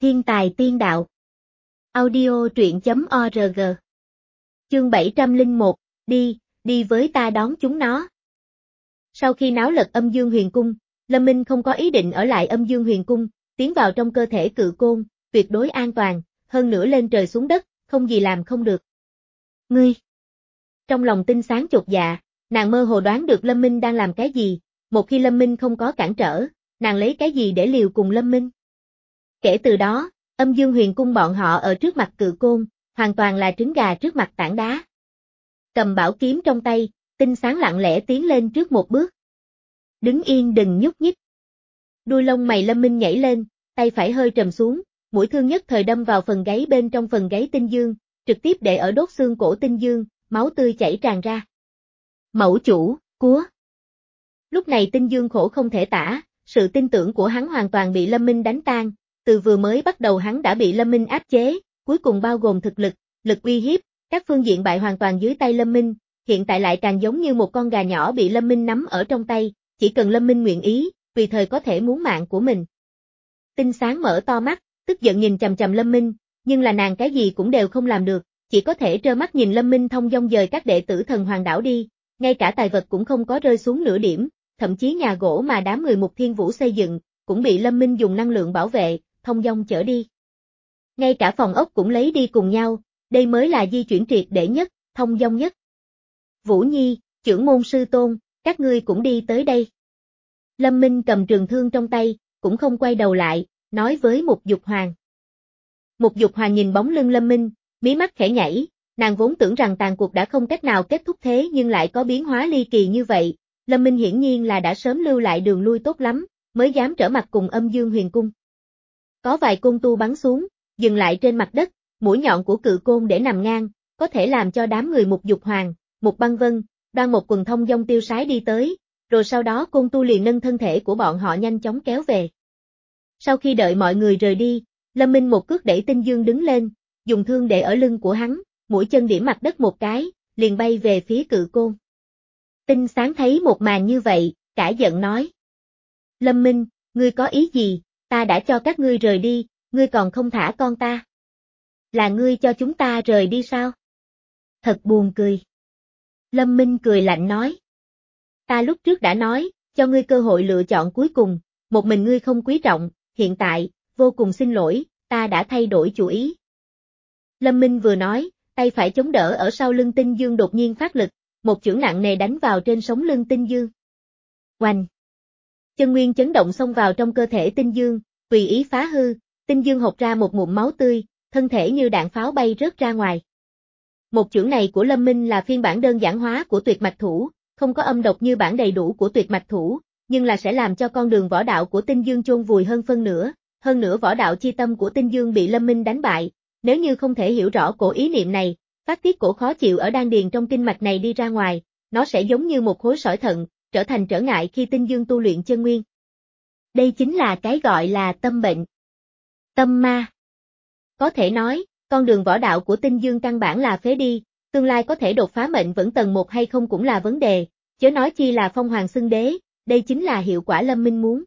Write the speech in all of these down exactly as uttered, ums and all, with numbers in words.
Thiên tài tiên đạo. Audio truyện chấm org. Chương bảy trăm lẻ một, đi, đi với ta đón chúng nó. Sau khi náo lật Âm Dương Huyền Cung, Lâm Minh không có ý định ở lại Âm Dương Huyền Cung, tiến vào trong cơ thể Cự Côn, tuyệt đối an toàn, hơn nữa lên trời xuống đất, không gì làm không được. Ngươi! Trong lòng Tinh Sáng chột dạ, nàng mơ hồ đoán được Lâm Minh đang làm cái gì, một khi Lâm Minh không có cản trở, nàng lấy cái gì để liều cùng Lâm Minh. Kể từ đó, Âm Dương Huyền Cung bọn họ ở trước mặt Cự Côn, hoàn toàn là trứng gà trước mặt tảng đá. Cầm bảo kiếm trong tay, Tinh Sáng lặng lẽ tiến lên trước một bước. Đứng yên đừng nhúc nhích. Đuôi lông mày Lâm Minh nhảy lên, tay phải hơi trầm xuống, mũi thương nhất thời đâm vào phần gáy bên trong phần gáy Tinh Dương, trực tiếp để ở đốt xương cổ Tinh Dương, máu tươi chảy tràn ra. Mẫu chủ, cúa. Lúc này Tinh Dương khổ không thể tả, sự tin tưởng của hắn hoàn toàn bị Lâm Minh đánh tan. Từ vừa mới bắt đầu hắn đã bị Lâm Minh áp chế, cuối cùng bao gồm thực lực, lực uy hiếp, các phương diện bại hoàn toàn dưới tay Lâm Minh, hiện tại lại càng giống như một con gà nhỏ bị Lâm Minh nắm ở trong tay, chỉ cần Lâm Minh nguyện ý, tùy thời có thể muốn mạng của mình. Tinh Sáng mở to mắt, tức giận nhìn chằm chằm Lâm Minh, nhưng là nàng cái gì cũng đều không làm được, chỉ có thể trơ mắt nhìn Lâm Minh thông dong dời các đệ tử Thần Hoàng đảo đi, ngay cả tài vật cũng không có rơi xuống nửa điểm, thậm chí nhà gỗ mà đám người Mục Thiên Vũ xây dựng, cũng bị Lâm Minh dùng năng lượng bảo vệ, thông dong chở đi. Ngay cả phòng ốc cũng lấy đi cùng nhau, đây mới là di chuyển triệt để nhất, thông dong nhất. Vũ Nhi, trưởng môn sư tôn, các ngươi cũng đi tới đây. Lâm Minh cầm trường thương trong tay, cũng không quay đầu lại, nói với Mục Dục Hoàng. Mục Dục Hoàng nhìn bóng lưng Lâm Minh, mí mắt khẽ nhảy, nàng vốn tưởng rằng tàn cuộc đã không cách nào kết thúc thế nhưng lại có biến hóa ly kỳ như vậy, Lâm Minh hiển nhiên là đã sớm lưu lại đường lui tốt lắm, mới dám trở mặt cùng Âm Dương Huyền Cung. Có vài côn tu bắn xuống, dừng lại trên mặt đất, mũi nhọn của Cự Côn để nằm ngang, có thể làm cho đám người Mục Dục Hoàng, Mục Băng Vân, Đoan một quần thông dong tiêu sái đi tới, rồi sau đó côn tu liền nâng thân thể của bọn họ nhanh chóng kéo về. Sau khi đợi mọi người rời đi, Lâm Minh một cước đẩy Tinh Dương đứng lên, dùng thương để ở lưng của hắn, mũi chân điểm mặt đất một cái, liền bay về phía Cự Côn. Tinh Sáng thấy một màn như vậy, cả giận nói. Lâm Minh, ngươi có ý gì? Ta đã cho các ngươi rời đi, ngươi còn không thả con ta. Là ngươi cho chúng ta rời đi sao? Thật buồn cười. Lâm Minh cười lạnh nói. Ta lúc trước đã nói, cho ngươi cơ hội lựa chọn cuối cùng, một mình ngươi không quý trọng, hiện tại, vô cùng xin lỗi, ta đã thay đổi chủ ý. Lâm Minh vừa nói, tay phải chống đỡ ở sau lưng Tinh Dương đột nhiên phát lực, một chưởng nặng nề đánh vào trên sống lưng Tinh Dương. Oanh! Chân nguyên chấn động xông vào trong cơ thể Tinh Dương, tùy ý phá hư, Tinh Dương hộc ra một ngụm máu tươi, thân thể như đạn pháo bay rớt ra ngoài. Một chưởng này của Lâm Minh là phiên bản đơn giản hóa của Tuyệt Mạch Thủ, không có âm độc như bản đầy đủ của Tuyệt Mạch Thủ, nhưng là sẽ làm cho con đường võ đạo của Tinh Dương chôn vùi hơn phân nửa, hơn nữa võ đạo chi tâm của Tinh Dương bị Lâm Minh đánh bại, nếu như không thể hiểu rõ cổ ý niệm này, phát tiết cổ khó chịu ở đan điền trong kinh mạch này đi ra ngoài, nó sẽ giống như một khối sỏi thận, trở thành trở ngại khi Tinh Dương tu luyện chân nguyên. Đây chính là cái gọi là tâm bệnh. Tâm ma. Có thể nói, con đường võ đạo của Tinh Dương căn bản là phế đi, tương lai có thể đột phá mệnh vẫn tầng một hay không cũng là vấn đề, chớ nói chi là phong hoàng xưng đế, đây chính là hiệu quả Lâm Minh muốn.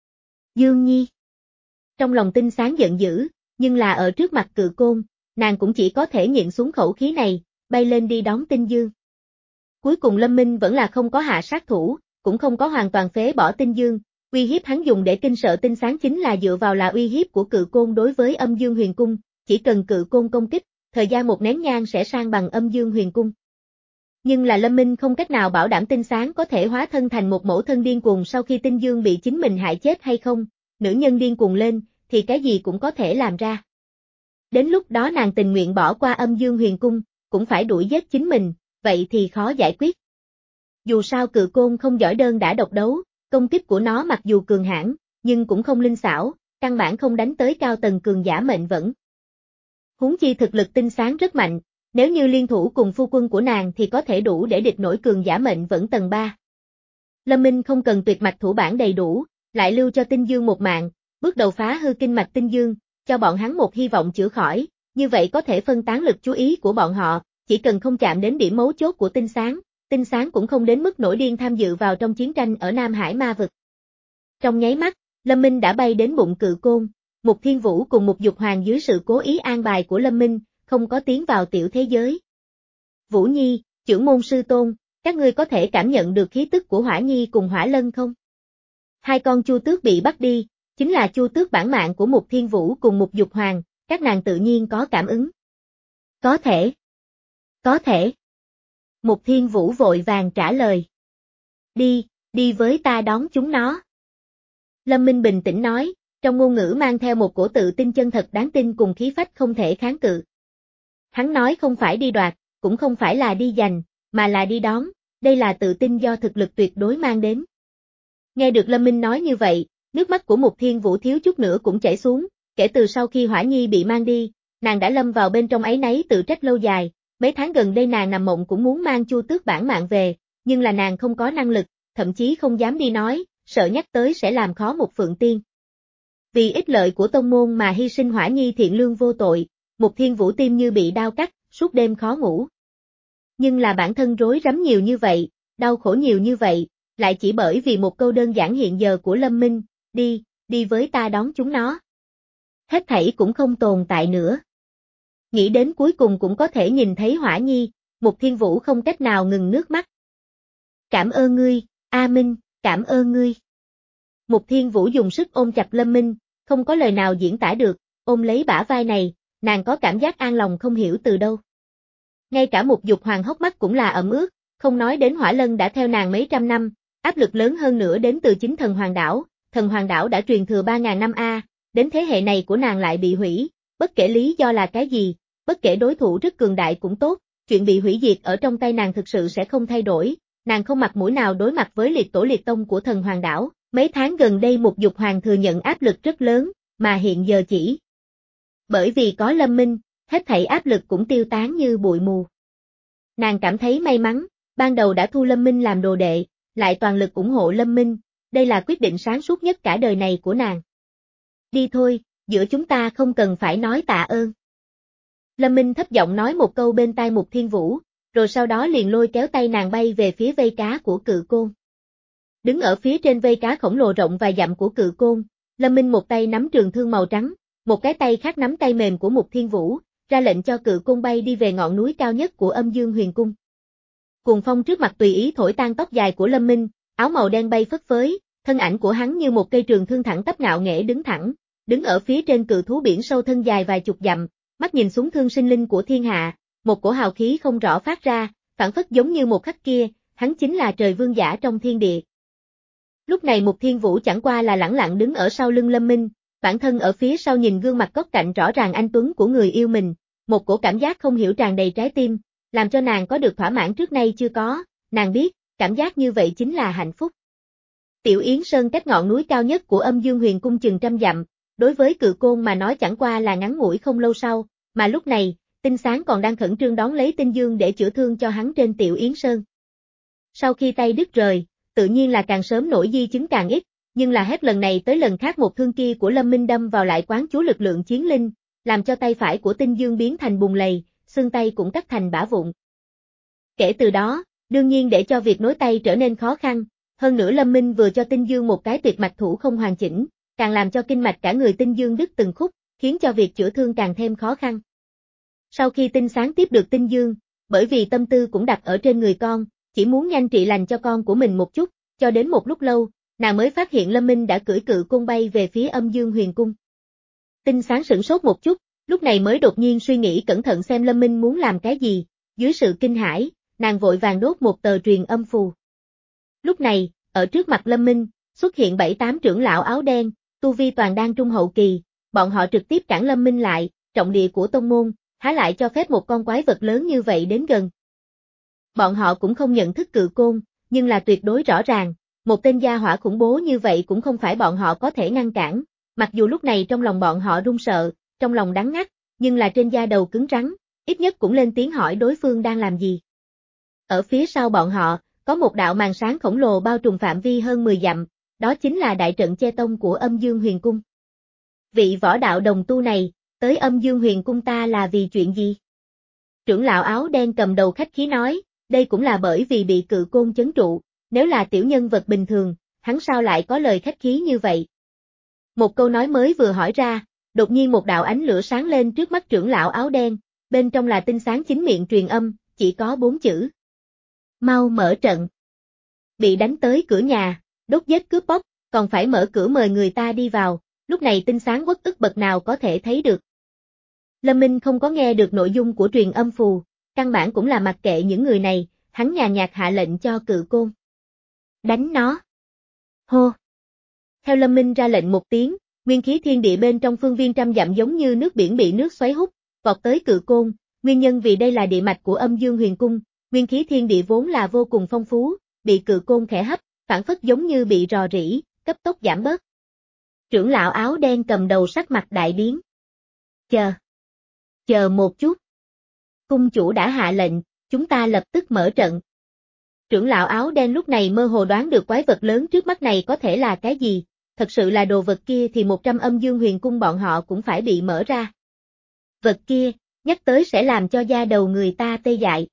Dương Nhi. Trong lòng Tinh Sáng giận dữ, nhưng là ở trước mặt Cự Côn, nàng cũng chỉ có thể nhịn xuống khẩu khí này, bay lên đi đón Tinh Dương. Cuối cùng Lâm Minh vẫn là không có hạ sát thủ, cũng không có hoàn toàn phế bỏ Tinh Dương, uy hiếp hắn dùng để kinh sợ Tinh Sáng chính là dựa vào là uy hiếp của Cự Côn đối với Âm Dương Huyền Cung, chỉ cần Cự Côn công kích, thời gian một nén nhang sẽ san bằng Âm Dương Huyền Cung. Nhưng là Lâm Minh không cách nào bảo đảm Tinh Sáng có thể hóa thân thành một mẫu thân điên cuồng sau khi Tinh Dương bị chính mình hại chết hay không, nữ nhân điên cuồng lên, thì cái gì cũng có thể làm ra. Đến lúc đó nàng tình nguyện bỏ qua Âm Dương Huyền Cung, cũng phải đuổi giết chính mình, vậy thì khó giải quyết. Dù sao Cự Côn không giỏi đơn đã độc đấu, công kích của nó mặc dù cường hãn, nhưng cũng không linh xảo, căn bản không đánh tới cao tầng cường giả mệnh vẫn. Huống chi thực lực Tinh Sáng rất mạnh, nếu như liên thủ cùng phu quân của nàng thì có thể đủ để địch nổi cường giả mệnh vẫn tầng ba. Lâm Minh không cần Tuyệt Mạch Thủ bản đầy đủ, lại lưu cho Tinh Dương một mạng, bước đầu phá hư kinh mạch Tinh Dương, cho bọn hắn một hy vọng chữa khỏi, như vậy có thể phân tán lực chú ý của bọn họ, chỉ cần không chạm đến điểm mấu chốt của Tinh Sáng, Tinh Sáng cũng không đến mức nổi điên tham dự vào trong chiến tranh ở Nam Hải Ma Vực. Trong nháy mắt, Lâm Minh đã bay đến bụng Cự Côn, Mục Thiên Vũ cùng Mục Dục Hoàng dưới sự cố ý an bài của Lâm Minh, không có tiến vào tiểu thế giới. Vũ Nhi, Chưởng môn sư tôn, các ngươi có thể cảm nhận được khí tức của Hỏa Nhi cùng Hỏa Lân không? Hai con chu tước bị bắt đi, chính là chu tước bản mạng của Mục Thiên Vũ cùng Mục Dục Hoàng, các nàng tự nhiên có cảm ứng. Có thể. Có thể. Mục Thiên Vũ vội vàng trả lời. Đi, đi với ta đón chúng nó. Lâm Minh bình tĩnh nói, trong ngôn ngữ mang theo một cổ tự tin chân thật đáng tin cùng khí phách không thể kháng cự. Hắn nói không phải đi đoạt, cũng không phải là đi giành, mà là đi đón, đây là tự tin do thực lực tuyệt đối mang đến. Nghe được Lâm Minh nói như vậy, nước mắt của Mục Thiên Vũ thiếu chút nữa cũng chảy xuống, kể từ sau khi Hỏa Nhi bị mang đi, nàng đã lâm vào bên trong áy náy tự trách lâu dài, mấy tháng gần đây nàng nằm mộng cũng muốn mang chu tước bản mạng về, nhưng là nàng không có năng lực, thậm chí không dám đi nói, sợ nhắc tới sẽ làm khó một Phượng Tiên. Vì ích lợi của tông môn mà hy sinh Hỏa Nhi thiện lương vô tội, Mục Thiên Vũ tim như bị đao cắt, suốt đêm khó ngủ. Nhưng là bản thân rối rắm nhiều như vậy, đau khổ nhiều như vậy, lại chỉ bởi vì một câu đơn giản hiện giờ của Lâm Minh, đi, đi với ta đón chúng nó. Hết thảy cũng không tồn tại nữa. Nghĩ đến cuối cùng cũng có thể nhìn thấy Hỏa Nhi, Mục Thiên Vũ không cách nào ngừng nước mắt. Cảm ơn ngươi, A Minh, cảm ơn ngươi. Mục Thiên Vũ dùng sức ôm chặt Lâm Minh, không có lời nào diễn tả được, ôm lấy bả vai này, nàng có cảm giác an lòng không hiểu từ đâu. Ngay cả Mục Dục Hoàng hốc mắt cũng là ẩm ướt, không nói đến Hỏa Lân đã theo nàng mấy trăm năm, áp lực lớn hơn nữa đến từ chính thần Hoàng Đảo, thần Hoàng Đảo đã truyền thừa ba ngàn năm a, đến thế hệ này của nàng lại bị hủy, bất kể lý do là cái gì, bất kể đối thủ rất cường đại cũng tốt, chuyện bị hủy diệt ở trong tay nàng thực sự sẽ không thay đổi, nàng không mặt mũi nào đối mặt với liệt tổ liệt tông của thần Hoàng Đảo, mấy tháng gần đây Mục Dục Hoàng thừa nhận áp lực rất lớn, mà hiện giờ chỉ bởi vì có Lâm Minh, hết thảy áp lực cũng tiêu tán như bụi mù. Nàng cảm thấy may mắn, ban đầu đã thu Lâm Minh làm đồ đệ, lại toàn lực ủng hộ Lâm Minh, đây là quyết định sáng suốt nhất cả đời này của nàng. Đi thôi, giữa chúng ta không cần phải nói tạ ơn. Lâm Minh thấp giọng nói một câu bên tai Mục Thiên Vũ, rồi sau đó liền lôi kéo tay nàng bay về phía vây cá của Cự Côn. Đứng ở phía trên vây cá khổng lồ rộng vài dặm của Cự Côn, Lâm Minh một tay nắm trường thương màu trắng, một cái tay khác nắm tay mềm của Mục Thiên Vũ, ra lệnh cho Cự Côn bay đi về ngọn núi cao nhất của Âm Dương Huyền Cung. Cuồng phong trước mặt tùy ý thổi tan tóc dài của Lâm Minh, áo màu đen bay phất phới, thân ảnh của hắn như một cây trường thương thẳng tắp ngạo nghễ đứng thẳng, đứng ở phía trên cự thú biển sâu thân dài vài chục dặm, mắt nhìn xuống thương sinh linh của thiên hạ, một cổ hào khí không rõ phát ra, phản phất giống như một khắc kia, hắn chính là trời vương giả trong thiên địa. Lúc này Mục Thiên Vũ chẳng qua là lẳng lặng đứng ở sau lưng Lâm Minh, bản thân ở phía sau nhìn gương mặt góc cạnh rõ ràng anh tuấn của người yêu mình, một cổ cảm giác không hiểu tràn đầy trái tim, làm cho nàng có được thỏa mãn trước nay chưa có, nàng biết, cảm giác như vậy chính là hạnh phúc. Tiểu Yến Sơn cách ngọn núi cao nhất của Âm Dương Huyền Cung chừng trăm dặm, đối với Cự Côn mà nói chẳng qua là ngắn ngủi không lâu sau, mà lúc này, Tinh Sáng còn đang khẩn trương đón lấy Tinh Dương để chữa thương cho hắn trên Tiểu Yến Sơn. Sau khi tay đứt rời, tự nhiên là càng sớm nổi di chứng càng ít, nhưng là hết lần này tới lần khác một thương kia của Lâm Minh đâm vào lại quán chú lực lượng chiến linh, làm cho tay phải của Tinh Dương biến thành bùn lầy, xương tay cũng cắt thành bã vụn. Kể từ đó, đương nhiên để cho việc nối tay trở nên khó khăn, hơn nữa Lâm Minh vừa cho Tinh Dương một cái tuyệt mạch thủ không hoàn chỉnh, càng làm cho kinh mạch cả người Tinh Dương đứt từng khúc, khiến cho việc chữa thương càng thêm khó khăn. Sau khi Tinh Sáng tiếp được Tinh Dương, bởi vì tâm tư cũng đặt ở trên người con, chỉ muốn nhanh trị lành cho con của mình một chút, cho đến một lúc lâu, nàng mới phát hiện Lâm Minh đã cưỡi Cự Côn bay về phía Âm Dương Huyền Cung. Tinh Sáng sửng sốt một chút, lúc này mới đột nhiên suy nghĩ cẩn thận xem Lâm Minh muốn làm cái gì, dưới sự kinh hãi, nàng vội vàng đốt một tờ truyền âm phù. Lúc này, ở trước mặt Lâm Minh, xuất hiện bảy tám trưởng lão áo đen, tu vi toàn đang trung hậu kỳ, bọn họ trực tiếp cản Lâm Minh lại, trọng địa của tông môn, há lại cho phép một con quái vật lớn như vậy đến gần. Bọn họ cũng không nhận thức Cự Côn, nhưng là tuyệt đối rõ ràng, một tên gia hỏa khủng bố như vậy cũng không phải bọn họ có thể ngăn cản, mặc dù lúc này trong lòng bọn họ run sợ, trong lòng đắng ngắt, nhưng là trên da đầu cứng rắn, ít nhất cũng lên tiếng hỏi đối phương đang làm gì. Ở phía sau bọn họ, có một đạo màn sáng khổng lồ bao trùm phạm vi hơn mười dặm, đó chính là đại trận che tông của Âm Dương Huyền Cung. Vị võ đạo đồng tu này, tới Âm Dương Huyền Cung ta là vì chuyện gì? Trưởng lão áo đen cầm đầu khách khí nói, đây cũng là bởi vì bị Cự Côn chấn trụ, nếu là tiểu nhân vật bình thường, hắn sao lại có lời khách khí như vậy? Một câu nói mới vừa hỏi ra, Đột nhiên một đạo ánh lửa sáng lên trước mắt trưởng lão áo đen, bên trong là tinh sáng chính miệng truyền âm, chỉ có bốn chữ. Mau mở trận. Bị đánh tới cửa nhà, đốt giết cướp bóc, còn phải mở cửa mời người ta đi vào, lúc này tinh sáng uất ức bậc nào có thể thấy được. Lâm Minh không có nghe được nội dung của truyền âm phù, căn bản cũng là mặc kệ những người này, hắn nhàn nhạt hạ lệnh cho Cự Côn. Đánh nó. Hô. Theo Lâm Minh ra lệnh một tiếng, nguyên khí thiên địa bên trong phương viên trăm dặm giống như nước biển bị nước xoáy hút, vọt tới Cự Côn, nguyên nhân vì đây là địa mạch của Âm Dương Huyền Cung, nguyên khí thiên địa vốn là vô cùng phong phú, bị Cự Côn khẽ hấp, phản phất giống như bị rò rỉ, cấp tốc giảm bớt. Trưởng lão áo đen cầm đầu sắc mặt đại biến. Chờ. Chờ một chút. Cung chủ đã hạ lệnh, chúng ta lập tức mở trận. Trưởng lão áo đen lúc này mơ hồ đoán được quái vật lớn trước mắt này có thể là cái gì, thật sự là đồ vật kia thì một trăm Âm Dương Huyền Cung bọn họ cũng phải bị mở ra. Vật kia, nhắc tới sẽ làm cho da đầu người ta tê dại.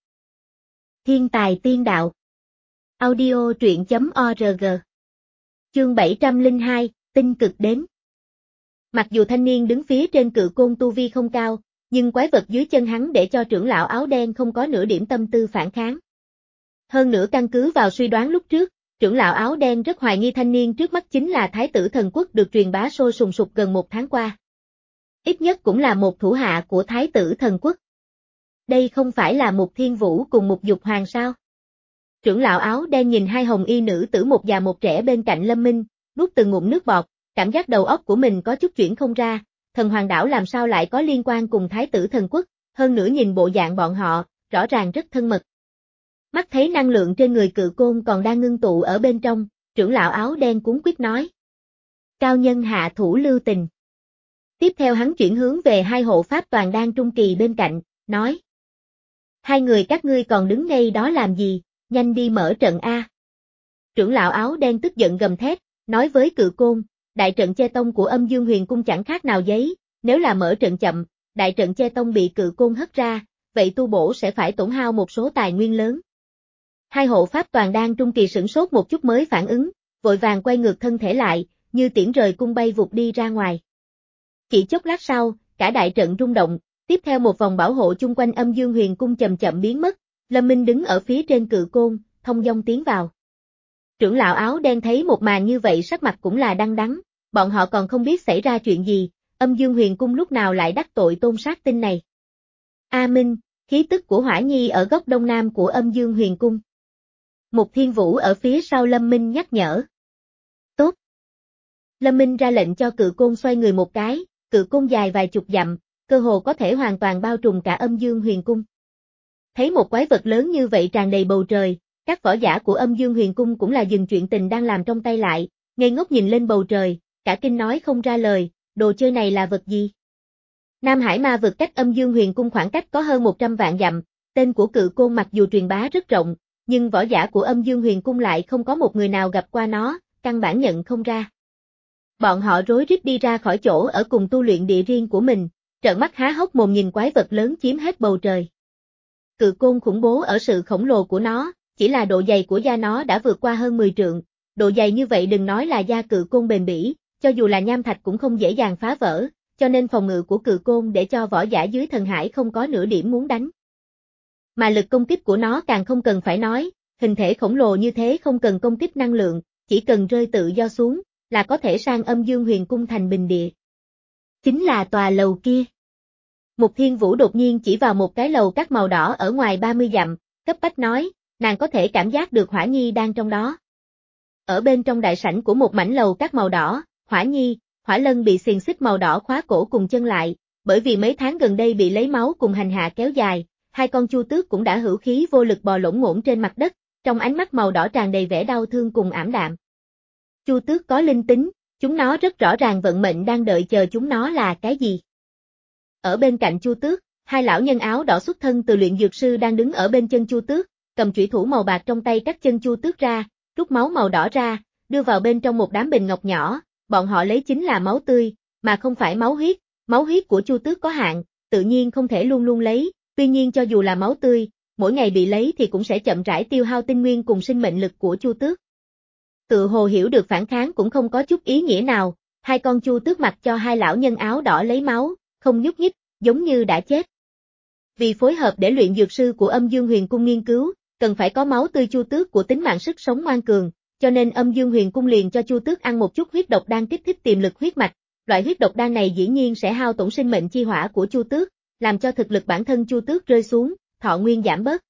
Thiên tài tiên đạo. Audio truyện chấm org. Chương bảy trăm lẻ hai, tinh cực đến. Mặc dù thanh niên đứng phía trên Cự Côn tu vi không cao, nhưng quái vật dưới chân hắn để cho trưởng lão áo đen không có nửa điểm tâm tư phản kháng. Hơn nữa căn cứ vào suy đoán lúc trước, trưởng lão áo đen rất hoài nghi thanh niên trước mắt chính là Thái tử Thần Quốc được truyền bá sôi sùng sục gần một tháng qua. Ít nhất cũng là một thủ hạ của Thái tử Thần Quốc. Đây không phải là Mục Thiên Vũ cùng Mục Dục Hoàng sao? Trưởng lão áo đen nhìn hai hồng y nữ tử một già một trẻ bên cạnh Lâm Minh, nuốt từng ngụm nước bọt, cảm giác đầu óc của mình có chút chuyển không ra, thần hoàng đảo làm sao lại có liên quan cùng Thái tử Thần Quốc, hơn nữa nhìn bộ dạng bọn họ, rõ ràng rất thân mật. Mắt thấy năng lượng trên người Cự Côn còn đang ngưng tụ ở bên trong, trưởng lão áo đen cuống quyết nói. Cao nhân hạ thủ lưu tình. Tiếp theo hắn chuyển hướng về hai hộ pháp toàn đan trung kỳ bên cạnh, nói. Hai người các ngươi còn đứng ngay đó làm gì, nhanh đi mở trận A. Trưởng lão áo đen tức giận gầm thét, nói với Cự Côn, đại trận che tông của Âm Dương Huyền Cung chẳng khác nào giấy, nếu là mở trận chậm, đại trận che tông bị Cự Côn hất ra, vậy tu bổ sẽ phải tổn hao một số tài nguyên lớn. Hai hộ pháp toàn đan trung kỳ sửng sốt một chút mới phản ứng, vội vàng quay ngược thân thể lại, như tiễn rời cung bay vụt đi ra ngoài. Chỉ chốc lát sau, cả đại trận rung động, tiếp theo một vòng bảo hộ chung quanh Âm Dương Huyền Cung chậm chậm biến mất, Lâm Minh đứng ở phía trên Cự Côn, thông dong tiến vào. Trưởng lão áo đen thấy một màn như vậy sắc mặt cũng là đăng đắng, bọn họ còn không biết xảy ra chuyện gì, Âm Dương Huyền Cung lúc nào lại đắc tội Tôn Sát Tinh này. A Minh, khí tức của Hỏa Nhi ở góc đông nam của Âm Dương Huyền Cung. Mục Thiên Vũ ở phía sau Lâm Minh nhắc nhở. Tốt. Lâm Minh ra lệnh cho Cự Côn xoay người một cái, Cự Côn dài vài chục dặm, cơ hồ có thể hoàn toàn bao trùm cả Âm Dương Huyền Cung. Thấy một quái vật lớn như vậy tràn đầy bầu trời, các võ giả của Âm Dương Huyền Cung cũng là dừng chuyện tình đang làm trong tay lại, ngây ngốc nhìn lên bầu trời, cả kinh nói không ra lời, đồ chơi này là vật gì? Nam Hải Ma vực cách Âm Dương Huyền Cung khoảng cách có hơn một trăm vạn dặm, tên của Cự Côn mặc dù truyền bá rất rộng, nhưng võ giả của Âm Dương Huyền Cung lại không có một người nào gặp qua nó, căn bản nhận không ra. Bọn họ rối rít đi ra khỏi chỗ ở cùng tu luyện địa riêng của mình, trợn mắt há hốc mồm nhìn quái vật lớn chiếm hết bầu trời. Cự Côn khủng bố ở sự khổng lồ của nó, chỉ là độ dày của da nó đã vượt qua hơn mười trượng, độ dày như vậy đừng nói là da Cự Côn bền bỉ, cho dù là nham thạch cũng không dễ dàng phá vỡ, cho nên phòng ngự của Cự Côn để cho võ giả dưới thần hải không có nửa điểm muốn đánh. Mà lực công kích của nó càng không cần phải nói, hình thể khổng lồ như thế không cần công kích năng lượng, chỉ cần rơi tự do xuống, là có thể sang Âm Dương Huyền Cung thành bình địa. Chính là tòa lầu kia. Mục Thiên Vũ đột nhiên chỉ vào một cái lầu các màu đỏ ở ngoài ba mươi dặm, cấp bách nói, nàng có thể cảm giác được Hỏa Nhi đang trong đó. Ở bên trong đại sảnh của một mảnh lầu các màu đỏ, Hỏa Nhi, Hỏa Lân bị xiềng xích màu đỏ khóa cổ cùng chân lại, bởi vì mấy tháng gần đây bị lấy máu cùng hành hạ kéo dài, hai con chu tước cũng đã hữu khí vô lực bò lổn ngổn trên mặt đất, trong ánh mắt màu đỏ tràn đầy vẻ đau thương cùng ảm đạm. Chu tước có linh tính, chúng nó rất rõ ràng vận mệnh đang đợi chờ chúng nó là cái gì. Ở bên cạnh chu tước, hai lão nhân áo đỏ xuất thân từ luyện dược sư đang đứng ở bên chân chu tước, cầm chủy thủ màu bạc trong tay cắt chân chu tước ra, rút máu màu đỏ ra, đưa vào bên trong một đám bình ngọc nhỏ, bọn họ lấy chính là máu tươi, mà không phải máu huyết, máu huyết của chu tước có hạn, tự nhiên không thể luôn luôn lấy, tuy nhiên cho dù là máu tươi, mỗi ngày bị lấy thì cũng sẽ chậm rãi tiêu hao tinh nguyên cùng sinh mệnh lực của chu tước. Tự hồ hiểu được phản kháng cũng không có chút ý nghĩa nào, Hai con chu tước mặc cho hai lão nhân áo đỏ lấy máu, không nhúc nhích, giống như đã chết. Vì phối hợp để luyện dược sư của Âm Dương Huyền Cung nghiên cứu, cần phải có máu tươi chu tước của tính mạng sức sống ngoan cường, cho nên Âm Dương Huyền Cung liền cho chu tước ăn một chút huyết độc đan kích thích tiềm lực huyết mạch. Loại huyết độc đan này dĩ nhiên sẽ hao tổn sinh mệnh chi hỏa của chu tước, làm cho thực lực bản thân chu tước rơi xuống, thọ nguyên giảm bớt.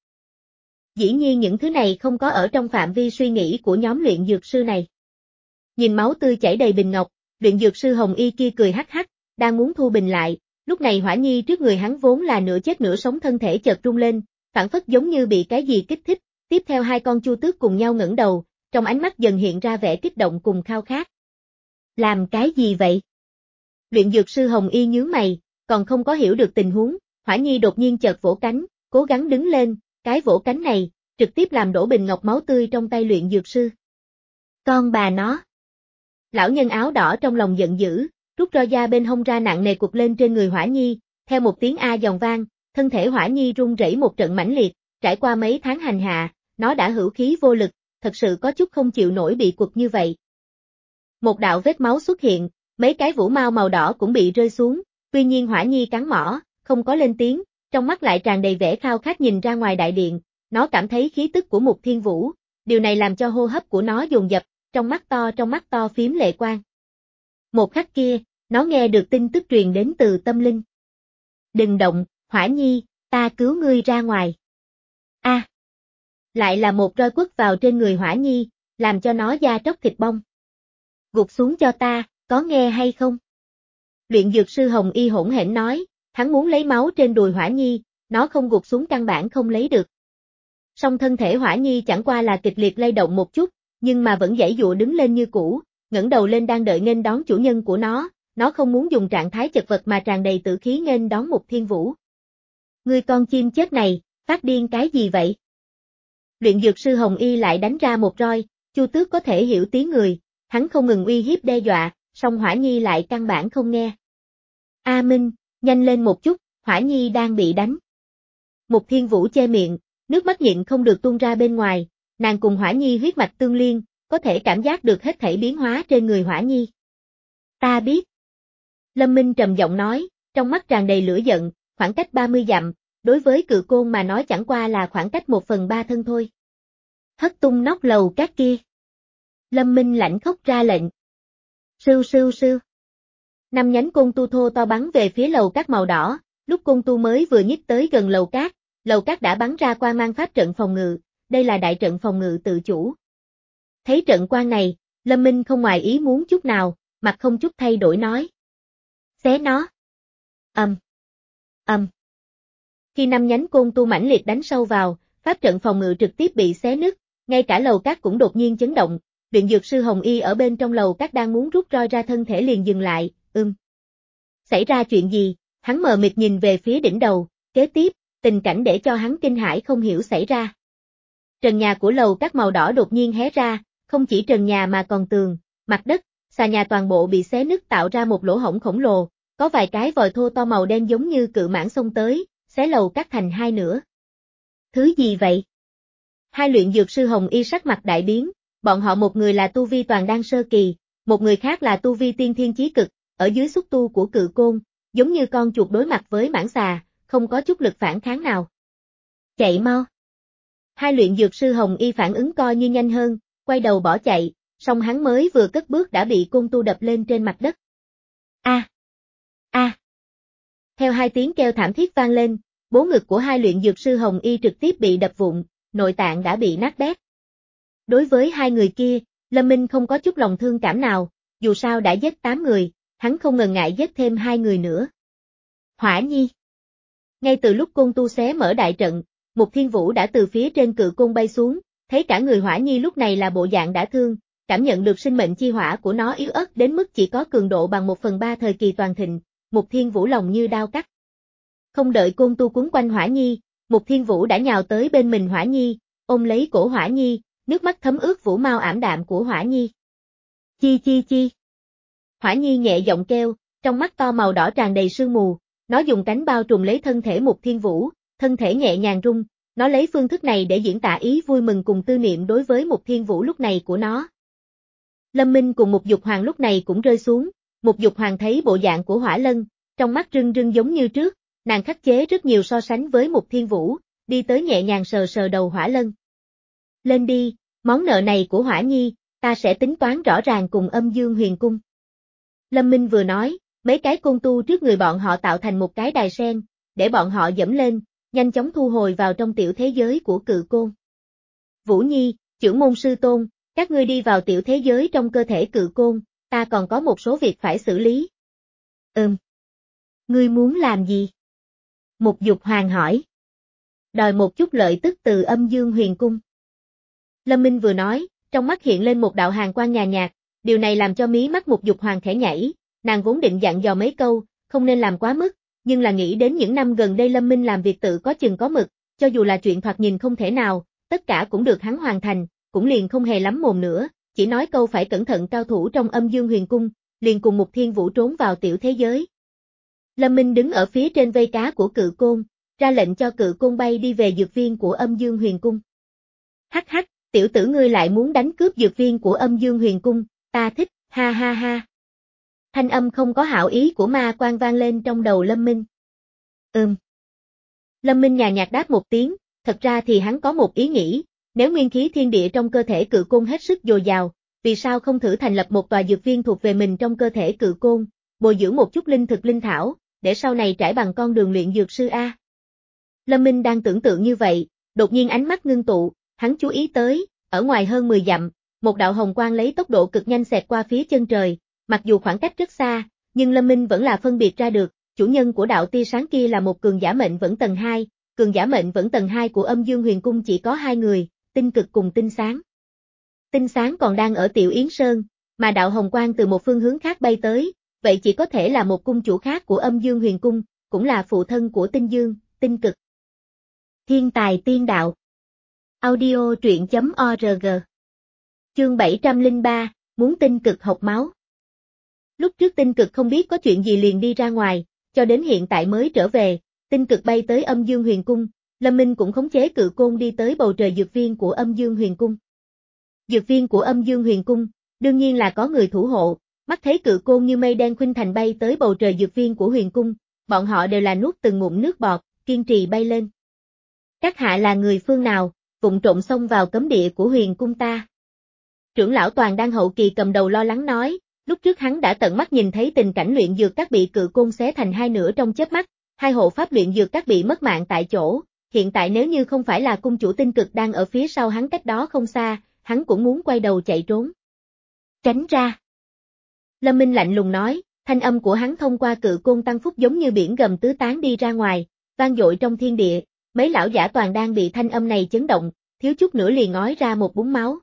Dĩ nhiên những thứ này không có ở trong phạm vi suy nghĩ của nhóm luyện dược sư này. Nhìn máu tươi chảy đầy bình ngọc, luyện dược sư Hồng Y kia cười hắc hắc, đang muốn thu bình lại, lúc này Hỏa Nhi trước người hắn vốn là nửa chết nửa sống thân thể chợt rung lên, phản phất giống như bị cái gì kích thích, tiếp theo hai con chu tước cùng nhau ngẩng đầu, trong ánh mắt dần hiện ra vẻ kích động cùng khao khát. Làm cái gì vậy? Luyện dược sư Hồng Y nhướng mày, còn không có hiểu được tình huống, Hỏa Nhi đột nhiên chợt vỗ cánh, cố gắng đứng lên, cái vỗ cánh này, trực tiếp làm đổ bình ngọc máu tươi trong tay luyện dược sư. Con bà nó! Lão nhân áo đỏ trong lòng giận dữ, rút roi da bên hông ra nặng nề quật lên trên người Hỏa Nhi, theo một tiếng a giòn vang, thân thể Hỏa Nhi rung rẩy một trận mãnh liệt, trải qua mấy tháng hành hạ, nó đã hữu khí vô lực, thật sự có chút không chịu nổi bị quật như vậy. Một đạo vết máu xuất hiện, mấy cái vũ mao màu đỏ cũng bị rơi xuống, tuy nhiên Hỏa Nhi cắn mỏ, không có lên tiếng, trong mắt lại tràn đầy vẻ khao khát nhìn ra ngoài đại điện, nó cảm thấy khí tức của Mục Thiên Vũ, điều này làm cho hô hấp của nó dồn dập, trong mắt to trong mắt to phím lệ quang. Một khắc kia, nó nghe được tin tức truyền đến từ tâm linh. Đừng động, Hỏa Nhi, ta cứu ngươi ra ngoài. A, à, lại là một roi quất vào trên người Hỏa Nhi, làm cho nó da tróc thịt bong. Gục xuống cho ta, có nghe hay không? Luyện dược sư Hồng Y hỗn hển nói, hắn muốn lấy máu trên đùi Hỏa Nhi, nó không gục xuống căn bản không lấy được. Song thân thể Hỏa Nhi chẳng qua là kịch liệt lay động một chút, nhưng mà vẫn giãy giụa đứng lên như cũ, ngẩng đầu lên đang đợi nghênh đón chủ nhân của nó, nó không muốn dùng trạng thái chật vật mà tràn đầy tử khí nghênh đón Mục Thiên Vũ. Ngươi con chim chết này, phát điên cái gì vậy? Luyện dược sư Hồng Y lại đánh ra một roi, Chu Tước có thể hiểu tiếng người, hắn không ngừng uy hiếp đe dọa, song Hỏa Nhi lại căn bản không nghe. A Minh, nhanh lên một chút, Hỏa Nhi đang bị đánh. Mục Thiên Vũ che miệng, nước mắt nhịn không được tuôn ra bên ngoài, nàng cùng Hỏa Nhi huyết mạch tương liên, có thể cảm giác được hết thảy biến hóa trên người Hỏa Nhi. Ta biết. Lâm Minh trầm giọng nói, trong mắt tràn đầy lửa giận, khoảng cách ba mươi dặm, đối với cự côn mà nói chẳng qua là khoảng cách một phần ba thân thôi. Hất tung nóc lầu các kia. Lâm Minh lạnh khóc ra lệnh. Sưu sưu sưu. Năm nhánh côn tu thô to bắn về phía lầu cát màu đỏ, lúc côn tu mới vừa nhích tới gần lầu cát, lầu cát đã bắn ra quang mang pháp trận phòng ngự, đây là đại trận phòng ngự tự chủ. Thấy trận quang này, Lâm Minh không ngoài ý muốn chút nào, mặt không chút thay đổi nói. Xé nó. Ầm. Um. Ầm. Um. Khi năm nhánh côn tu mãnh liệt đánh sâu vào, pháp trận phòng ngự trực tiếp bị xé nứt, ngay cả lầu cát cũng đột nhiên chấn động, luyện dược sư Hồng Y ở bên trong lầu cát đang muốn rút roi ra thân thể liền dừng lại, ưm. Xảy ra chuyện gì, hắn mờ mịt nhìn về phía đỉnh đầu, kế tiếp, tình cảnh để cho hắn kinh hãi không hiểu xảy ra. Trần nhà của lầu cát màu đỏ đột nhiên hé ra, không chỉ trần nhà mà còn tường, mặt đất, xà nhà toàn bộ bị xé nứt tạo ra một lỗ hổng khổng lồ, có vài cái vòi thô to màu đen giống như cự mãng xông tới, xé lầu cát thành hai nửa. Thứ gì vậy? Hai luyện dược sư Hồng Y sắc mặt đại biến, bọn họ một người là tu vi toàn đan sơ kỳ, một người khác là tu vi tiên thiên chí cực, ở dưới xúc tu của cự côn, giống như con chuột đối mặt với mãng xà, không có chút lực phản kháng nào. Chạy mau. Hai luyện dược sư Hồng Y phản ứng coi như nhanh hơn, quay đầu bỏ chạy, song hắn mới vừa cất bước đã bị côn tu đập lên trên mặt đất. A! A! Theo hai tiếng kêu thảm thiết vang lên, bố ngực của hai luyện dược sư Hồng Y trực tiếp bị đập vụn, nội tạng đã bị nát bét. Đối với hai người kia, Lâm Minh không có chút lòng thương cảm nào, dù sao đã giết tám người, hắn không ngần ngại giết thêm hai người nữa. Hỏa Nhi. Ngay từ lúc côn tu xé mở đại trận, Mục Thiên Vũ đã từ phía trên cự côn bay xuống, thấy cả người Hỏa Nhi lúc này là bộ dạng đã thương, cảm nhận được sinh mệnh chi hỏa của nó yếu ớt đến mức chỉ có cường độ bằng một phần ba thời kỳ toàn thịnh, Mục Thiên Vũ lòng như đao cắt. Không đợi côn tu quấn quanh Hỏa Nhi, Mục Thiên Vũ đã nhào tới bên mình Hỏa Nhi, ôm lấy cổ Hỏa Nhi, nước mắt thấm ướt vũ mau ảm đạm của Hỏa Nhi. Chi chi chi. Hỏa Nhi nhẹ giọng kêu, trong mắt to màu đỏ tràn đầy sương mù, nó dùng cánh bao trùm lấy thân thể Mục Thiên Vũ, thân thể nhẹ nhàng rung, nó lấy phương thức này để diễn tả ý vui mừng cùng tư niệm đối với Mục Thiên Vũ lúc này của nó. Lâm Minh cùng Mục Dục Hoàng lúc này cũng rơi xuống, Mục Dục Hoàng thấy bộ dạng của Hỏa Lân, trong mắt rưng rưng giống như trước, nàng khắc chế rất nhiều so sánh với Mục Thiên Vũ, đi tới nhẹ nhàng sờ sờ đầu Hỏa Lân. Lên đi, món nợ này của Hỏa Nhi, ta sẽ tính toán rõ ràng cùng Âm Dương Huyền Cung. Lâm Minh vừa nói, mấy cái côn tu trước người bọn họ tạo thành một cái đài sen, để bọn họ dẫm lên, nhanh chóng thu hồi vào trong tiểu thế giới của Cự Côn. Vũ Nhi, Chưởng môn sư tôn, các ngươi đi vào tiểu thế giới trong cơ thể Cự Côn, ta còn có một số việc phải xử lý. Ừm. Ngươi muốn làm gì? Mục Dục Hoàng hỏi. Đòi một chút lợi tức từ Âm Dương Huyền Cung. Lâm Minh vừa nói, trong mắt hiện lên một đạo hàn quang nhàn nhạt, điều này làm cho mí mắt Mục Dục Hoàng khẽ nhảy, nàng vốn định dặn dò mấy câu, không nên làm quá mức, nhưng là nghĩ đến những năm gần đây Lâm Minh làm việc tự có chừng có mực, cho dù là chuyện thoạt nhìn không thể nào, tất cả cũng được hắn hoàn thành, cũng liền không hề lắm mồm nữa, chỉ nói câu phải cẩn thận cao thủ trong Âm Dương Huyền Cung, liền cùng Mục Thiên Vũ trốn vào tiểu thế giới. Lâm Minh đứng ở phía trên vây cá của Cự Côn, ra lệnh cho Cự Côn bay đi về dược viên của Âm Dương Huyền Cung. Hắc hắc, tiểu tử ngươi lại muốn đánh cướp dược viên của Âm Dương Huyền Cung, ta thích, ha ha ha. Thanh âm không có hảo ý của ma quan vang lên trong đầu Lâm Minh. Ừm. Lâm Minh nhàn nhạt đáp một tiếng, thật ra thì hắn có một ý nghĩ, nếu nguyên khí thiên địa trong cơ thể Cự Côn hết sức dồi dào, vì sao không thử thành lập một tòa dược viên thuộc về mình trong cơ thể Cự Côn, bồi dưỡng một chút linh thực linh thảo, để sau này trải bằng con đường luyện dược sư A. Lâm Minh đang tưởng tượng như vậy, đột nhiên ánh mắt ngưng tụ, hắn chú ý tới, ở ngoài hơn mười dặm, một đạo hồng quang lấy tốc độ cực nhanh xẹt qua phía chân trời, mặc dù khoảng cách rất xa, nhưng Lâm Minh vẫn là phân biệt ra được, chủ nhân của đạo tia sáng kia là một cường giả mệnh vẫn tầng hai, cường giả mệnh vẫn tầng hai của Âm Dương Huyền Cung chỉ có hai người, Tinh Cực cùng Tinh Sáng. Tinh Sáng còn đang ở Tiểu Yến Sơn, mà đạo hồng quang từ một phương hướng khác bay tới, vậy chỉ có thể là một cung chủ khác của Âm Dương Huyền Cung, cũng là phụ thân của Tinh Dương, Tinh Cực. Thiên tài tiên đạo. Audio truyện chấm org. Chương bảy trăm lẻ ba, muốn Tinh Cực học máu. Lúc trước Tinh Cực không biết có chuyện gì liền đi ra ngoài, cho đến hiện tại mới trở về, Tinh Cực bay tới Âm Dương Huyền Cung, Lâm Minh cũng khống chế Cự Côn đi tới bầu trời dược viên của Âm Dương Huyền Cung. Dược viên của Âm Dương Huyền Cung, đương nhiên là có người thủ hộ, mắt thấy Cự Côn như mây đen khuynh thành bay tới bầu trời dược viên của Huyền Cung, bọn họ đều là nuốt từng ngụm nước bọt, kiên trì bay lên. Các hạ là người phương nào, vụng trộm xông vào cấm địa của Huyền Cung ta? Trưởng lão Toàn đang hậu kỳ cầm đầu lo lắng nói, lúc trước hắn đã tận mắt nhìn thấy tình cảnh luyện dược các bị Cự Côn xé thành hai nửa trong chớp mắt, hai hộ pháp luyện dược các bị mất mạng tại chỗ, hiện tại nếu như không phải là cung chủ Tinh Cực đang ở phía sau hắn cách đó không xa, hắn cũng muốn quay đầu chạy trốn. Tránh ra. Lâm Minh lạnh lùng nói, thanh âm của hắn thông qua Cự Côn tăng phúc giống như biển gầm tứ tán đi ra ngoài, vang dội trong thiên địa, mấy lão giả Toàn đang bị thanh âm này chấn động, thiếu chút nữa liền ói ra một búng máu.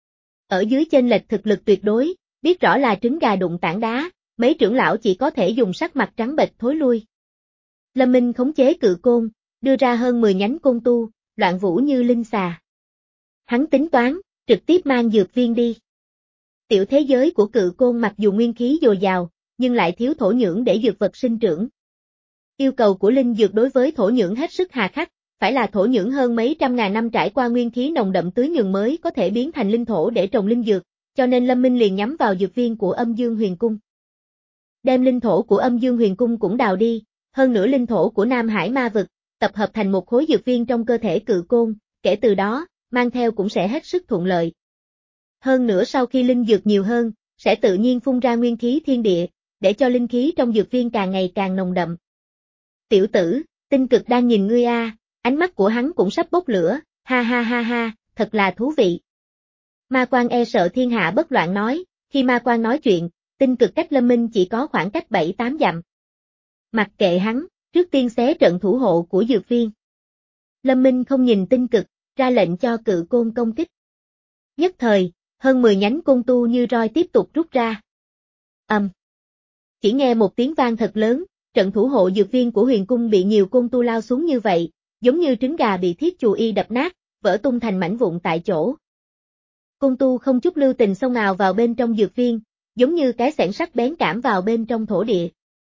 Ở dưới chênh lệch thực lực tuyệt đối, biết rõ là trứng gà đụng tảng đá, mấy trưởng lão chỉ có thể dùng sắc mặt trắng bệch thối lui. Lâm Minh khống chế Cự Côn, đưa ra hơn mười nhánh côn tu, loạn vũ như linh xà. Hắn tính toán, trực tiếp mang dược viên đi. Tiểu thế giới của Cự Côn mặc dù nguyên khí dồi dào, nhưng lại thiếu thổ nhưỡng để dược vật sinh trưởng. Yêu cầu của linh dược đối với thổ nhưỡng hết sức hà khắc, phải là thổ nhưỡng hơn mấy trăm ngàn năm trải qua nguyên khí nồng đậm tưới nhường mới có thể biến thành linh thổ để trồng linh dược, cho nên Lâm Minh liền nhắm vào dược viên của Âm Dương Huyền Cung. Đem linh thổ của Âm Dương Huyền Cung cũng đào đi, hơn nữa linh thổ của Nam Hải Ma Vực, tập hợp thành một khối dược viên trong cơ thể Cự Côn, kể từ đó, mang theo cũng sẽ hết sức thuận lợi. Hơn nữa sau khi linh dược nhiều hơn, sẽ tự nhiên phun ra nguyên khí thiên địa, để cho linh khí trong dược viên càng ngày càng nồng đậm. Tiểu tử, Tinh Cực đang nhìn ngươi a, ánh mắt của hắn cũng sắp bốc lửa, ha ha ha ha, thật là thú vị. Ma Quan e sợ thiên hạ bất loạn nói, khi Ma Quan nói chuyện, Tinh Cực cách Lâm Minh chỉ có khoảng cách bảy tám dặm. Mặc kệ hắn, trước tiên xé trận thủ hộ của dược viên. Lâm Minh không nhìn Tinh Cực, ra lệnh cho Cự Côn công kích. Nhất thời, hơn mười nhánh côn tu như roi tiếp tục rút ra. Ầm. Um. Chỉ nghe một tiếng vang thật lớn, trận thủ hộ dược viên của Huyền Cung bị nhiều côn tu lao xuống như vậy, giống như trứng gà bị thiết chù y đập nát, vỡ tung thành mảnh vụn tại chỗ. Côn tu không chút lưu tình xông ào vào bên trong dược viên, giống như cái xẻng sắc bén cảm vào bên trong thổ địa.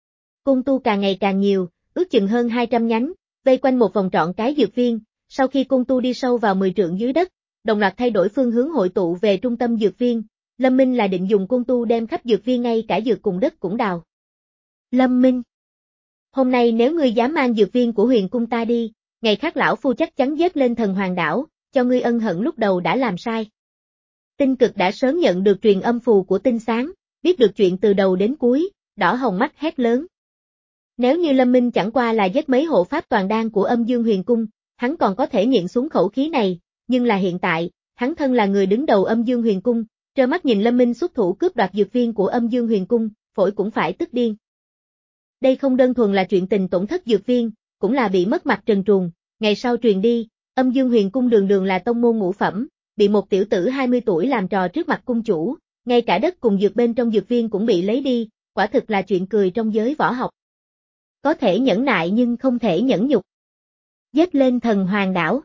Côn tu càng ngày càng nhiều, ước chừng hơn hai trăm nhánh, vây quanh một vòng trọn cái dược viên, sau khi côn tu đi sâu vào mười trượng dưới đất, đồng loạt thay đổi phương hướng hội tụ về trung tâm dược viên, Lâm Minh là định dùng côn tu đem khắp dược viên ngay cả dược cùng đất cũng đào. Lâm Minh, hôm nay nếu ngươi dám mang dược viên của huyền cung ta đi, ngày khác lão phu chắc chắn giết lên thần hoàng đảo, cho ngươi ân hận lúc đầu đã làm sai. Tinh Cực đã sớm nhận được truyền âm phù của Tinh Sáng, biết được chuyện từ đầu đến cuối, đỏ hồng mắt hét lớn. Nếu như Lâm Minh chẳng qua là giết mấy hộ pháp toàn đan của Âm Dương Huyền Cung, hắn còn có thể nhịn xuống khẩu khí này, nhưng là hiện tại, hắn thân là người đứng đầu Âm Dương Huyền Cung, trơ mắt nhìn Lâm Minh xuất thủ cướp đoạt dược viên của Âm Dương Huyền Cung, phổi cũng phải tức điên. Đây không đơn thuần là chuyện tình tổn thất dược viên, cũng là bị mất mặt trần truồng, ngày sau truyền đi, Âm Dương Huyền Cung đường đường là tông môn ngũ phẩm, bị một tiểu tử hai mươi tuổi làm trò trước mặt cung chủ, ngay cả đất cùng dược bên trong dược viên cũng bị lấy đi, quả thực là chuyện cười trong giới võ học. Có thể nhẫn nại nhưng không thể nhẫn nhục. Giết lên thần hoàng đảo.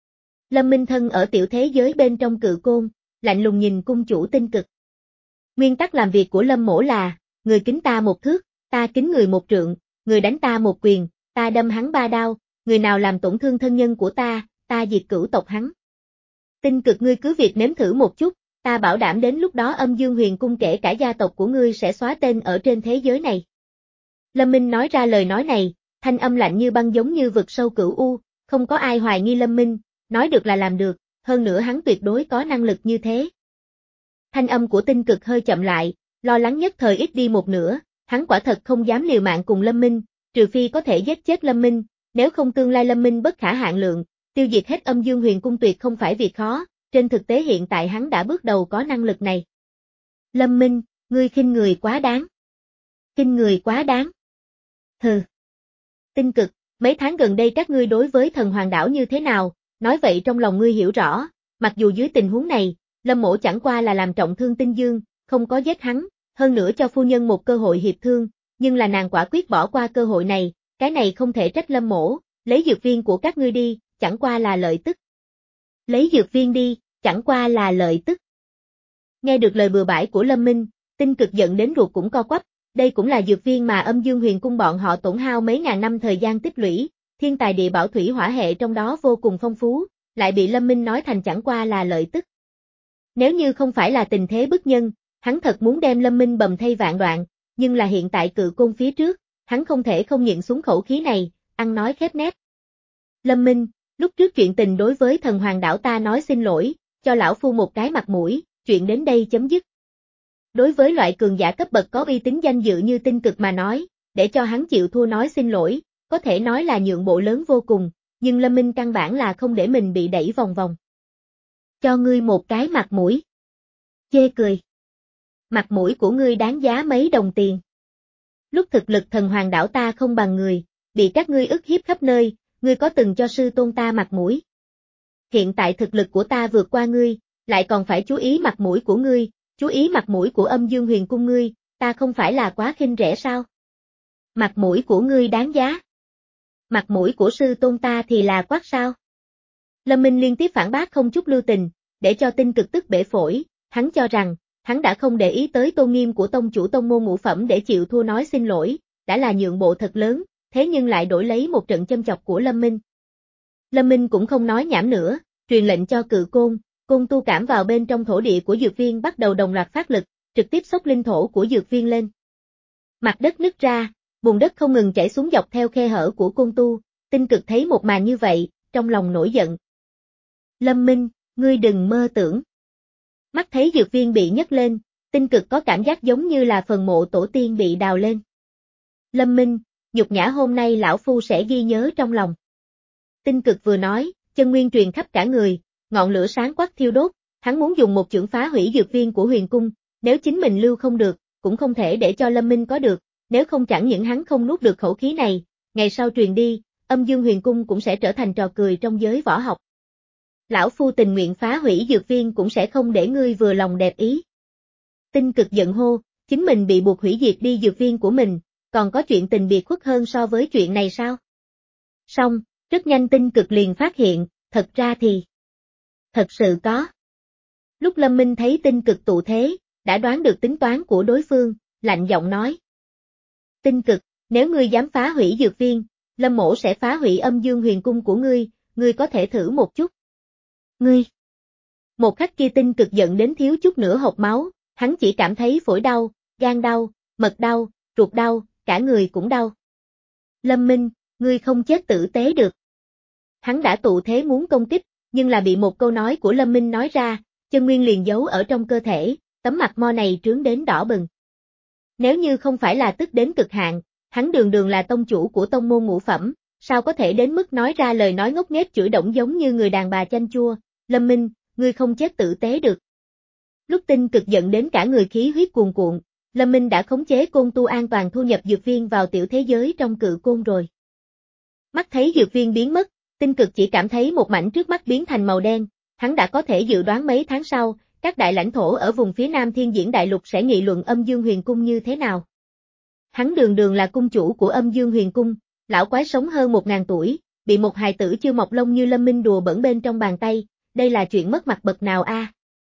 Lâm Minh thân ở tiểu thế giới bên trong cự côn, lạnh lùng nhìn cung chủ Tinh Cực. Nguyên tắc làm việc của Lâm mỗ là, người kính ta một thước, ta kính người một trượng, người đánh ta một quyền, ta đâm hắn ba đao, người nào làm tổn thương thân nhân của ta, ta diệt cửu tộc hắn. Tinh Cực ngươi cứ việc nếm thử một chút, ta bảo đảm đến lúc đó Âm Dương Huyền Cung kể cả gia tộc của ngươi sẽ xóa tên ở trên thế giới này. Lâm Minh nói ra lời nói này, thanh âm lạnh như băng giống như vực sâu cửu u, không có ai hoài nghi Lâm Minh, nói được là làm được, hơn nữa hắn tuyệt đối có năng lực như thế. Thanh âm của Tinh Cực hơi chậm lại, lo lắng nhất thời ít đi một nửa, hắn quả thật không dám liều mạng cùng Lâm Minh, trừ phi có thể giết chết Lâm Minh, nếu không tương lai Lâm Minh bất khả hạn lượng, tiêu diệt hết Âm Dương Huyền Cung tuyệt không phải việc khó, trên thực tế hiện tại hắn đã bước đầu có năng lực này. Lâm Minh, ngươi khinh người quá đáng. Khinh người quá đáng. Hừ. Tinh Cực, mấy tháng gần đây các ngươi đối với thần hoàng đảo như thế nào, nói vậy trong lòng ngươi hiểu rõ, mặc dù dưới tình huống này, Lâm mỗ chẳng qua là làm trọng thương Tinh Dương, không có giết hắn, hơn nữa cho phu nhân một cơ hội hiệp thương, nhưng là nàng quả quyết bỏ qua cơ hội này, cái này không thể trách Lâm mỗ, lấy dược viên của các ngươi đi, chẳng qua là lợi tức. Lấy dược viên đi, chẳng qua là lợi tức. Nghe được lời bừa bãi của Lâm Minh, Tinh Cực giận đến ruột cũng co quắp, đây cũng là dược viên mà Âm Dương Huyền Cung bọn họ tổn hao mấy ngàn năm thời gian tích lũy, thiên tài địa bảo thủy hỏa hệ trong đó vô cùng phong phú, lại bị Lâm Minh nói thành chẳng qua là lợi tức. Nếu như không phải là tình thế bức nhân, hắn thật muốn đem Lâm Minh bầm thay vạn đoạn, nhưng là hiện tại cự côn phía trước, hắn không thể không nhịn xuống khẩu khí này, ăn nói khép nép. Lâm Minh, lúc trước chuyện tình đối với thần hoàng đảo ta nói xin lỗi, cho lão phu một cái mặt mũi, chuyện đến đây chấm dứt. Đối với loại cường giả cấp bậc có uy tín danh dự như Tinh Cực mà nói, để cho hắn chịu thua nói xin lỗi, có thể nói là nhượng bộ lớn vô cùng, nhưng Lâm Minh căn bản là không để mình bị đẩy vòng vòng. Cho ngươi một cái mặt mũi. Chê cười. Mặt mũi của ngươi đáng giá mấy đồng tiền. Lúc thực lực thần hoàng đảo ta không bằng người, bị các ngươi ức hiếp khắp nơi, ngươi có từng cho sư tôn ta mặt mũi. Hiện tại thực lực của ta vượt qua ngươi, lại còn phải chú ý mặt mũi của ngươi, chú ý mặt mũi của Âm Dương Huyền Cung ngươi, ta không phải là quá khinh rẻ sao? Mặt mũi của ngươi đáng giá. Mặt mũi của sư tôn ta thì là quát sao? Lâm Minh liên tiếp phản bác không chút lưu tình, để cho Tinh Cực tức bể phổi, hắn cho rằng, hắn đã không để ý tới tôn nghiêm của tông chủ tông môn ngũ phẩm để chịu thua nói xin lỗi, đã là nhượng bộ thật lớn, thế nhưng lại đổi lấy một trận châm chọc của Lâm Minh. Lâm Minh cũng không nói nhảm nữa, truyền lệnh cho cự côn, côn tu cảm vào bên trong thổ địa của dược viên bắt đầu đồng loạt phát lực, trực tiếp xốc linh thổ của dược viên lên. Mặt đất nứt ra, bùn đất không ngừng chảy xuống dọc theo khe hở của côn tu, Tinh Cực thấy một màn như vậy, trong lòng nổi giận. Lâm Minh, ngươi đừng mơ tưởng. Mắt thấy dược viên bị nhấc lên, Tinh Cực có cảm giác giống như là phần mộ tổ tiên bị đào lên. Lâm Minh, nhục nhã hôm nay lão phu sẽ ghi nhớ trong lòng. Tinh Cực vừa nói, chân nguyên truyền khắp cả người, ngọn lửa sáng quắc thiêu đốt, hắn muốn dùng một chưởng phá hủy dược viên của huyền cung, nếu chính mình lưu không được, cũng không thể để cho Lâm Minh có được, nếu không chẳng những hắn không nuốt được khẩu khí này, ngày sau truyền đi, Âm Dương Huyền Cung cũng sẽ trở thành trò cười trong giới võ học. Lão phu tình nguyện phá hủy dược viên cũng sẽ không để ngươi vừa lòng đẹp ý. Tinh Cực giận hô, chính mình bị buộc hủy diệt đi dược viên của mình, còn có chuyện tình biệt khuất hơn so với chuyện này sao? Xong, rất nhanh Tinh Cực liền phát hiện, thật ra thì... Thật sự có. Lúc Lâm Minh thấy Tinh Cực tụ thế, đã đoán được tính toán của đối phương, lạnh giọng nói. Tinh Cực, nếu ngươi dám phá hủy dược viên, Lâm mỗ sẽ phá hủy Âm Dương Huyền Cung của ngươi, ngươi có thể thử một chút. Ngươi! Một khắc kia Tinh Cực giận đến thiếu chút nữa hộc máu, Hắn chỉ cảm thấy phổi đau, gan đau, mật đau, ruột đau, cả người cũng đau. Lâm Minh, ngươi không chết tử tế được. Hắn đã tụ thế muốn công kích, nhưng là bị một câu nói của Lâm Minh nói ra, chân nguyên liền giấu ở trong cơ thể, tấm mặt mo này trướng đến đỏ bừng. Nếu như không phải là tức đến cực hạn, hắn đường đường là tông chủ của tông môn ngũ phẩm, sao có thể đến mức nói ra lời nói ngốc nghếch chửi động giống như người đàn bà chanh chua. Lâm Minh, ngươi không chết tử tế được. Lúc Tinh Cực giận đến cả người khí huyết cuồn cuộn, Lâm Minh đã khống chế côn tu an toàn thu nhập dược viên vào tiểu thế giới trong cự côn rồi. Mắt thấy dược viên biến mất, Tinh Cực chỉ cảm thấy một mảnh trước mắt biến thành màu đen, hắn đã có thể dự đoán mấy tháng sau, các đại lãnh thổ ở vùng phía Nam Thiên Diễn Đại Lục sẽ nghị luận Âm Dương Huyền Cung như thế nào. Hắn đường đường là cung chủ của Âm Dương Huyền Cung, lão quái sống hơn một ngàn tuổi, bị một hài tử chưa mọc lông như Lâm Minh đùa bỡn bên trong bàn tay, đây là chuyện mất mặt bậc nào a? À?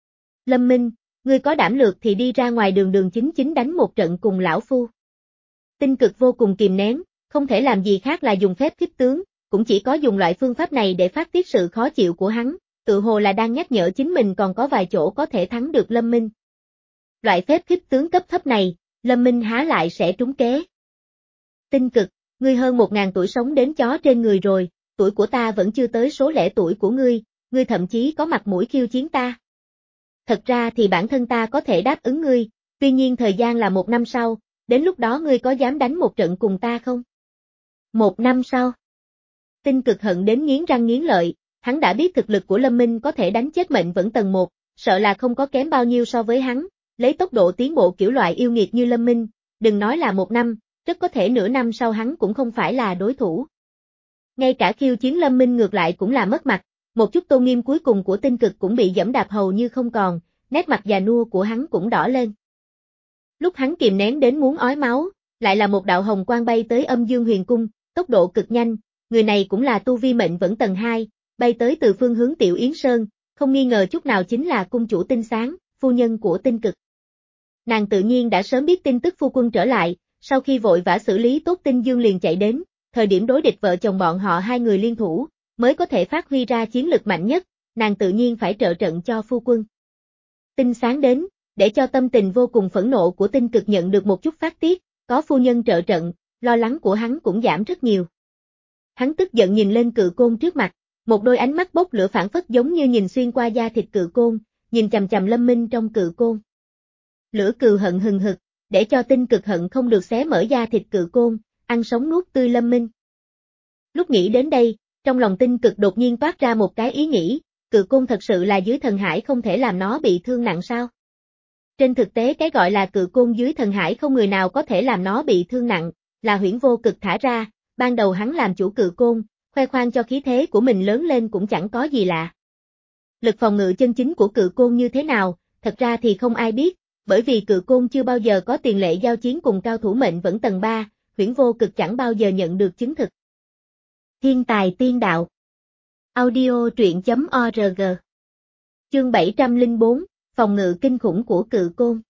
Lâm Minh, ngươi có đảm lược thì đi ra ngoài đường đường chính chính đánh một trận cùng lão phu. Tinh Cực vô cùng kìm nén, không thể làm gì khác là dùng phép khích tướng, cũng chỉ có dùng loại phương pháp này để phát tiết sự khó chịu của hắn, tự hồ là đang nhắc nhở chính mình còn có vài chỗ có thể thắng được Lâm Minh. Loại phép khích tướng cấp thấp này, Lâm Minh há lại sẽ trúng kế. Tinh Cực, ngươi hơn một ngàn tuổi sống đến chó trên người rồi, tuổi của ta vẫn chưa tới số lẻ tuổi của ngươi, ngươi thậm chí có mặt mũi khiêu chiến ta. Thật ra thì bản thân ta có thể đáp ứng ngươi, tuy nhiên thời gian là một năm sau, đến lúc đó ngươi có dám đánh một trận cùng ta không? Một năm sau. Tinh Cực hận đến nghiến răng nghiến lợi, hắn đã biết thực lực của Lâm Minh có thể đánh chết mệnh vẫn tầng một, sợ là không có kém bao nhiêu so với hắn, lấy tốc độ tiến bộ kiểu loại yêu nghiệt như Lâm Minh, đừng nói là một năm, rất có thể nửa năm sau hắn cũng không phải là đối thủ. Ngay cả khiêu chiến Lâm Minh ngược lại cũng là mất mặt, một chút tôn nghiêm cuối cùng của Tinh Cực cũng bị giẫm đạp hầu như không còn, nét mặt già nua của hắn cũng đỏ lên. Lúc hắn kìm nén đến muốn ói máu, lại là một đạo hồng quang bay tới Âm Dương Huyền Cung, tốc độ cực nhanh, người này cũng là tu vi mệnh vẫn tầng hai, bay tới từ phương hướng Tiểu Yến Sơn, không nghi ngờ chút nào chính là cung chủ Tinh Sáng, phu nhân của Tinh Cực. Nàng tự nhiên đã sớm biết tin tức phu quân trở lại, sau khi vội vã xử lý tốt Tinh Dương liền chạy đến, thời điểm đối địch vợ chồng bọn họ hai người liên thủ, mới có thể phát huy ra chiến lực mạnh nhất, nàng tự nhiên phải trợ trận cho phu quân. Tinh Sáng đến, để cho tâm tình vô cùng phẫn nộ của Tinh Cực nhận được một chút phát tiết, có phu nhân trợ trận, lo lắng của hắn cũng giảm rất nhiều. Hắn tức giận nhìn lên cự côn trước mặt, một đôi ánh mắt bốc lửa phản phất giống như nhìn xuyên qua da thịt cự côn, nhìn chằm chằm Lâm Minh trong cự côn. Lửa cừu hận hừng hực, để cho Tinh Cực hận không được xé mở da thịt cự côn, ăn sống nuốt tươi Lâm Minh. Lúc nghĩ đến đây, trong lòng Tinh Cực đột nhiên toát ra một cái ý nghĩ, cự côn thật sự là dưới thần hải không thể làm nó bị thương nặng sao? Trên thực tế cái gọi là cự côn dưới thần hải không người nào có thể làm nó bị thương nặng, là Huyễn Vô Cực thả ra, ban đầu hắn làm chủ cự côn, khoe khoang cho khí thế của mình lớn lên cũng chẳng có gì lạ. Lực phòng ngự chân chính của cự côn như thế nào, thật ra thì không ai biết, bởi vì cự côn chưa bao giờ có tiền lệ giao chiến cùng cao thủ mệnh vẫn tầng ba, Huyễn Vô Cực chẳng bao giờ nhận được chứng thực. Thiên tài tiên đạo. Audio truyện chấm org. Chương bảy trăm lẻ bốn, phòng ngự kinh khủng của cự côn.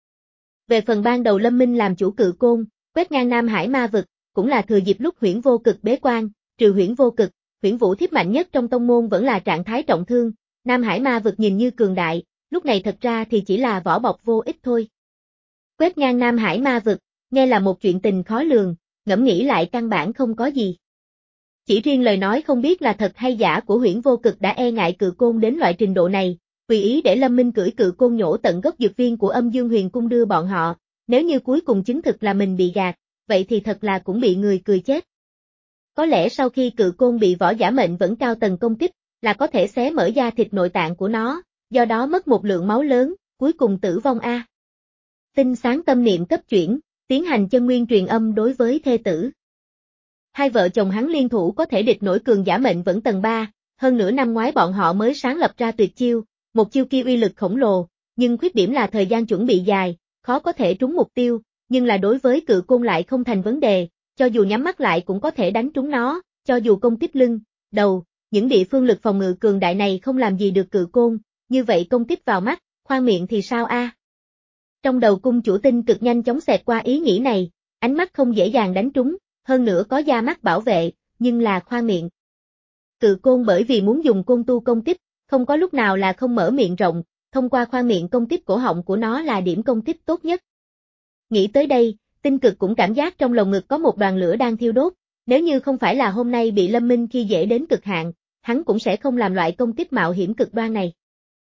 Về phần ban đầu Lâm Minh làm chủ cự côn, quét ngang Nam Hải ma vực, cũng là thừa dịp lúc Huyễn Vô Cực bế quan, trừ Huyễn Vô Cực, Huyễn Vũ Thiếp mạnh nhất trong tông môn vẫn là trạng thái trọng thương, Nam Hải ma vực nhìn như cường đại, lúc này thật ra thì chỉ là vỏ bọc vô ích thôi. Quét ngang Nam Hải ma vực, nghe là một chuyện tình khó lường, ngẫm nghĩ lại căn bản không có gì. Chỉ riêng lời nói không biết là thật hay giả của Huyễn Vô Cực đã e ngại cự côn đến loại trình độ này, vì ý để Lâm Minh cưỡi cự côn nhổ tận gốc dược viên của Âm Dương Huyền Cung đưa bọn họ, nếu như cuối cùng chứng thực là mình bị gạt, vậy thì thật là cũng bị người cười chết. Có lẽ sau khi cự côn bị võ giả mệnh vẫn cao tầng công kích, là có thể xé mở da thịt nội tạng của nó, do đó mất một lượng máu lớn, cuối cùng tử vong a. À. Tinh Sáng tâm niệm cấp chuyển, tiến hành chân nguyên truyền âm đối với thê tử. Hai vợ chồng hắn liên thủ có thể địch nổi cường giả mệnh vẫn tầng ba, hơn nửa năm ngoái bọn họ mới sáng lập ra tuyệt chiêu, một chiêu kia uy lực khổng lồ, nhưng khuyết điểm là thời gian chuẩn bị dài, khó có thể trúng mục tiêu, nhưng là đối với cự côn lại không thành vấn đề, cho dù nhắm mắt lại cũng có thể đánh trúng nó, cho dù công kích lưng, đầu, những địa phương lực phòng ngự cường đại này không làm gì được cự côn, như vậy công kích vào mắt, khoang miệng thì sao a? À? Trong đầu cung chủ Tinh Cực nhanh chóng xẹt qua ý nghĩ này, ánh mắt không dễ dàng đánh trúng, hơn nữa có da mắt bảo vệ, nhưng là khoang miệng. Cự côn bởi vì muốn dùng côn tu công kích, không có lúc nào là không mở miệng rộng, thông qua khoang miệng công kích cổ họng của nó là điểm công kích tốt nhất. Nghĩ tới đây, Tinh Cực cũng cảm giác trong lồng ngực có một đoàn lửa đang thiêu đốt, nếu như không phải là hôm nay bị Lâm Minh khi dễ đến cực hạn, hắn cũng sẽ không làm loại công kích mạo hiểm cực đoan này.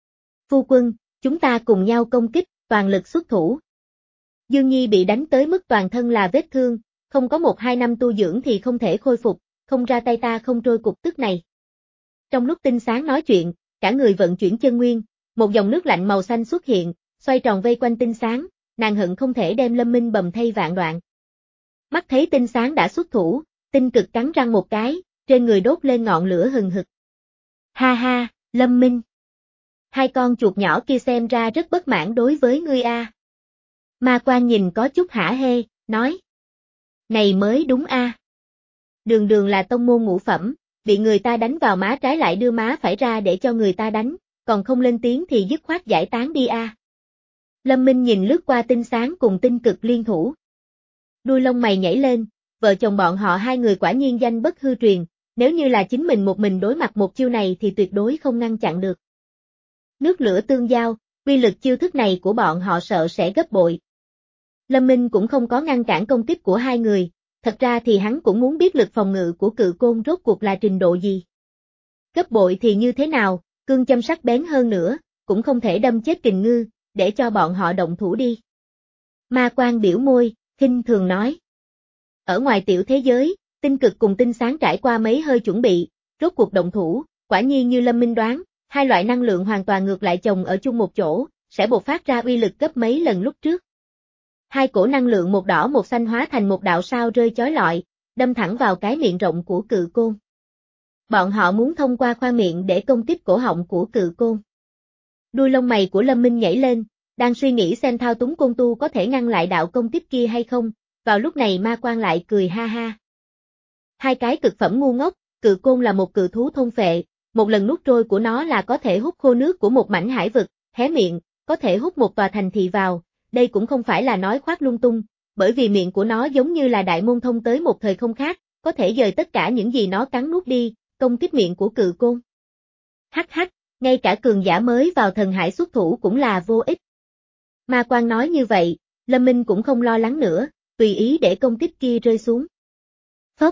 Phu quân, chúng ta cùng nhau công kích, toàn lực xuất thủ. Dương Nhi bị đánh tới mức toàn thân là vết thương, không có một hai năm tu dưỡng thì không thể khôi phục, không ra tay ta không trôi cục tức này. Trong lúc Tinh Sáng nói chuyện, cả người vận chuyển chân nguyên, một dòng nước lạnh màu xanh xuất hiện, xoay tròn vây quanh Tinh Sáng, nàng hận không thể đem Lâm Minh bầm thây vạn đoạn. Mắt thấy Tinh Sáng đã xuất thủ, Tinh Cực cắn răng một cái, trên người đốt lên ngọn lửa hừng hực. Ha ha, Lâm Minh. Hai con chuột nhỏ kia xem ra rất bất mãn đối với ngươi a. Ma Quan nhìn có chút hả hê, nói. Này mới đúng a. Đường đường là tông môn ngũ phẩm, bị người ta đánh vào má trái lại đưa má phải ra để cho người ta đánh, còn không lên tiếng thì dứt khoát giải tán đi a. Lâm Minh nhìn lướt qua Tinh Sáng cùng Tinh Cực liên thủ. Đuôi lông mày nhảy lên, vợ chồng bọn họ hai người quả nhiên danh bất hư truyền, nếu như là chính mình một mình đối mặt một chiêu này thì tuyệt đối không ngăn chặn được. Nước lửa tương giao, uy lực chiêu thức này của bọn họ sợ sẽ gấp bội. Lâm Minh cũng không có ngăn cản công kích của hai người, thật ra thì hắn cũng muốn biết lực phòng ngự của Cự Côn rốt cuộc là trình độ gì. Gấp bội thì như thế nào, cương châm sắc bén hơn nữa, cũng không thể đâm chết Kình Ngư, để cho bọn họ động thủ đi. Ma Quan biểu môi, khinh thường nói. Ở ngoài tiểu thế giới, Tinh Cực cùng Tinh Sáng trải qua mấy hơi chuẩn bị, rốt cuộc động thủ, quả nhiên như Lâm Minh đoán, hai loại năng lượng hoàn toàn ngược lại chồng ở chung một chỗ, sẽ bộc phát ra uy lực gấp mấy lần lúc trước. Hai cổ năng lượng một đỏ một xanh hóa thành một đạo sao rơi chói lọi, đâm thẳng vào cái miệng rộng của Cự Côn. Bọn họ muốn thông qua khoang miệng để công kích cổ họng của Cự Côn. Đuôi lông mày của Lâm Minh nhảy lên, đang suy nghĩ xem thao túng côn tu có thể ngăn lại đạo công kích kia hay không, vào lúc này Ma Quan lại cười ha ha. Hai cái cực phẩm ngu ngốc, Cự Côn là một cự thú thôn phệ, một lần nuốt trôi của nó là có thể hút khô nước của một mảnh hải vực, hé miệng, có thể hút một tòa thành thị vào, đây cũng không phải là nói khoác lung tung, bởi vì miệng của nó giống như là đại môn thông tới một thời không khác, có thể dời tất cả những gì nó cắn nuốt đi, công kích miệng của Cự Côn. Hắc hắc, ngay cả cường giả mới vào thần hải xuất thủ cũng là vô ích. Ma Quan nói như vậy, Lâm Minh cũng không lo lắng nữa, tùy ý để công kích kia rơi xuống. Phốc.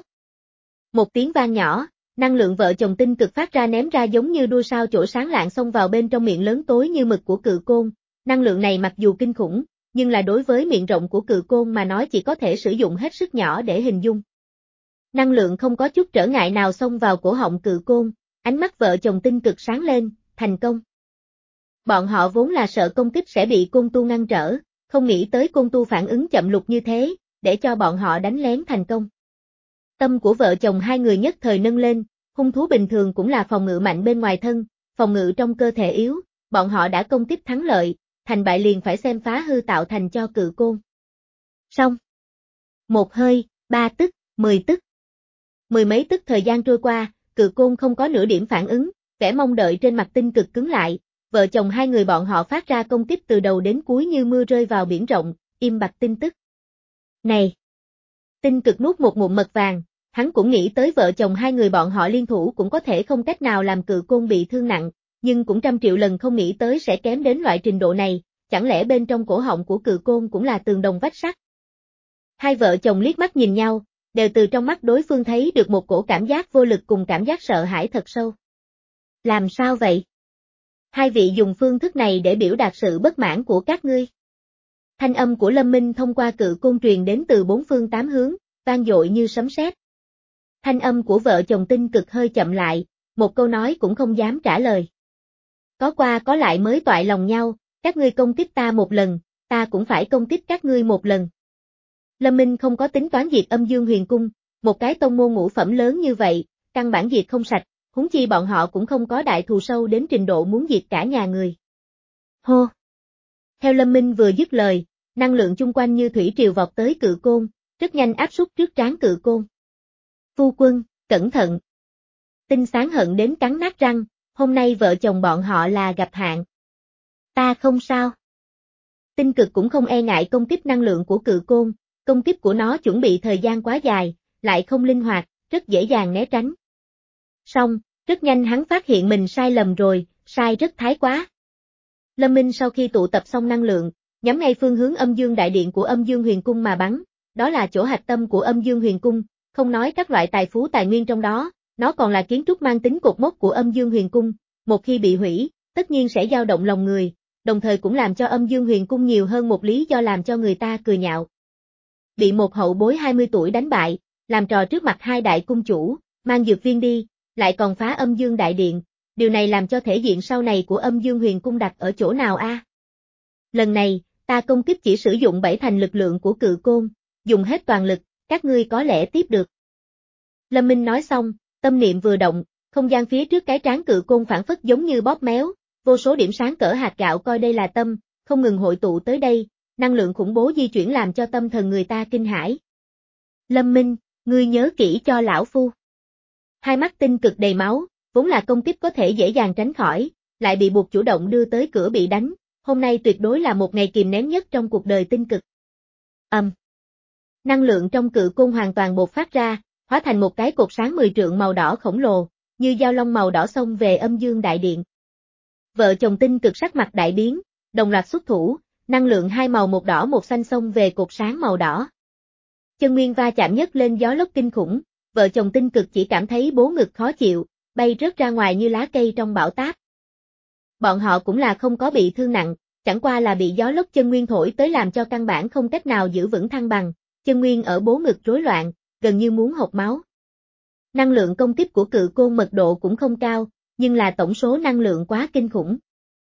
Một tiếng vang nhỏ, năng lượng vợ chồng Tinh Cực phát ra ném ra giống như đuôi sao chỗ sáng lạng xông vào bên trong miệng lớn tối như mực của Cự Côn. Năng lượng này mặc dù kinh khủng, nhưng là đối với miệng rộng của Cự Côn mà nói chỉ có thể sử dụng hết sức nhỏ để hình dung. Năng lượng không có chút trở ngại nào xông vào cổ họng Cự Côn, ánh mắt vợ chồng Tinh Cực sáng lên, thành công. Bọn họ vốn là sợ công kích sẽ bị côn tu ngăn trở, không nghĩ tới côn tu phản ứng chậm lục như thế, để cho bọn họ đánh lén thành công. Tâm của vợ chồng hai người nhất thời nâng lên, hung thú bình thường cũng là phòng ngự mạnh bên ngoài thân, phòng ngự trong cơ thể yếu, bọn họ đã công kích thắng lợi, thành bại liền phải xem phá hư tạo thành cho Cự Côn. Xong. Một hơi, ba tức, mười tức. Mười mấy tức thời gian trôi qua, Cự Côn không có nửa điểm phản ứng, vẻ mong đợi trên mặt Tinh Cực cứng lại, vợ chồng hai người bọn họ phát ra công kích từ đầu đến cuối như mưa rơi vào biển rộng, im bặt tin tức. Này! Tinh Cực nuốt một ngụm mật vàng, hắn cũng nghĩ tới vợ chồng hai người bọn họ liên thủ cũng có thể không cách nào làm Cự Côn bị thương nặng, nhưng cũng trăm triệu lần không nghĩ tới sẽ kém đến loại trình độ này, chẳng lẽ bên trong cổ họng của Cự Côn cũng là tường đồng vách sắt. Hai vợ chồng liếc mắt nhìn nhau, đều từ trong mắt đối phương thấy được một cổ cảm giác vô lực cùng cảm giác sợ hãi thật sâu. Làm sao vậy? Hai vị dùng phương thức này để biểu đạt sự bất mãn của các ngươi. Thanh âm của Lâm Minh thông qua Cự Côn truyền đến từ bốn phương tám hướng, vang dội như sấm sét. Thanh âm của vợ chồng Tinh Cực hơi chậm lại, một câu nói cũng không dám trả lời. Có qua có lại mới toại lòng nhau, các ngươi công kích ta một lần, ta cũng phải công kích các ngươi một lần. Lâm Minh không có tính toán diệt Âm Dương Huyền Cung, một cái tông môn ngũ phẩm lớn như vậy, căn bản diệt không sạch, huống chi bọn họ cũng không có đại thù sâu đến trình độ muốn diệt cả nhà người. Hô! Theo Lâm Minh vừa dứt lời, năng lượng chung quanh như thủy triều vọt tới Cự Côn, rất nhanh áp súc trước trán Cự Côn. Phu quân, cẩn thận! Tinh Sáng hận đến cắn nát răng, hôm nay vợ chồng bọn họ là gặp hạn. Ta không sao. Tinh Cực cũng không e ngại công kích năng lượng của Cự Côn, công kích của nó chuẩn bị thời gian quá dài, lại không linh hoạt, rất dễ dàng né tránh. Xong, rất nhanh hắn phát hiện mình sai lầm rồi, sai rất thái quá. Lâm Minh sau khi tụ tập xong năng lượng, nhắm ngay phương hướng âm dương đại điện của âm dương huyền cung mà bắn, đó là chỗ hạch tâm của âm dương huyền cung, không nói các loại tài phú tài nguyên trong đó, nó còn là kiến trúc mang tính cột mốc của âm dương huyền cung, một khi bị hủy, tất nhiên sẽ dao động lòng người, đồng thời cũng làm cho âm dương huyền cung nhiều hơn một lý do làm cho người ta cười nhạo. Bị một hậu bối hai mươi tuổi đánh bại, làm trò trước mặt hai đại cung chủ, mang dược viên đi, lại còn phá âm dương đại điện, điều này làm cho thể diện sau này của âm dương huyền cung đặt ở chỗ nào a? Lần này, ta công kích chỉ sử dụng bảy thành lực lượng của cự côn, dùng hết toàn lực, các ngươi có lẽ tiếp được. Lâm Minh nói xong, tâm niệm vừa động, không gian phía trước cái trán cự côn phản phất giống như bóp méo, vô số điểm sáng cỡ hạt gạo coi đây là tâm, không ngừng hội tụ tới đây, năng lượng khủng bố di chuyển làm cho tâm thần người ta kinh hãi. Lâm Minh, ngươi nhớ kỹ cho lão phu. Hai mắt tinh cực đầy máu, vốn là công kích có thể dễ dàng tránh khỏi, lại bị buộc chủ động đưa tới cửa bị đánh, hôm nay tuyệt đối là một ngày kìm nén nhất trong cuộc đời tinh cực. Âm. Um. Năng lượng trong cự côn hoàn toàn bộc phát ra, hóa thành một cái cột sáng mười trượng màu đỏ khổng lồ, như dao long màu đỏ xông về âm dương đại điện. Vợ chồng tinh cực sắc mặt đại biến, đồng loạt xuất thủ, năng lượng hai màu một đỏ một xanh xông về cột sáng màu đỏ. Chân nguyên va chạm nhất lên gió lốc kinh khủng, vợ chồng tinh cực chỉ cảm thấy bố ngực khó chịu, bay rớt ra ngoài như lá cây trong bão táp. Bọn họ cũng là không có bị thương nặng, chẳng qua là bị gió lốc chân nguyên thổi tới làm cho căn bản không cách nào giữ vững thăng bằng, chân nguyên ở bố ngực rối loạn, gần như muốn hộc máu. Năng lượng công kích của cự côn mật độ cũng không cao, nhưng là tổng số năng lượng quá kinh khủng.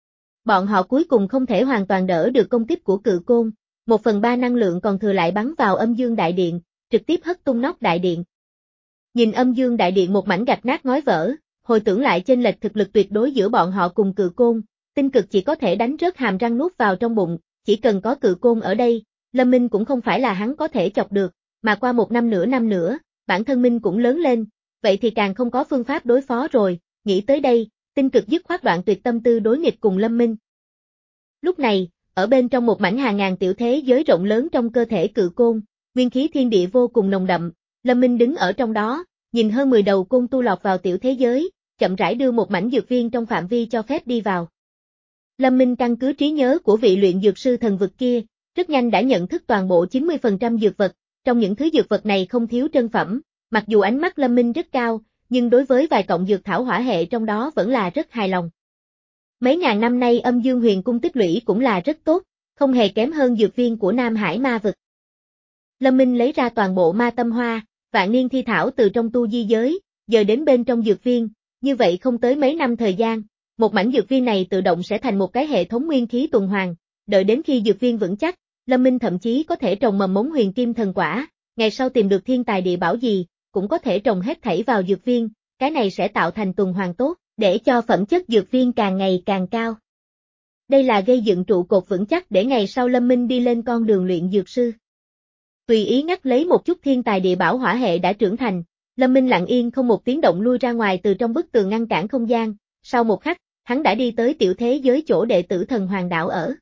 Bọn họ cuối cùng không thể hoàn toàn đỡ được công kích của cự côn, một phần ba năng lượng còn thừa lại bắn vào âm dương đại điện, trực tiếp hất tung nóc đại điện. Nhìn âm dương đại điện một mảnh gạch nát ngói vỡ, hồi tưởng lại chênh lệch thực lực tuyệt đối giữa bọn họ cùng cự côn, tinh cực chỉ có thể đánh rớt hàm răng nuốt vào trong bụng, chỉ cần có cự côn ở đây, Lâm Minh cũng không phải là hắn có thể chọc được, mà qua một năm nửa năm nữa, bản thân Minh cũng lớn lên, vậy thì càng không có phương pháp đối phó rồi, nghĩ tới đây, tinh cực dứt khoát đoạn tuyệt tâm tư đối nghịch cùng Lâm Minh. Lúc này, ở bên trong một mảnh hàng ngàn tiểu thế giới rộng lớn trong cơ thể cự côn, nguyên khí thiên địa vô cùng nồng đậm, Lâm Minh đứng ở trong đó, nhìn hơn mười đầu côn tu lọt vào tiểu thế giới, chậm rãi đưa một mảnh dược viên trong phạm vi cho phép đi vào. Lâm Minh căn cứ trí nhớ của vị luyện dược sư thần vực kia, rất nhanh đã nhận thức toàn bộ chín mươi phần trăm dược vật, trong những thứ dược vật này không thiếu trân phẩm, mặc dù ánh mắt Lâm Minh rất cao, nhưng đối với vài cọng dược thảo hỏa hệ trong đó vẫn là rất hài lòng. Mấy ngàn năm nay âm dương huyền cung tích lũy cũng là rất tốt, không hề kém hơn dược viên của Nam Hải ma vực. Lâm Minh lấy ra toàn bộ ma tâm hoa, vạn niên thi thảo từ trong tu di giới, giờ đến bên trong dược viên, như vậy không tới mấy năm thời gian, một mảnh dược viên này tự động sẽ thành một cái hệ thống nguyên khí tuần hoàn, đợi đến khi dược viên vững chắc, Lâm Minh thậm chí có thể trồng mầm mống huyền kim thần quả, ngày sau tìm được thiên tài địa bảo gì, cũng có thể trồng hết thảy vào dược viên, cái này sẽ tạo thành tuần hoàn tốt, để cho phẩm chất dược viên càng ngày càng cao. Đây là gây dựng trụ cột vững chắc để ngày sau Lâm Minh đi lên con đường luyện dược sư. Tùy ý ngắt lấy một chút thiên tài địa bảo hỏa hệ đã trưởng thành, Lâm Minh lặng yên không một tiếng động lui ra ngoài từ trong bức tường ngăn cản không gian, sau một khắc, hắn đã đi tới tiểu thế giới chỗ đệ tử thần hoàng đảo ở.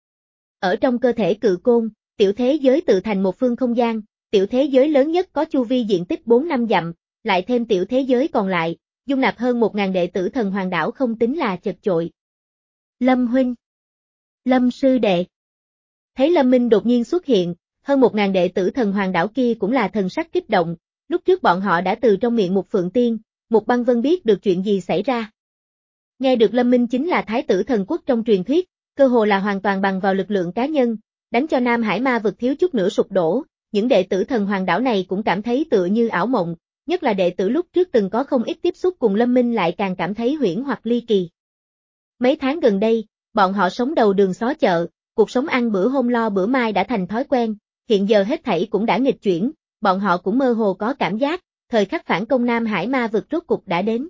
Ở trong cơ thể cự côn, tiểu thế giới tự thành một phương không gian, tiểu thế giới lớn nhất có chu vi diện tích bốn năm dặm, lại thêm tiểu thế giới còn lại, dung nạp hơn một ngàn đệ tử thần hoàng đảo không tính là chật chội. Lâm huynh, Lâm sư đệ. Thấy Lâm Minh đột nhiên xuất hiện, hơn một ngàn đệ tử thần hoàng đảo kia cũng là thần sắc kích động, lúc trước bọn họ đã từ trong miệng một phượng tiên, một băng vân biết được chuyện gì xảy ra. Nghe được Lâm Minh chính là thái tử thần quốc trong truyền thuyết, cơ hồ là hoàn toàn bằng vào lực lượng cá nhân, đánh cho Nam Hải ma vực thiếu chút nữa sụp đổ, những đệ tử thần hoàng đảo này cũng cảm thấy tựa như ảo mộng, nhất là đệ tử lúc trước từng có không ít tiếp xúc cùng Lâm Minh lại càng cảm thấy huyễn hoặc ly kỳ. Mấy tháng gần đây, bọn họ sống đầu đường xó chợ, cuộc sống ăn bữa hôm lo bữa mai đã thành thói quen, hiện giờ hết thảy cũng đã nghịch chuyển, bọn họ cũng mơ hồ có cảm giác, thời khắc phản công Nam Hải ma vực rốt cục đã đến.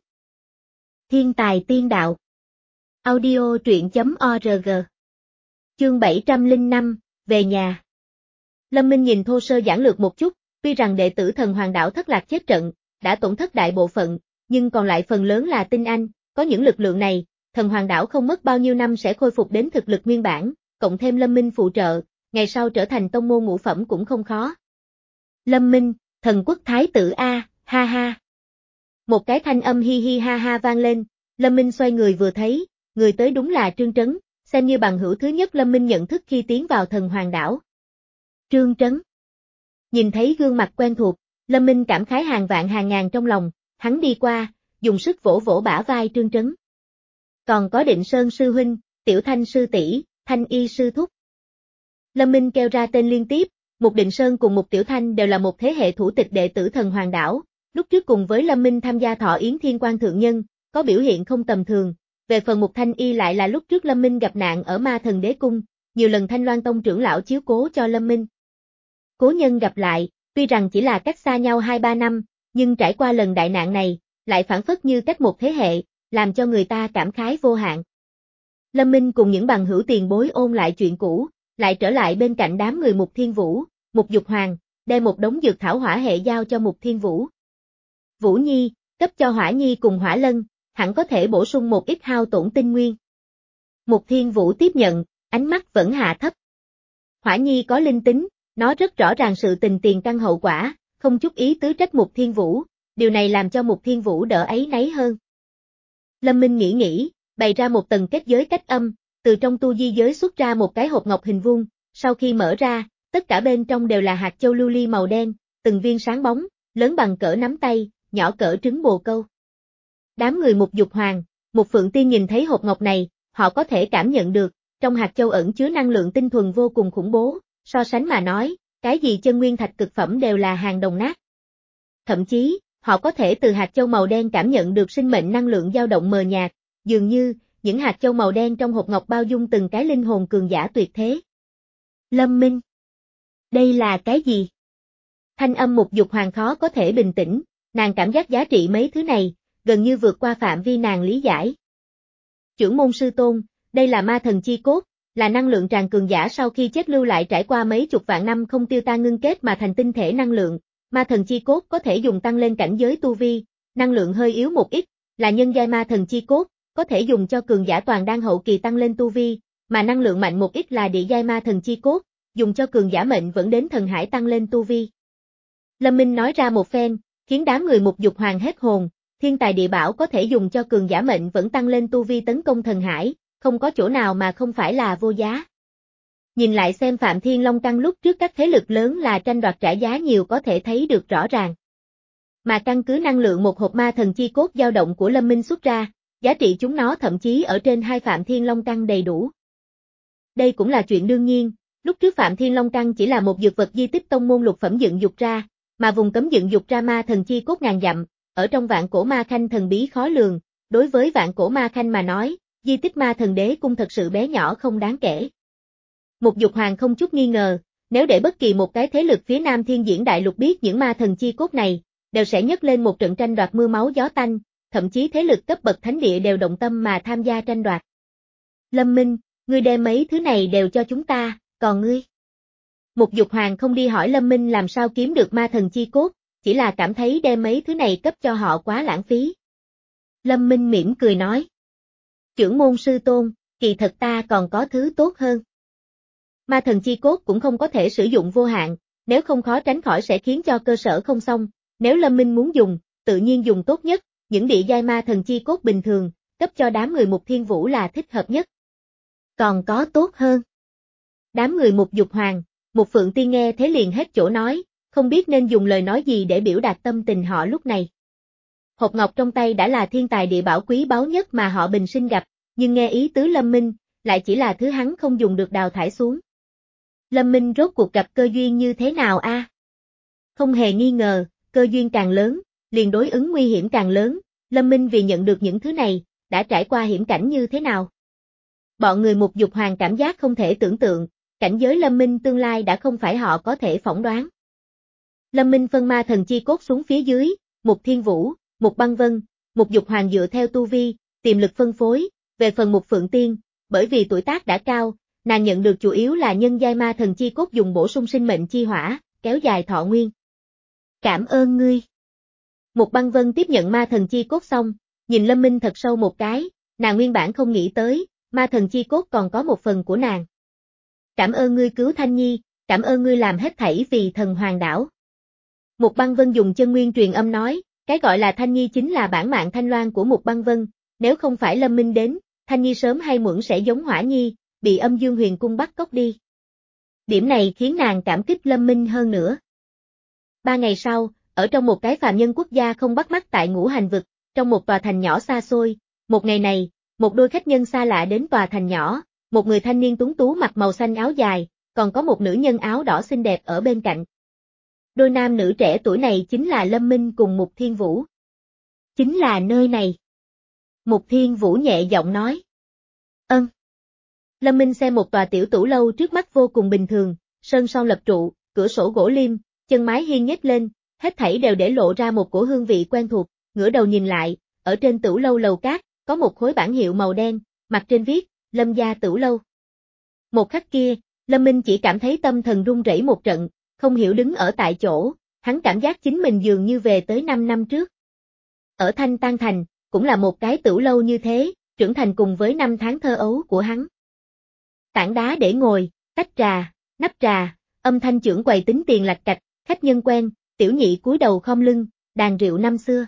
Thiên tài tiên đạo. Audio truyện chấm org. Chương bảy trăm lẻ năm, về nhà. Lâm Minh nhìn thô sơ giản lược một chút, tuy rằng đệ tử thần hoàng đảo thất lạc chết trận, đã tổn thất đại bộ phận, nhưng còn lại phần lớn là tinh anh, có những lực lượng này, thần hoàng đảo không mất bao nhiêu năm sẽ khôi phục đến thực lực nguyên bản, cộng thêm Lâm Minh phụ trợ, ngày sau trở thành tông môn ngũ phẩm cũng không khó. Lâm Minh, thần quốc thái tử A, ha ha. Một cái thanh âm hi hi ha ha vang lên, Lâm Minh xoay người vừa thấy, người tới đúng là Trương Trấn, xem như bằng hữu thứ nhất Lâm Minh nhận thức khi tiến vào thần hoàng đảo. Trương Trấn. Nhìn thấy gương mặt quen thuộc, Lâm Minh cảm khái hàng vạn hàng ngàn trong lòng, hắn đi qua, dùng sức vỗ vỗ bả vai Trương Trấn. Còn có Định Sơn sư huynh, Tiểu Thanh sư tỷ, Thanh Y sư thúc. Lâm Minh kêu ra tên liên tiếp, Mục Định Sơn cùng Mục Tiểu Thanh đều là một thế hệ thủ tịch đệ tử thần hoàng đảo, lúc trước cùng với Lâm Minh tham gia thọ yến thiên quan thượng nhân, có biểu hiện không tầm thường. Về phần Mục Thanh Y lại là lúc trước Lâm Minh gặp nạn ở Ma Thần Đế Cung, nhiều lần Thanh Loan Tông trưởng lão chiếu cố cho Lâm Minh. Cố nhân gặp lại, tuy rằng chỉ là cách xa nhau hai ba năm, nhưng trải qua lần đại nạn này, lại phản phất như cách một thế hệ, làm cho người ta cảm khái vô hạn. Lâm Minh cùng những bằng hữu tiền bối ôn lại chuyện cũ, lại trở lại bên cạnh đám người Mục Thiên Vũ, Mục Dục Hoàng, đem một đống dược thảo hỏa hệ giao cho Mục Thiên Vũ. Vũ Nhi, cấp cho Hỏa Nhi cùng Hỏa Lân, hẳn có thể bổ sung một ít hao tổn tinh nguyên. Mục Thiên Vũ tiếp nhận, ánh mắt vẫn hạ thấp. Hỏa Nhi có linh tính, nó rất rõ ràng sự tình tiền căn hậu quả, không chút ý tứ trách Mục Thiên Vũ, điều này làm cho Mục Thiên Vũ đỡ áy náy hơn. Lâm Minh nghĩ nghĩ, bày ra một tầng kết giới cách âm, từ trong tu di giới xuất ra một cái hộp ngọc hình vuông, sau khi mở ra, tất cả bên trong đều là hạt châu lưu ly màu đen, từng viên sáng bóng, lớn bằng cỡ nắm tay, nhỏ cỡ trứng bồ câu. Đám người Mục Dục Hoàng, Mục Phượng Tiên nhìn thấy hộp ngọc này, họ có thể cảm nhận được, trong hạt châu ẩn chứa năng lượng tinh thuần vô cùng khủng bố, so sánh mà nói, cái gì chân nguyên thạch cực phẩm đều là hàng đồng nát. Thậm chí, họ có thể từ hạt châu màu đen cảm nhận được sinh mệnh năng lượng dao động mờ nhạt, dường như, những hạt châu màu đen trong hộp ngọc bao dung từng cái linh hồn cường giả tuyệt thế. Lâm Minh. Đây là cái gì? Thanh âm Mục Dục Hoàng khó có thể bình tĩnh, nàng cảm giác giá trị mấy thứ này, gần như vượt qua phạm vi nàng lý giải. Trưởng môn sư tôn, đây là ma thần chi cốt, là năng lượng tràn cường giả sau khi chết lưu lại trải qua mấy chục vạn năm không tiêu tan ngưng kết mà thành tinh thể năng lượng. Ma thần chi cốt có thể dùng tăng lên cảnh giới tu vi, năng lượng hơi yếu một ít, là nhân giai ma thần chi cốt, có thể dùng cho cường giả toàn đan hậu kỳ tăng lên tu vi, mà năng lượng mạnh một ít là địa giai ma thần chi cốt, dùng cho cường giả mệnh vẫn đến thần hải tăng lên tu vi. Lâm Minh nói ra một phen, khiến đám người Mục Dục Hoàng hết hồn, thiên tài địa bảo có thể dùng cho cường giả mệnh vẫn tăng lên tu vi tấn công thần hải, không có chỗ nào mà không phải là vô giá. Nhìn lại xem Phạm Thiên Long Căn lúc trước các thế lực lớn là tranh đoạt trả giá nhiều có thể thấy được rõ ràng. Mà căn cứ năng lượng một hộp ma thần chi cốt dao động của Lâm Minh xuất ra, giá trị chúng nó thậm chí ở trên hai Phạm Thiên Long Căn đầy đủ. Đây cũng là chuyện đương nhiên, lúc trước Phạm Thiên Long Căn chỉ là một dược vật di tích tông môn lục phẩm dựng dục ra, mà vùng cấm dựng dục ra ma thần chi cốt ngàn dặm, ở trong vạn cổ ma khanh thần bí khó lường, đối với vạn cổ ma khanh mà nói, di tích ma thần đế cung thật sự bé nhỏ không đáng kể. Mục Dục Hoàng không chút nghi ngờ, nếu để bất kỳ một cái thế lực phía Nam Thiên Diễn Đại Lục biết những ma thần chi cốt này, đều sẽ nhấc lên một trận tranh đoạt mưa máu gió tanh, thậm chí thế lực cấp bậc thánh địa đều động tâm mà tham gia tranh đoạt. Lâm Minh, ngươi đem mấy thứ này đều cho chúng ta, còn ngươi? Mục Dục Hoàng không đi hỏi Lâm Minh làm sao kiếm được ma thần chi cốt, chỉ là cảm thấy đem mấy thứ này cấp cho họ quá lãng phí. Lâm Minh mỉm cười nói. Trưởng môn sư tôn, kỳ thật ta còn có thứ tốt hơn. Ma thần chi cốt cũng không có thể sử dụng vô hạn, nếu không khó tránh khỏi sẽ khiến cho cơ sở không xong, nếu Lâm Minh muốn dùng, tự nhiên dùng tốt nhất, những địa giai ma thần chi cốt bình thường, cấp cho đám người Mục Thiên Vũ là thích hợp nhất. Còn có tốt hơn. Đám người Mục Dục Hoàng, Mục Phượng Tiên nghe thế liền hết chỗ nói, không biết nên dùng lời nói gì để biểu đạt tâm tình họ lúc này. Hộp ngọc trong tay đã là thiên tài địa bảo quý báu nhất mà họ bình sinh gặp, nhưng nghe ý tứ Lâm Minh, lại chỉ là thứ hắn không dùng được đào thải xuống. Lâm Minh rốt cuộc gặp cơ duyên như thế nào a? À? Không hề nghi ngờ, cơ duyên càng lớn, liền đối ứng nguy hiểm càng lớn, Lâm Minh vì nhận được những thứ này, đã trải qua hiểm cảnh như thế nào? Bọn người Mục Dục Hoàng cảm giác không thể tưởng tượng, cảnh giới Lâm Minh tương lai đã không phải họ có thể phỏng đoán. Lâm Minh phân ma thần chi cốt xuống phía dưới, Mục Thiên Vũ, Mục Băng Vân, Mục Dục Hoàng dựa theo tu vi, tiềm lực phân phối, về phần Mục Phượng Tiên, bởi vì tuổi tác đã cao, nàng nhận được chủ yếu là nhân giai ma thần chi cốt dùng bổ sung sinh mệnh chi hỏa, kéo dài thọ nguyên. Cảm ơn ngươi. Mục Băng Vân tiếp nhận ma thần chi cốt xong, nhìn Lâm Minh thật sâu một cái, nàng nguyên bản không nghĩ tới, ma thần chi cốt còn có một phần của nàng. Cảm ơn ngươi cứu Thanh Nhi, cảm ơn ngươi làm hết thảy vì thần hoàng đảo. Mục Băng Vân dùng chân nguyên truyền âm nói, cái gọi là Thanh Nhi chính là bản mạng Thanh Loan của Mục Băng Vân, nếu không phải Lâm Minh đến, Thanh Nhi sớm hay muộn sẽ giống Hỏa Nhi, bị Âm Dương Huyền Cung bắt cóc đi. Điểm này khiến nàng cảm kích Lâm Minh hơn nữa. Ba ngày sau, ở trong một cái phàm nhân quốc gia không bắt mắt tại Ngũ Hành Vực, trong một tòa thành nhỏ xa xôi, một ngày này, một đôi khách nhân xa lạ đến tòa thành nhỏ, một người thanh niên tuấn tú mặc màu xanh áo dài, còn có một nữ nhân áo đỏ xinh đẹp ở bên cạnh. Đôi nam nữ trẻ tuổi này chính là Lâm Minh cùng Mục Thiên Vũ. Chính là nơi này. Mục Thiên Vũ nhẹ giọng nói. Ân. Lâm Minh xem một tòa tiểu tủ lâu trước mắt vô cùng bình thường, sơn son lập trụ, cửa sổ gỗ liêm, chân mái hiên nhếch lên, hết thảy đều để lộ ra một cổ hương vị quen thuộc, ngửa đầu nhìn lại, ở trên tủ lâu lầu cát, có một khối bảng hiệu màu đen, mặt trên viết, Lâm gia tửu lâu. Một khắc kia, Lâm Minh chỉ cảm thấy tâm thần run rẩy một trận, không hiểu đứng ở tại chỗ, hắn cảm giác chính mình dường như về tới năm năm trước. Ở Thanh Tan Thành, cũng là một cái tửu lâu như thế, trưởng thành cùng với năm tháng thơ ấu của hắn. Tảng đá để ngồi, tách trà, nắp trà, âm thanh trưởng quầy tính tiền lạch cạch, khách nhân quen, tiểu nhị cúi đầu khom lưng, đàn rượu năm xưa.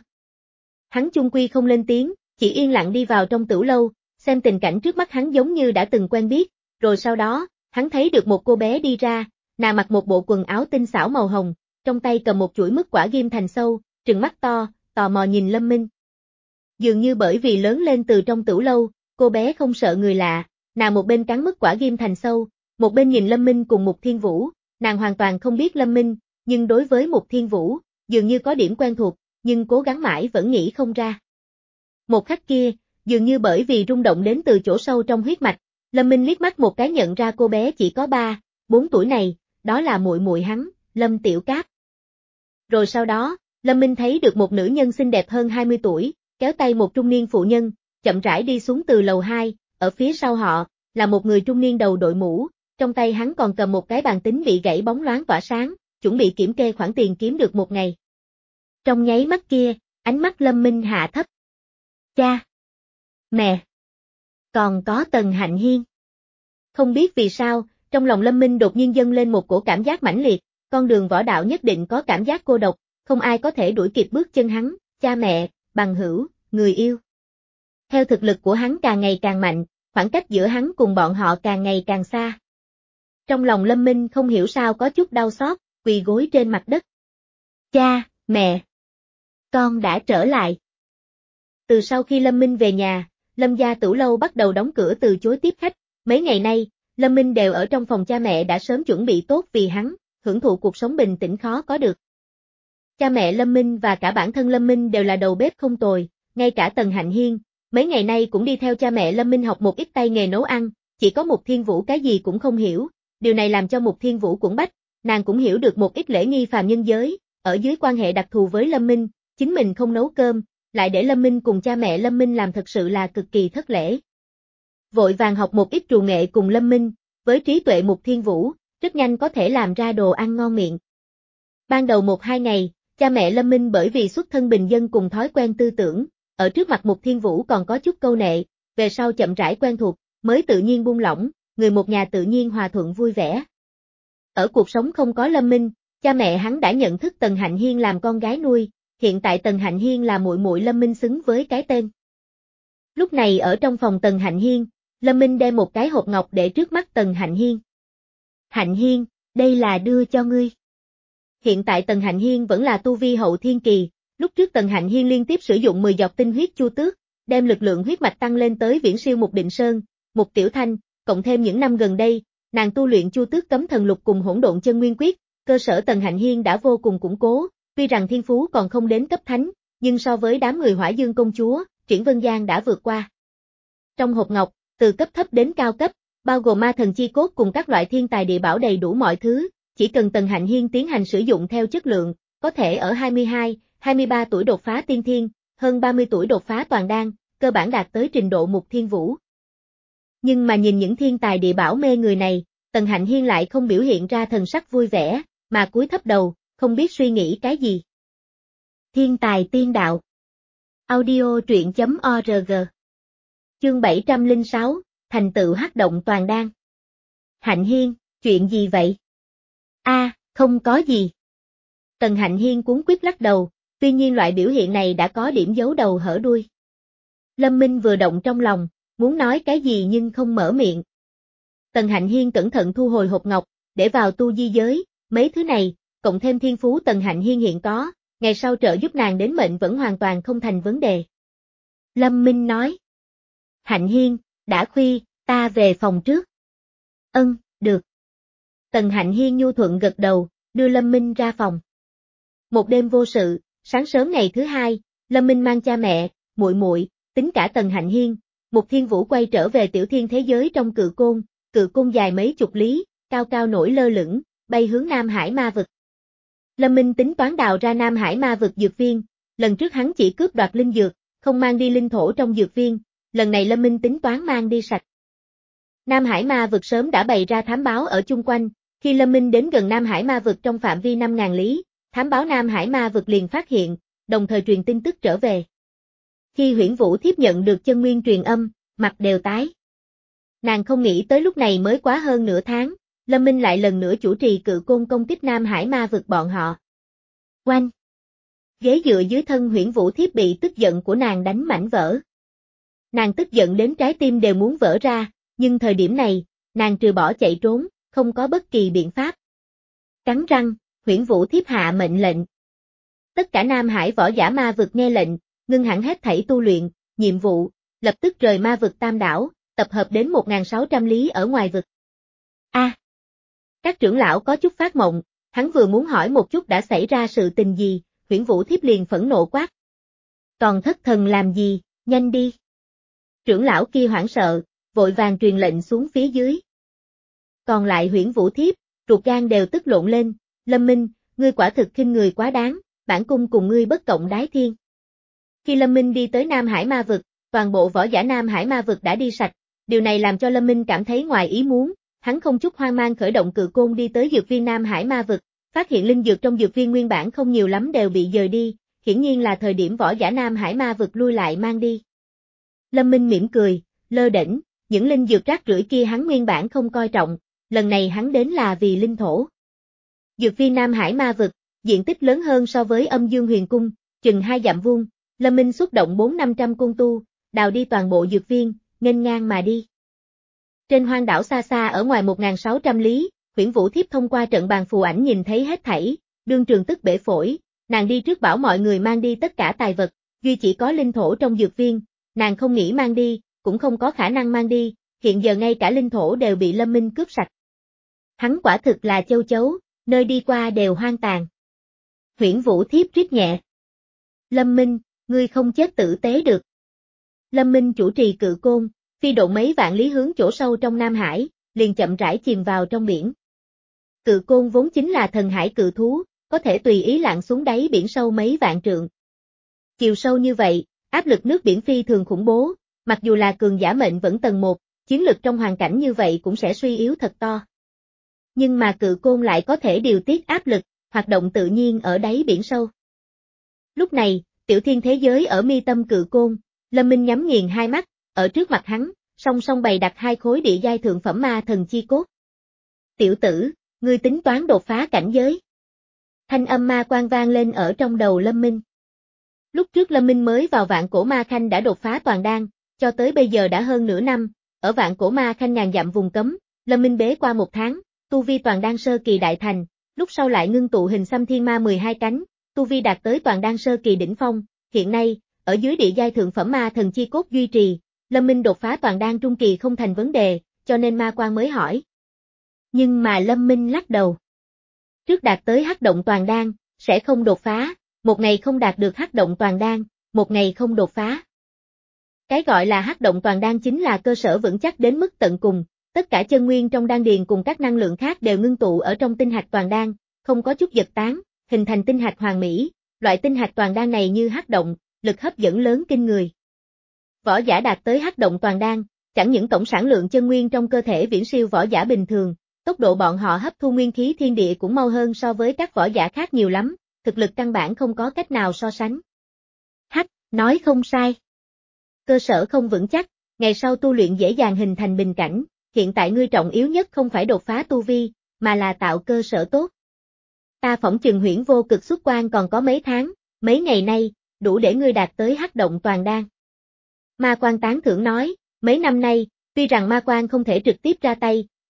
Hắn chung quy không lên tiếng, chỉ yên lặng đi vào trong tửu lâu, xem tình cảnh trước mắt hắn giống như đã từng quen biết, rồi sau đó, hắn thấy được một cô bé đi ra, nàng mặc một bộ quần áo tinh xảo màu hồng, trong tay cầm một chuỗi mứt quả ghim thành sâu, trừng mắt to, tò mò nhìn Lâm Minh. Dường như bởi vì lớn lên từ trong tửu lâu, cô bé không sợ người lạ, nàng một bên cắn mứt quả ghim thành sâu, một bên nhìn Lâm Minh cùng Mục Thiên Vũ, nàng hoàn toàn không biết Lâm Minh, nhưng đối với Mục Thiên Vũ, dường như có điểm quen thuộc, nhưng cố gắng mãi vẫn nghĩ không ra. Một khắc kia, dường như bởi vì rung động đến từ chỗ sâu trong huyết mạch, Lâm Minh liếc mắt một cái nhận ra cô bé chỉ có ba, bốn tuổi này, đó là muội muội hắn, Lâm Tiểu Cáp. Rồi sau đó, Lâm Minh thấy được một nữ nhân xinh đẹp hơn hai mươi tuổi, kéo tay một trung niên phụ nhân, chậm rãi đi xuống từ lầu hai, ở phía sau họ, là một người trung niên đầu đội mũ, trong tay hắn còn cầm một cái bàn tính bị gãy bóng loáng tỏa sáng, chuẩn bị kiểm kê khoản tiền kiếm được một ngày. Trong nháy mắt kia, ánh mắt Lâm Minh hạ thấp. Cha! Mẹ! Còn có Tần Hạnh Hiên. Không biết vì sao, trong lòng Lâm Minh đột nhiên dâng lên một cổ cảm giác mãnh liệt, con đường võ đạo nhất định có cảm giác cô độc, không ai có thể đuổi kịp bước chân hắn, cha mẹ, bằng hữu, người yêu. Theo thực lực của hắn càng ngày càng mạnh, khoảng cách giữa hắn cùng bọn họ càng ngày càng xa. Trong lòng Lâm Minh không hiểu sao có chút đau xót, quỳ gối trên mặt đất. Cha, mẹ! Con đã trở lại. Từ sau khi Lâm Minh về nhà, Lâm gia tửu lâu bắt đầu đóng cửa từ chối tiếp khách, mấy ngày nay, Lâm Minh đều ở trong phòng cha mẹ đã sớm chuẩn bị tốt vì hắn, hưởng thụ cuộc sống bình tĩnh khó có được. Cha mẹ Lâm Minh và cả bản thân Lâm Minh đều là đầu bếp không tồi, ngay cả Tần Hạnh Hiên, mấy ngày nay cũng đi theo cha mẹ Lâm Minh học một ít tay nghề nấu ăn, chỉ có Mục Thiên Vũ cái gì cũng không hiểu, điều này làm cho Mục Thiên Vũ cũng bách, nàng cũng hiểu được một ít lễ nghi phàm nhân giới, ở dưới quan hệ đặc thù với Lâm Minh, chính mình không nấu cơm, lại để Lâm Minh cùng cha mẹ Lâm Minh làm thật sự là cực kỳ thất lễ. Vội vàng học một ít trù nghệ cùng Lâm Minh, với trí tuệ Mục Thiên Vũ, rất nhanh có thể làm ra đồ ăn ngon miệng. Ban đầu một hai ngày, cha mẹ Lâm Minh bởi vì xuất thân bình dân cùng thói quen tư tưởng, ở trước mặt Mục Thiên Vũ còn có chút câu nệ, về sau chậm rãi quen thuộc, mới tự nhiên buông lỏng, người một nhà tự nhiên hòa thuận vui vẻ. Ở cuộc sống không có Lâm Minh, cha mẹ hắn đã nhận thức Tần Hạnh Hiên làm con gái nuôi, hiện tại Tần Hạnh Hiên là muội muội Lâm Minh xứng với cái tên. Lúc này ở trong phòng Tần Hạnh Hiên, Lâm Minh đem một cái hộp ngọc để trước mắt Tần Hạnh Hiên. Hạnh Hiên, đây là đưa cho ngươi. Hiện tại Tần Hạnh Hiên vẫn là tu vi hậu thiên kỳ, lúc trước Tần Hạnh Hiên liên tiếp sử dụng mười giọt tinh huyết chu tước, đem lực lượng huyết mạch tăng lên tới viễn siêu Mục Định Sơn, Mục Tiểu Thanh, cộng thêm những năm gần đây, nàng tu luyện chu tước cấm thần lục cùng hỗn độn chân nguyên quyết, cơ sở Tần Hạnh Hiên đã vô cùng củng cố, tuy rằng thiên phú còn không đến cấp thánh, nhưng so với đám người Hỏa Dương công chúa, Triển Vân Giang đã vượt qua. Trong hộp ngọc, từ cấp thấp đến cao cấp, bao gồm ma thần chi cốt cùng các loại thiên tài địa bảo đầy đủ mọi thứ, chỉ cần Tần Hạnh Hiên tiến hành sử dụng theo chất lượng, có thể ở hai mươi hai, hai mươi ba tuổi đột phá tiên thiên, hơn ba mươi tuổi đột phá toàn đan, cơ bản đạt tới trình độ Mục Thiên Vũ. Nhưng mà nhìn những thiên tài địa bảo mê người này, Tần Hạnh Hiên lại không biểu hiện ra thần sắc vui vẻ, mà cúi thấp đầu, không biết suy nghĩ cái gì. Thiên tài tiên đạo. Audio truyện chấm org. Chương bảy trăm lẻ sáu, thành tựu hắc động toàn đan. Hạnh Hiên, chuyện gì vậy? A, à, không có gì. Tần Hạnh Hiên cuống quýt lắc đầu, tuy nhiên loại biểu hiện này đã có điểm giấu đầu hở đuôi. Lâm Minh vừa động trong lòng, muốn nói cái gì nhưng không mở miệng. Tần Hạnh Hiên cẩn thận thu hồi hộp ngọc, để vào tu di giới, mấy thứ này, cộng thêm thiên phú Tần Hạnh Hiên hiện có, ngày sau trợ giúp nàng đến mệnh vẫn hoàn toàn không thành vấn đề. Lâm Minh nói. Hạnh Hiên, đã khuya, ta về phòng trước. Ân, được. Tần Hạnh Hiên nhu thuận gật đầu, đưa Lâm Minh ra phòng. Một đêm vô sự, sáng sớm ngày thứ hai, Lâm Minh mang cha mẹ, muội muội, tính cả Tần Hạnh Hiên, Mục Thiên Vũ quay trở về tiểu thiên thế giới trong cự côn, cự côn dài mấy chục lý, cao cao nổi lơ lửng, bay hướng Nam Hải Ma vực. Lâm Minh tính toán đào ra Nam Hải Ma vực dược viên, lần trước hắn chỉ cướp đoạt linh dược, không mang đi linh thổ trong dược viên, lần này Lâm Minh tính toán mang đi sạch. Nam Hải Ma vực sớm đã bày ra thám báo ở chung quanh, khi Lâm Minh đến gần Nam Hải Ma vực trong phạm vi năm nghìn lý, thám báo Nam Hải Ma vực liền phát hiện, đồng thời truyền tin tức trở về. Khi Huyễn Vũ Thiếp nhận được chân nguyên truyền âm, mặt đều tái. Nàng không nghĩ tới lúc này mới quá hơn nửa tháng, Lâm Minh lại lần nữa chủ trì cự côn công kích Nam Hải Ma vực bọn họ. Oanh! Ghế dựa dưới thân Huyễn Vũ Thiếp bị tức giận của nàng đánh mảnh vỡ. Nàng tức giận đến trái tim đều muốn vỡ ra, nhưng thời điểm này, nàng trừ bỏ chạy trốn, không có bất kỳ biện pháp. Cắn răng, Huyễn Vũ Thiếp hạ mệnh lệnh. Tất cả Nam Hải võ giả ma vực nghe lệnh, ngưng hẳn hết thảy tu luyện, nhiệm vụ, lập tức rời ma vực Tam Đảo, tập hợp đến một nghìn sáu trăm lý ở ngoài vực. A. À, các trưởng lão có chút phát mộng, hắn vừa muốn hỏi một chút đã xảy ra sự tình gì, Huyễn Vũ Thiếp liền phẫn nộ quát. Còn thất thần làm gì, nhanh đi. Trưởng lão kia hoảng sợ, vội vàng truyền lệnh xuống phía dưới. Còn lại Huyễn Vũ Thiếp, ruột gan đều tức lộn lên, Lâm Minh, ngươi quả thực khinh người quá đáng, bản cung cùng ngươi bất cộng đái thiên. Khi Lâm Minh đi tới Nam Hải Ma vực, toàn bộ võ giả Nam Hải Ma vực đã đi sạch, điều này làm cho Lâm Minh cảm thấy ngoài ý muốn, hắn không chút hoang mang khởi động cự côn đi tới dược viên Nam Hải Ma vực, phát hiện linh dược trong dược viên nguyên bản không nhiều lắm đều bị dời đi, hiển nhiên là thời điểm võ giả Nam Hải Ma vực lui lại mang đi. Lâm Minh mỉm cười, lơ đễnh, những linh dược rác rưởi kia hắn nguyên bản không coi trọng, lần này hắn đến là vì linh thổ. Dược viên Nam Hải Ma vực, diện tích lớn hơn so với Âm Dương Huyền Cung, chừng hai dặm vuông, Lâm Minh xuất động bốn năm trăm cung tu, đào đi toàn bộ dược viên, nghênh ngang mà đi. Trên hoang đảo xa xa ở ngoài một nghìn sáu trăm lý, Huyễn Vũ Thiếp thông qua trận bàn phù ảnh nhìn thấy hết thảy, đương trường tức bể phổi, nàng đi trước bảo mọi người mang đi tất cả tài vật, duy chỉ có linh thổ trong dược viên, nàng không nghĩ mang đi, cũng không có khả năng mang đi, hiện giờ ngay cả linh thổ đều bị Lâm Minh cướp sạch. Hắn quả thực là châu chấu, nơi đi qua đều hoang tàn. Huyễn Vũ Thiếp rít nhẹ. Lâm Minh, ngươi không chết tử tế được. Lâm Minh chủ trì cự côn, phi độ mấy vạn lý hướng chỗ sâu trong Nam Hải, liền chậm rãi chìm vào trong biển. Cự côn vốn chính là thần hải cự thú, có thể tùy ý lặn xuống đáy biển sâu mấy vạn trượng. Chiều sâu như vậy, áp lực nước biển phi thường khủng bố, mặc dù là cường giả mệnh vẫn tầng một, chiến lực trong hoàn cảnh như vậy cũng sẽ suy yếu thật to. Nhưng mà cự côn lại có thể điều tiết áp lực, hoạt động tự nhiên ở đáy biển sâu. Lúc này, tiểu thiên thế giới ở mi tâm cự côn, Lâm Minh nhắm nghiền hai mắt, ở trước mặt hắn, song song bày đặt hai khối địa giai thượng phẩm ma thần chi cốt. Tiểu tử, ngươi tính toán đột phá cảnh giới. Thanh âm ma quan vang lên ở trong đầu Lâm Minh. Lúc trước Lâm Minh mới vào vạn cổ ma khanh đã đột phá toàn đan, cho tới bây giờ đã hơn nửa năm, ở vạn cổ ma khanh ngàn dặm vùng cấm, Lâm Minh bế qua một tháng, tu vi toàn đan sơ kỳ đại thành, lúc sau lại ngưng tụ hình xăm thiên ma mười hai cánh, tu vi đạt tới toàn đan sơ kỳ đỉnh phong, hiện nay, ở dưới địa giai thượng phẩm ma thần chi cốt duy trì, Lâm Minh đột phá toàn đan trung kỳ không thành vấn đề, cho nên ma quan mới hỏi. Nhưng mà Lâm Minh lắc đầu. Trước đạt tới hắc động toàn đan, sẽ không đột phá, một ngày không đạt được hắc động toàn đan, một ngày không đột phá. Cái gọi là hắc động toàn đan chính là cơ sở vững chắc đến mức tận cùng, tất cả chân nguyên trong đan điền cùng các năng lượng khác đều ngưng tụ ở trong tinh hạch toàn đan, không có chút giật tán, hình thành tinh hạch hoàn mỹ, loại tinh hạch toàn đan này như hắc động, lực hấp dẫn lớn kinh người. Võ giả đạt tới hắc động toàn đan, chẳng những tổng sản lượng chân nguyên trong cơ thể viễn siêu võ giả bình thường, tốc độ bọn họ hấp thu nguyên khí thiên địa cũng mau hơn so với các võ giả khác nhiều lắm, thực lực căn bản không có cách nào so sánh. Hắc, nói không sai. Cơ sở không vững chắc, ngày sau tu luyện dễ dàng hình thành bình cảnh, hiện tại ngươi trọng yếu nhất không phải đột phá tu vi, mà là tạo cơ sở tốt. Ta phỏng chừng Huyễn Vô Cực xuất quan còn có mấy tháng, mấy ngày nay, đủ để ngươi đạt tới hắc động toàn đan. Ma quan tán thưởng nói, mấy năm nay, tuy rằng ma quan không thể trực tiếp ra tay,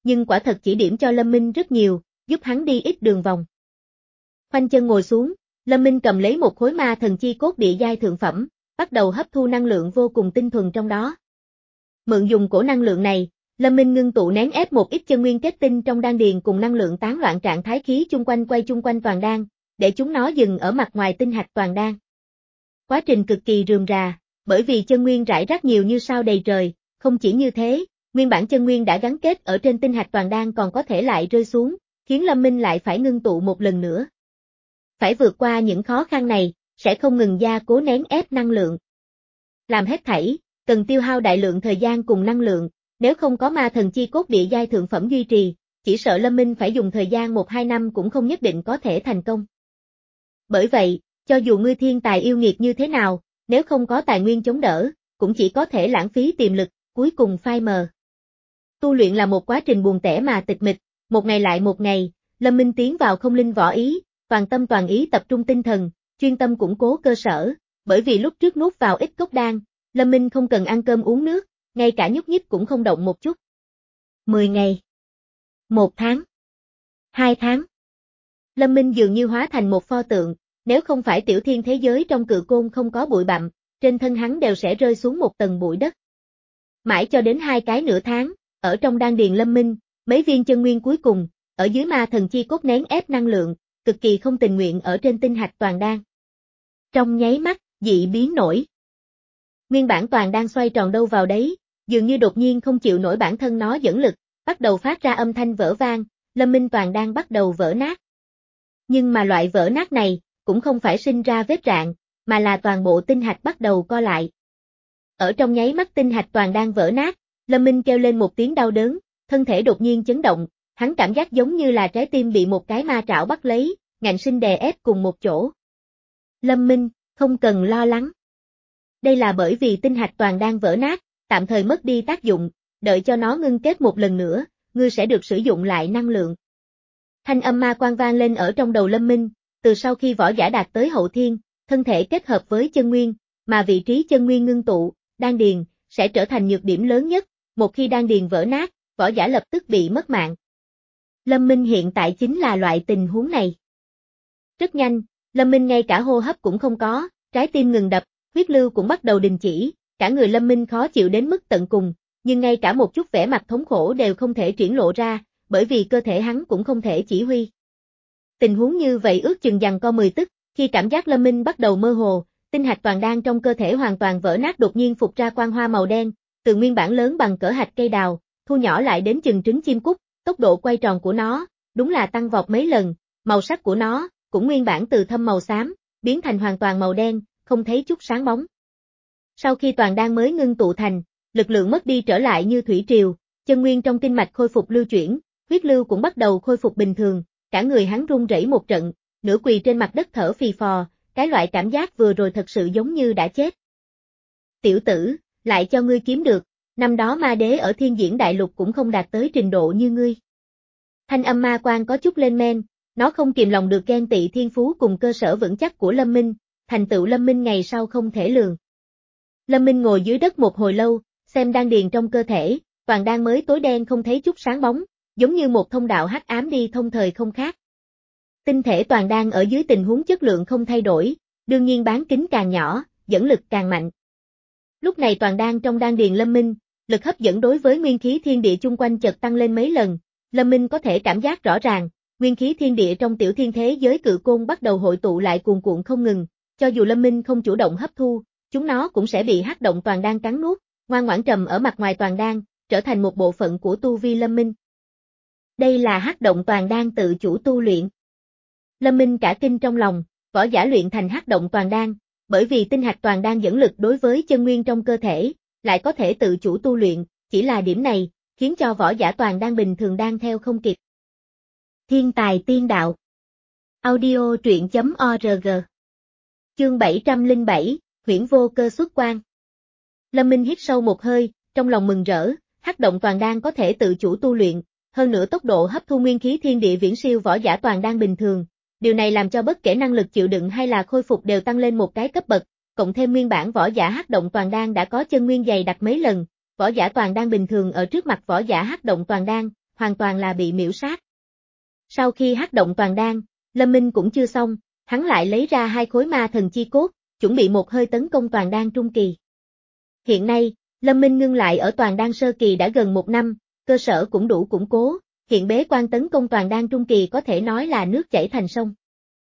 nhưng quả thật chỉ điểm cho Lâm Minh rất nhiều, giúp hắn đi ít đường vòng. Khoanh chân ngồi xuống, Lâm Minh cầm lấy một khối ma thần chi cốt địa giai thượng phẩm, bắt đầu hấp thu năng lượng vô cùng tinh thuần trong đó. Mượn dùng cổ năng lượng này, Lâm Minh ngưng tụ nén ép một ít chân nguyên kết tinh trong đan điền cùng năng lượng tán loạn trạng thái khí chung quanh quay chung quanh toàn đan, để chúng nó dừng ở mặt ngoài tinh hạch toàn đan. Quá trình cực kỳ rườm rà, bởi vì chân nguyên rải rác nhiều như sao đầy trời, không chỉ như thế, nguyên bản chân nguyên đã gắn kết ở trên tinh hạch toàn đan còn có thể lại rơi xuống, khiến Lâm Minh lại phải ngưng tụ một lần nữa. Phải vượt qua những khó khăn này, sẽ không ngừng gia cố nén ép năng lượng. Làm hết thảy, cần tiêu hao đại lượng thời gian cùng năng lượng, nếu không có ma thần chi cốt địa giai thượng phẩm duy trì, chỉ sợ Lâm Minh phải dùng thời gian một hai năm cũng không nhất định có thể thành công. Bởi vậy, cho dù ngươi thiên tài yêu nghiệt như thế nào, nếu không có tài nguyên chống đỡ, cũng chỉ có thể lãng phí tiềm lực, cuối cùng phai mờ. Tu luyện là một quá trình buồn tẻ mà tịch mịch, một ngày lại một ngày, Lâm Minh tiến vào không linh võ ý, toàn tâm toàn ý tập trung tinh thần, chuyên tâm củng cố cơ sở, bởi vì lúc trước nuốt vào ít cốc đan, Lâm Minh không cần ăn cơm uống nước, ngay cả nhúc nhích cũng không động một chút. Mười ngày. Một tháng. Hai tháng. Lâm Minh dường như hóa thành một pho tượng, nếu không phải tiểu thiên thế giới trong cự côn không có bụi bặm, trên thân hắn đều sẽ rơi xuống một tầng bụi đất. Mãi cho đến hai cái nửa tháng, ở trong đan điền Lâm Minh, mấy viên chân nguyên cuối cùng, ở dưới ma thần chi cốt nén ép năng lượng, cực kỳ không tình nguyện ở trên tinh hạch toàn đan. Trong nháy mắt, dị biến nổi. Nguyên bản toàn đan xoay tròn đâu vào đấy, dường như đột nhiên không chịu nổi bản thân nó dẫn lực, bắt đầu phát ra âm thanh vỡ vang, Lâm Minh toàn đan bắt đầu vỡ nát. Nhưng mà loại vỡ nát này, cũng không phải sinh ra vết rạn, mà là toàn bộ tinh hạch bắt đầu co lại. Ở trong nháy mắt tinh hạch toàn đan vỡ nát, Lâm Minh kêu lên một tiếng đau đớn, thân thể đột nhiên chấn động, hắn cảm giác giống như là trái tim bị một cái ma trảo bắt lấy, ngạnh sinh đè ép cùng một chỗ. Lâm Minh, không cần lo lắng. Đây là bởi vì tinh hạch toàn đan vỡ nát, tạm thời mất đi tác dụng, đợi cho nó ngưng kết một lần nữa, ngươi sẽ được sử dụng lại năng lượng. Thanh âm ma quang vang lên ở trong đầu Lâm Minh, từ sau khi võ giả đạt tới hậu thiên, thân thể kết hợp với chân nguyên, mà vị trí chân nguyên ngưng tụ, đan điền, sẽ trở thành nhược điểm lớn nhất, một khi đan điền vỡ nát, võ giả lập tức bị mất mạng. Lâm Minh hiện tại chính là loại tình huống này. Rất nhanh, Lâm Minh ngay cả hô hấp cũng không có, trái tim ngừng đập, huyết lưu cũng bắt đầu đình chỉ, cả người Lâm Minh khó chịu đến mức tận cùng, nhưng ngay cả một chút vẻ mặt thống khổ đều không thể triển lộ ra, bởi vì cơ thể hắn cũng không thể chỉ huy. Tình huống như vậy ước chừng giằng co mười tức, khi cảm giác Lâm Minh bắt đầu mơ hồ, tinh hạch toàn đan trong cơ thể hoàn toàn vỡ nát đột nhiên phục ra quang hoa màu đen, từ nguyên bản lớn bằng cỡ hạt cây đào, thu nhỏ lại đến chừng trứng chim cút, tốc độ quay tròn của nó, đúng là tăng vọt mấy lần, màu sắc của nó, cũng nguyên bản từ thâm màu xám, biến thành hoàn toàn màu đen, không thấy chút sáng bóng. Sau khi toàn đan mới ngưng tụ thành, lực lượng mất đi trở lại như thủy triều, chân nguyên trong kinh mạch khôi phục lưu chuyển, huyết lưu cũng bắt đầu khôi phục bình thường, cả người hắn run rẩy một trận, nửa quỳ trên mặt đất thở phì phò, cái loại cảm giác vừa rồi thật sự giống như đã chết. Tiểu tử, lại cho ngươi kiếm được, năm đó ma đế ở thiên diễn đại lục cũng không đạt tới trình độ như ngươi. Thanh âm ma quang có chút lên men, nó không kìm lòng được ghen tị thiên phú cùng cơ sở vững chắc của Lâm Minh, thành tựu Lâm Minh ngày sau không thể lường. Lâm Minh ngồi dưới đất một hồi lâu, xem đan điền trong cơ thể, toàn đan mới tối đen không thấy chút sáng bóng, giống như một thông đạo hắc ám đi thông thời không khác. Tinh thể toàn đan ở dưới tình huống chất lượng không thay đổi, đương nhiên bán kính càng nhỏ, dẫn lực càng mạnh. Lúc này toàn đan trong đan điền Lâm Minh, lực hấp dẫn đối với nguyên khí thiên địa chung quanh chợt tăng lên mấy lần, Lâm Minh có thể cảm giác rõ ràng, nguyên khí thiên địa trong tiểu thiên thế giới cự côn bắt đầu hội tụ lại cuồn cuộn không ngừng, cho dù Lâm Minh không chủ động hấp thu, chúng nó cũng sẽ bị hắc động toàn đan cắn nuốt, ngoan ngoãn trầm ở mặt ngoài toàn đan, trở thành một bộ phận của tu vi Lâm Minh. Đây là hắc động toàn đan tự chủ tu luyện. Lâm Minh cả kinh trong lòng, võ giả luyện thành hắc động toàn đan, bởi vì tinh hạch toàn đan dẫn lực đối với chân nguyên trong cơ thể, lại có thể tự chủ tu luyện, chỉ là điểm này, khiến cho võ giả toàn đan bình thường đang theo không kịp. Thiên tài tiên đạo. Audio truyện chấm org. Chương bảy trăm lẻ bảy, Huyễn vô cơ xuất quan. Lâm Minh hít sâu một hơi, trong lòng mừng rỡ, hắc động toàn đan có thể tự chủ tu luyện, hơn nữa tốc độ hấp thu nguyên khí thiên địa viễn siêu võ giả toàn đan bình thường. Điều này làm cho bất kể năng lực chịu đựng hay là khôi phục đều tăng lên một cái cấp bậc, cộng thêm nguyên bản võ giả hắc động toàn đan đã có chân nguyên dày đặc mấy lần, võ giả toàn đan bình thường ở trước mặt võ giả hắc động toàn đan, hoàn toàn là bị miễu sát. Sau khi hắc động toàn đan, Lâm Minh cũng chưa xong, hắn lại lấy ra hai khối ma thần chi cốt, chuẩn bị một hơi tấn công toàn đan trung kỳ. Hiện nay, Lâm Minh ngưng lại ở toàn đan sơ kỳ đã gần một năm, cơ sở cũng đủ củng cố, hiện bế quan tấn công toàn đan trung kỳ có thể nói là nước chảy thành sông.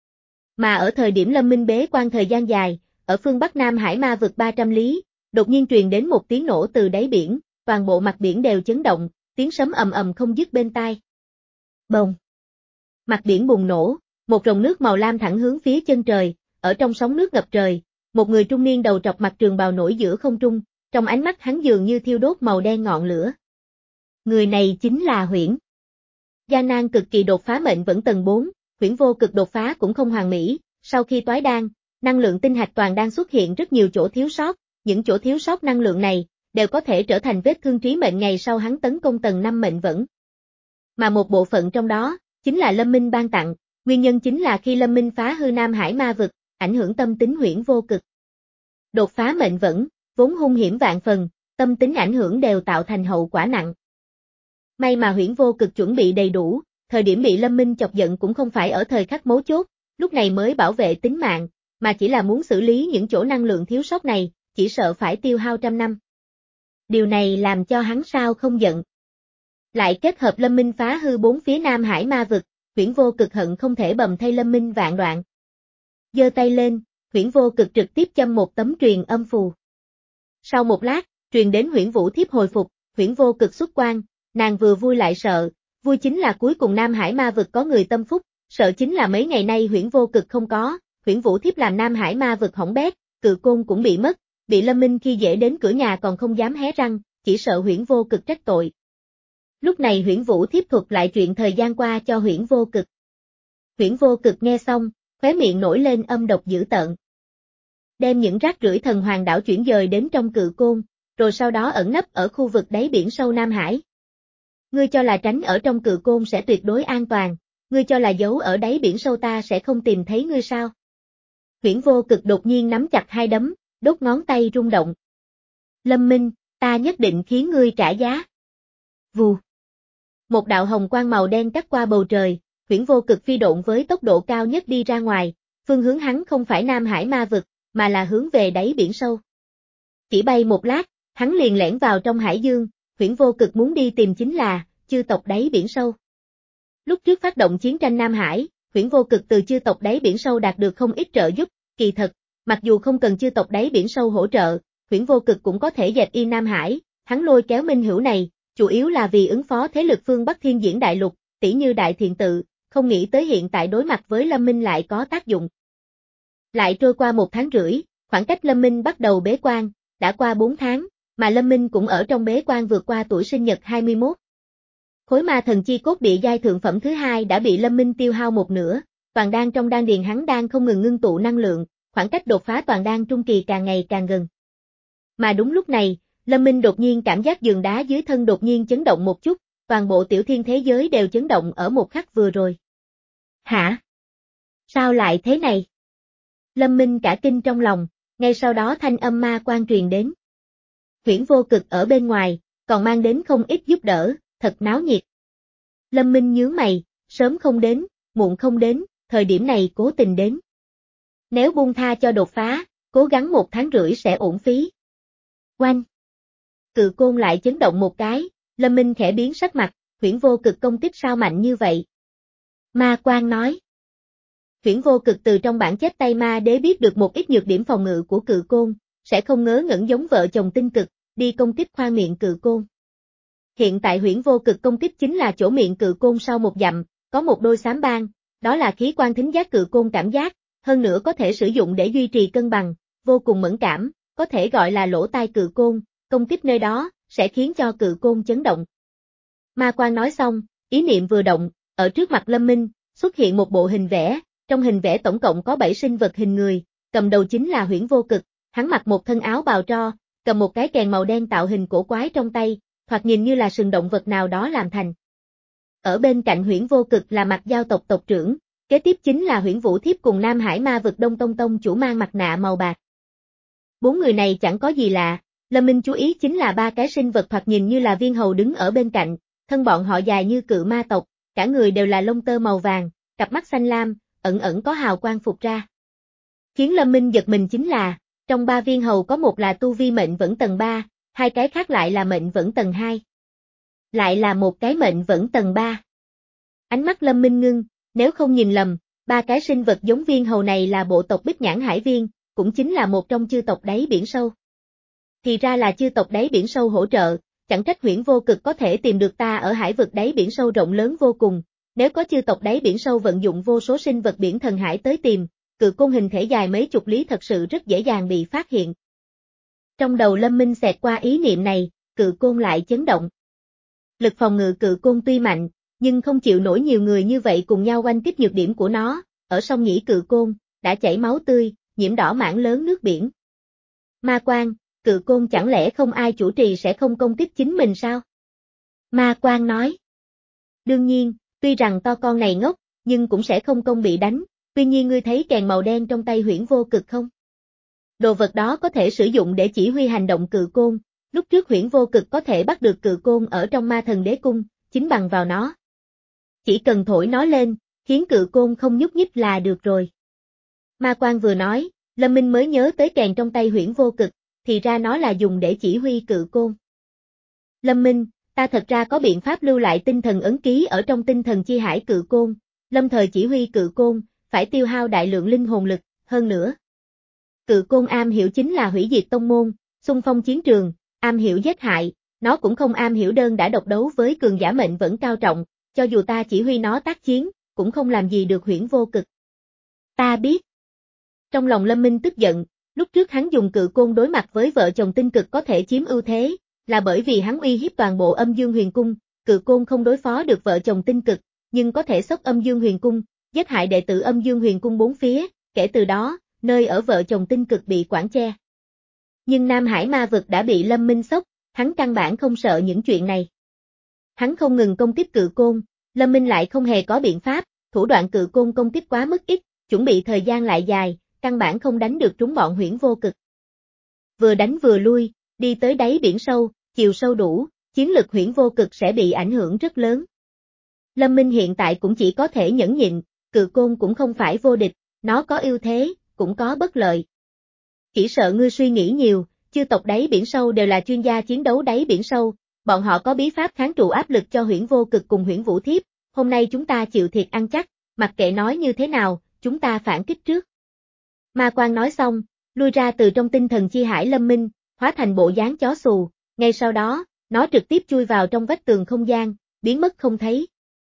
Mà ở thời điểm Lâm Minh bế quan thời gian dài, ở phương Bắc Nam Hải ma vực ba trăm lý, đột nhiên truyền đến một tiếng nổ từ đáy biển, toàn bộ mặt biển đều chấn động, tiếng sấm ầm ầm không dứt bên tai. Bồng! Mặt biển bùng nổ, một ròng nước màu lam thẳng hướng phía chân trời, ở trong sóng nước ngập trời, một người trung niên đầu trọc mặc trường bào nổi giữa không trung, trong ánh mắt hắn dường như thiêu đốt màu đen ngọn lửa. Người này chính là Huyễn. Gian nan cực kỳ đột phá mệnh vẫn tầng bốn, Huyễn vô cực đột phá cũng không hoàn mỹ, sau khi toái đan, năng lượng tinh hạch toàn đan xuất hiện rất nhiều chỗ thiếu sót, những chỗ thiếu sót năng lượng này đều có thể trở thành vết thương trí mệnh ngày sau hắn tấn công tầng năm mệnh vẫn. Mà một bộ phận trong đó chính là Lâm Minh ban tặng, nguyên nhân chính là khi Lâm Minh phá hư Nam Hải ma vực, ảnh hưởng tâm tính Huyễn vô cực. Đột phá mệnh vẫn, vốn hung hiểm vạn phần, tâm tính ảnh hưởng đều tạo thành hậu quả nặng. May mà Huyễn vô cực chuẩn bị đầy đủ, thời điểm bị Lâm Minh chọc giận cũng không phải ở thời khắc mấu chốt, lúc này mới bảo vệ tính mạng, mà chỉ là muốn xử lý những chỗ năng lượng thiếu sót này, chỉ sợ phải tiêu hao trăm năm. Điều này làm cho hắn sao không giận. Lại kết hợp Lâm Minh phá hư bốn phía Nam Hải ma vực, Huyễn vô cực hận không thể bầm thay Lâm Minh vạn đoạn. Giơ tay lên, Huyễn vô cực trực tiếp châm một tấm truyền âm phù. Sau một lát, truyền đến Huyễn Vũ Thiếp hồi phục, Huyễn vô cực xuất quan, nàng vừa vui lại sợ, vui chính là cuối cùng Nam Hải ma vực có người tâm phúc, sợ chính là mấy ngày nay Huyễn vô cực không có, Huyễn Vũ Thiếp làm Nam Hải ma vực hỏng bét, cự côn cũng bị mất, bị Lâm Minh khi dễ đến cửa nhà còn không dám hé răng, chỉ sợ Huyễn vô cực trách tội. Lúc này Huyễn Vũ Thiếp thuật lại chuyện thời gian qua cho Huyễn vô cực. Huyễn vô cực nghe xong, khóe miệng nổi lên âm độc dữ tợn. Đem những rác rưởi thần hoàng đảo chuyển dời đến trong cự côn, rồi sau đó ẩn nấp ở khu vực đáy biển sâu Nam Hải. Ngươi cho là tránh ở trong cự côn sẽ tuyệt đối an toàn, ngươi cho là giấu ở đáy biển sâu ta sẽ không tìm thấy ngươi sao? Huyễn vô cực đột nhiên nắm chặt hai đấm, đốt ngón tay rung động. Lâm Minh, ta nhất định khiến ngươi trả giá. Vù. Một đạo hồng quang màu đen cắt qua bầu trời, Huyễn vô cực phi độn với tốc độ cao nhất đi ra ngoài, phương hướng hắn không phải Nam Hải ma vực, mà là hướng về đáy biển sâu. Chỉ bay một lát, hắn liền lẻn vào trong hải dương, Huyễn vô cực muốn đi tìm chính là chư tộc đáy biển sâu. Lúc trước phát động chiến tranh Nam Hải, Huyễn vô cực từ chư tộc đáy biển sâu đạt được không ít trợ giúp, kỳ thật, mặc dù không cần chư tộc đáy biển sâu hỗ trợ, Huyễn vô cực cũng có thể dẹp yên Nam Hải, hắn lôi kéo minh hữu này, chủ yếu là vì ứng phó thế lực phương Bắc Thiên Diễn Đại Lục, tỷ như Đại Thiện Tự, không nghĩ tới hiện tại đối mặt với Lâm Minh lại có tác dụng. Lại trôi qua một tháng rưỡi, khoảng cách Lâm Minh bắt đầu bế quan, đã qua bốn tháng, mà Lâm Minh cũng ở trong bế quan vượt qua tuổi sinh nhật hai mươi mốt. Khối ma thần chi cốt địa giai thượng phẩm thứ hai đã bị Lâm Minh tiêu hao một nửa, toàn đan trong đan điền hắn đang không ngừng ngưng tụ năng lượng, khoảng cách đột phá toàn đan trung kỳ càng ngày càng gần. Mà đúng lúc này, Lâm Minh đột nhiên cảm giác giường đá dưới thân đột nhiên chấn động một chút, toàn bộ tiểu thiên thế giới đều chấn động ở một khắc vừa rồi. Hả? Sao lại thế này? Lâm Minh cả kinh trong lòng, ngay sau đó thanh âm ma quan truyền đến. Huyễn vô cực ở bên ngoài, còn mang đến không ít giúp đỡ, thật náo nhiệt. Lâm Minh nhướng mày, sớm không đến, muộn không đến, thời điểm này cố tình đến. Nếu buông tha cho đột phá, cố gắng một tháng rưỡi sẽ uổng phí. Oanh! Cự côn lại chấn động một cái, Lâm Minh khẽ biến sắc mặt, Huyễn vô cực công kích sao mạnh như vậy? Ma quan nói. Huyễn vô cực từ trong bản chép tay ma đế biết được một ít nhược điểm phòng ngự của cự côn, sẽ không ngớ ngẩn giống vợ chồng tinh cực, đi công kích khoang miệng cự côn. Hiện tại Huyễn vô cực công kích chính là chỗ miệng cự côn sau một dặm, có một đôi xám ban, đó là khí quan thính giác cự côn cảm giác, hơn nữa có thể sử dụng để duy trì cân bằng, vô cùng mẫn cảm, có thể gọi là lỗ tai cự côn, công kích nơi đó, sẽ khiến cho cự côn chấn động. Ma quan nói xong, ý niệm vừa động, ở trước mặt Lâm Minh, xuất hiện một bộ hình vẽ, trong hình vẽ tổng cộng có bảy sinh vật hình người, cầm đầu chính là Huyễn vô cực, hắn mặc một thân áo bào tro, cầm một cái kèn màu đen tạo hình cổ quái trong tay, thoạt nhìn như là sừng động vật nào đó làm thành. Ở bên cạnh Huyễn vô cực là Mặt Giao tộc tộc trưởng, kế tiếp chính là Huyễn Vũ Thiếp cùng Nam Hải ma vực Đông Tông Tông chủ mang mặt nạ màu bạc. Bốn người này chẳng có gì lạ, Lâm Minh chú ý chính là ba cái sinh vật thoạt nhìn như là viên hầu đứng ở bên cạnh, thân bọn họ dài như cự ma tộc, cả người đều là lông tơ màu vàng, cặp mắt xanh lam, ẩn ẩn có hào quang phụt ra. Khiến Lâm Minh giật mình chính là, trong ba viên hầu có một là tu vi mệnh vẫn tầng ba, hai cái khác lại là mệnh vẫn tầng hai. Lại là một cái mệnh vẫn tầng ba. Ánh mắt Lâm Minh ngưng, nếu không nhìn lầm, ba cái sinh vật giống viên hầu này là bộ tộc Bích Nhãn Hải Viên, cũng chính là một trong chư tộc đáy biển sâu. Thì ra là chư tộc đáy biển sâu hỗ trợ, chẳng trách Huyễn Vô Cực có thể tìm được ta ở hải vực đáy biển sâu rộng lớn vô cùng, nếu có chư tộc đáy biển sâu vận dụng vô số sinh vật biển thần hải tới tìm, cự côn hình thể dài mấy chục lý thật sự rất dễ dàng bị phát hiện. Trong đầu Lâm Minh xẹt qua ý niệm này, cự côn lại chấn động. Lực phòng ngự cự côn tuy mạnh, nhưng không chịu nổi nhiều người như vậy cùng nhau oanh kích nhược điểm của nó, ở sông nhĩ cự côn, đã chảy máu tươi, nhiễm đỏ mảng lớn nước biển. Ma Quang, cự côn chẳng lẽ không ai chủ trì sẽ không công kích chính mình sao? Ma Quang nói. Đương nhiên, tuy rằng to con này ngốc, nhưng cũng sẽ không công bị đánh, tuy nhiên ngươi thấy kèn màu đen trong tay Huyễn Vô Cực không? Đồ vật đó có thể sử dụng để chỉ huy hành động cự côn, lúc trước Huyễn Vô Cực có thể bắt được cự côn ở trong Ma Thần Đế Cung, chính bằng vào nó. Chỉ cần thổi nó lên, khiến cự côn không nhúc nhích là được rồi. Ma Quang vừa nói, Lâm Minh mới nhớ tới kèn trong tay Huyễn Vô Cực, thì ra nó là dùng để chỉ huy cự côn. Lâm Minh, ta thật ra có biện pháp lưu lại tinh thần ấn ký ở trong tinh thần chi hải cự côn, lâm thời chỉ huy cự côn, phải tiêu hao đại lượng linh hồn lực, hơn nữa. Cự côn am hiểu chính là hủy diệt tông môn, xung phong chiến trường, am hiểu giết hại, nó cũng không am hiểu đơn đã độc đấu với cường giả mệnh vẫn cao trọng, cho dù ta chỉ huy nó tác chiến, cũng không làm gì được Huyễn Vô Cực. Ta biết. Trong lòng Lâm Minh tức giận, lúc trước hắn dùng cự côn đối mặt với vợ chồng tinh cực có thể chiếm ưu thế, là bởi vì hắn uy hiếp toàn bộ Âm Dương Huyền Cung, cự côn không đối phó được vợ chồng tinh cực, nhưng có thể xốc Âm Dương Huyền Cung, giết hại đệ tử Âm Dương Huyền Cung bốn phía, kể từ đó, nơi ở vợ chồng tinh cực bị quản che. Nhưng Nam Hải Ma Vực đã bị Lâm Minh xốc, hắn căn bản không sợ những chuyện này. Hắn không ngừng công kích cự côn, Lâm Minh lại không hề có biện pháp, thủ đoạn cự côn công kích quá mức ít, chuẩn bị thời gian lại dài, căn bản không đánh được trúng bọn Huyễn Vô Cực. Vừa đánh vừa lui, đi tới đáy biển sâu, chiều sâu đủ, chiến lực Huyễn Vô Cực sẽ bị ảnh hưởng rất lớn. Lâm Minh hiện tại cũng chỉ có thể nhẫn nhịn, cự côn cũng không phải vô địch, nó có ưu thế, cũng có bất lợi. Chỉ sợ ngươi suy nghĩ nhiều, chư tộc đáy biển sâu đều là chuyên gia chiến đấu đáy biển sâu, bọn họ có bí pháp kháng trụ áp lực cho Huyễn Vô Cực cùng Huyễn Vũ Thiếp, hôm nay chúng ta chịu thiệt ăn chắc, mặc kệ nói như thế nào, chúng ta phản kích trước. Ma Quang nói xong, lui ra từ trong tinh thần chi hải Lâm Minh, hóa thành bộ dáng chó xù, ngay sau đó, nó trực tiếp chui vào trong vách tường không gian, biến mất không thấy.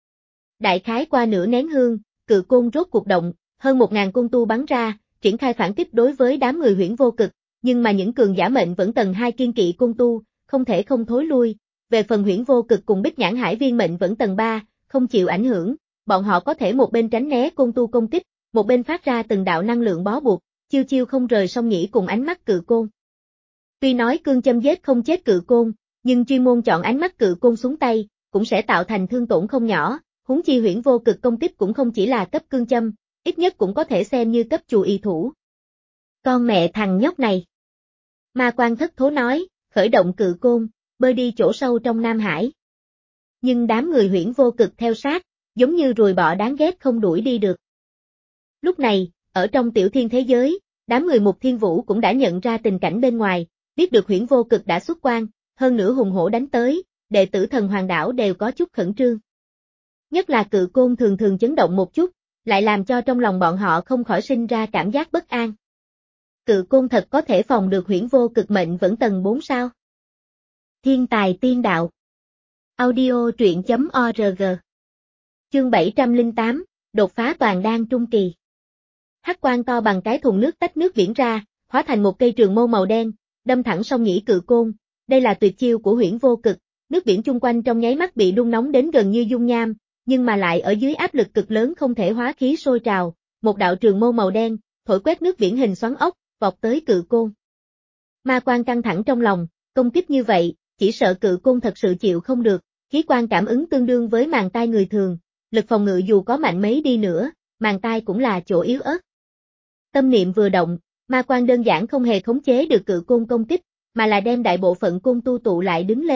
Đại khái qua nửa nén hương, cự côn rốt cuộc động, hơn một ngàn côn tu bắn ra, triển khai phản kích đối với đám người Huyễn Vô Cực, nhưng mà những cường giả mệnh vẫn tầng hai kiên kỵ côn tu, không thể không thối lui, về phần Huyễn Vô Cực cùng Bích Nhãn Hải Viên mệnh vẫn tầng ba, không chịu ảnh hưởng, bọn họ có thể một bên tránh né côn tu công kích, một bên phát ra từng đạo năng lượng bó buộc, chiêu chiêu không rời song nhĩ cùng ánh mắt cự côn. Tuy nói cương châm giết không chết cự côn, nhưng chuyên môn chọn ánh mắt cự côn xuống tay, cũng sẽ tạo thành thương tổn không nhỏ, huống chi Huyễn Vô Cực công kích cũng không chỉ là cấp cương châm, ít nhất cũng có thể xem như cấp chù y thủ. Con mẹ thằng nhóc này. Ma Quang thất thố nói, khởi động cự côn, bơi đi chỗ sâu trong Nam Hải. Nhưng đám người Huyễn Vô Cực theo sát, giống như ruồi bọ đáng ghét không đuổi đi được. Lúc này, ở trong tiểu thiên thế giới, đám người Mục Thiên Vũ cũng đã nhận ra tình cảnh bên ngoài, biết được Huyễn Vô Cực đã xuất quan, hơn nữa hùng hổ đánh tới, đệ tử Thần Hoàng Đảo đều có chút khẩn trương. Nhất là cự côn thường thường chấn động một chút, lại làm cho trong lòng bọn họ không khỏi sinh ra cảm giác bất an. Cự côn thật có thể phòng được Huyễn Vô Cực mệnh vẫn tầng bốn sao? Thiên tài tiên đạo. Audio truyện chấm org. Chương bảy trăm lẻ tám, đột phá toàn đan trung kỳ. Hắc quang to bằng cái thùng nước tách nước biển ra, hóa thành một cây trường mâu màu đen, đâm thẳng song nhĩ cự côn. Đây là tuyệt chiêu của Huyễn Vô Cực, nước biển chung quanh trong nháy mắt bị đun nóng đến gần như dung nham, nhưng mà lại ở dưới áp lực cực lớn không thể hóa khí sôi trào, một đạo trường mâu màu đen, thổi quét nước biển hình xoắn ốc, vọt tới cự côn. Ma Quang căng thẳng trong lòng, công kích như vậy, chỉ sợ cự côn thật sự chịu không được, khí quan cảm ứng tương đương với màng tai người thường, lực phòng ngự dù có mạnh mấy đi nữa, màng tai cũng là chỗ yếu ớt. Tâm niệm vừa động, Ma Quang đơn giản không hề khống chế được cự côn công kích, mà là đem đại bộ phận côn tu tụ lại đứng lên,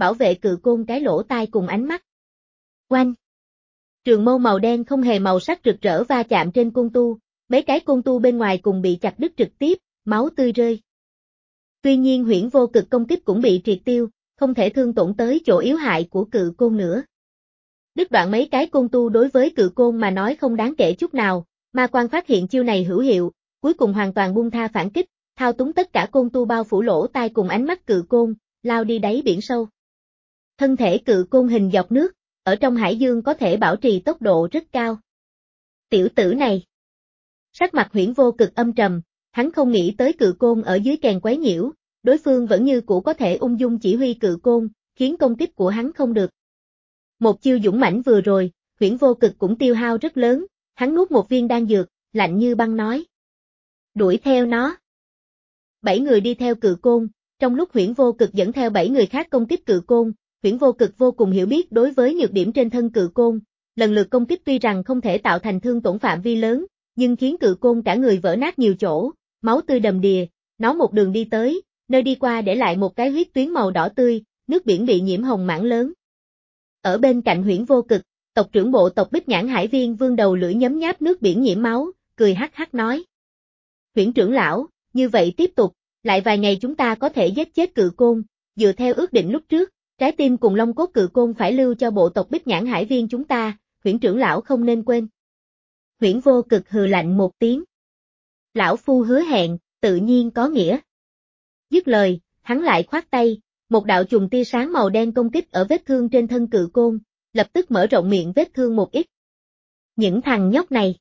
bảo vệ cự côn cái lỗ tai cùng ánh mắt. Oanh! Trường mâu màu đen không hề màu sắc rực rỡ va chạm trên côn tu, mấy cái côn tu bên ngoài cùng bị chặt đứt trực tiếp, máu tươi rơi. Tuy nhiên huyễn vô cực công kích cũng bị triệt tiêu, không thể thương tổn tới chỗ yếu hại của cự côn nữa. Đứt đoạn mấy cái côn tu đối với cự côn mà nói không đáng kể chút nào, Ma Quan phát hiện chiêu này hữu hiệu, cuối cùng hoàn toàn buông tha phản kích, thao túng tất cả côn tu bao phủ lỗ tai cùng ánh mắt cự côn, lao đi đáy biển sâu. Thân thể cự côn hình dọc nước, ở trong hải dương có thể bảo trì tốc độ rất cao. Tiểu tử này. Sắc mặt huyễn vô cực âm trầm, hắn không nghĩ tới cự côn ở dưới kèn quấy nhiễu, đối phương vẫn như cũ có thể ung dung chỉ huy cự côn, khiến công kích của hắn không được. Một chiêu dũng mãnh vừa rồi, huyễn vô cực cũng tiêu hao rất lớn, hắn nuốt một viên đan dược, lạnh như băng nói. Đuổi theo nó. Bảy người đi theo cự côn, trong lúc huyễn vô cực dẫn theo bảy người khác công kích cự côn, huyễn vô cực vô cùng hiểu biết đối với nhược điểm trên thân cự côn, lần lượt công kích tuy rằng không thể tạo thành thương tổn phạm vi lớn, nhưng khiến cự côn cả người vỡ nát nhiều chỗ, máu tươi đầm đìa, nó một đường đi tới, nơi đi qua để lại một cái huyết tuyến màu đỏ tươi, nước biển bị nhiễm hồng mảng lớn. Ở bên cạnh huyễn vô cực, tộc trưởng bộ tộc Bích Nhãn Hải Viên vương đầu lưỡi nhấm nháp nước biển nhiễm máu, cười hắc hắc nói. Huyễn trưởng lão, như vậy tiếp tục, lại vài ngày chúng ta có thể giết chết cự côn, dựa theo ước định lúc trước, trái tim cùng long cốt cự côn phải lưu cho bộ tộc Bích Nhãn Hải Viên chúng ta, huyễn trưởng lão không nên quên. Huyễn vô cực hừ lạnh một tiếng. Lão phu hứa hẹn, tự nhiên có nghĩa. Dứt lời, hắn lại khoát tay, một đạo chùm tia sáng màu đen công kích ở vết thương trên thân cự côn, lập tức mở rộng miệng vết thương một ít. Những thằng nhóc này.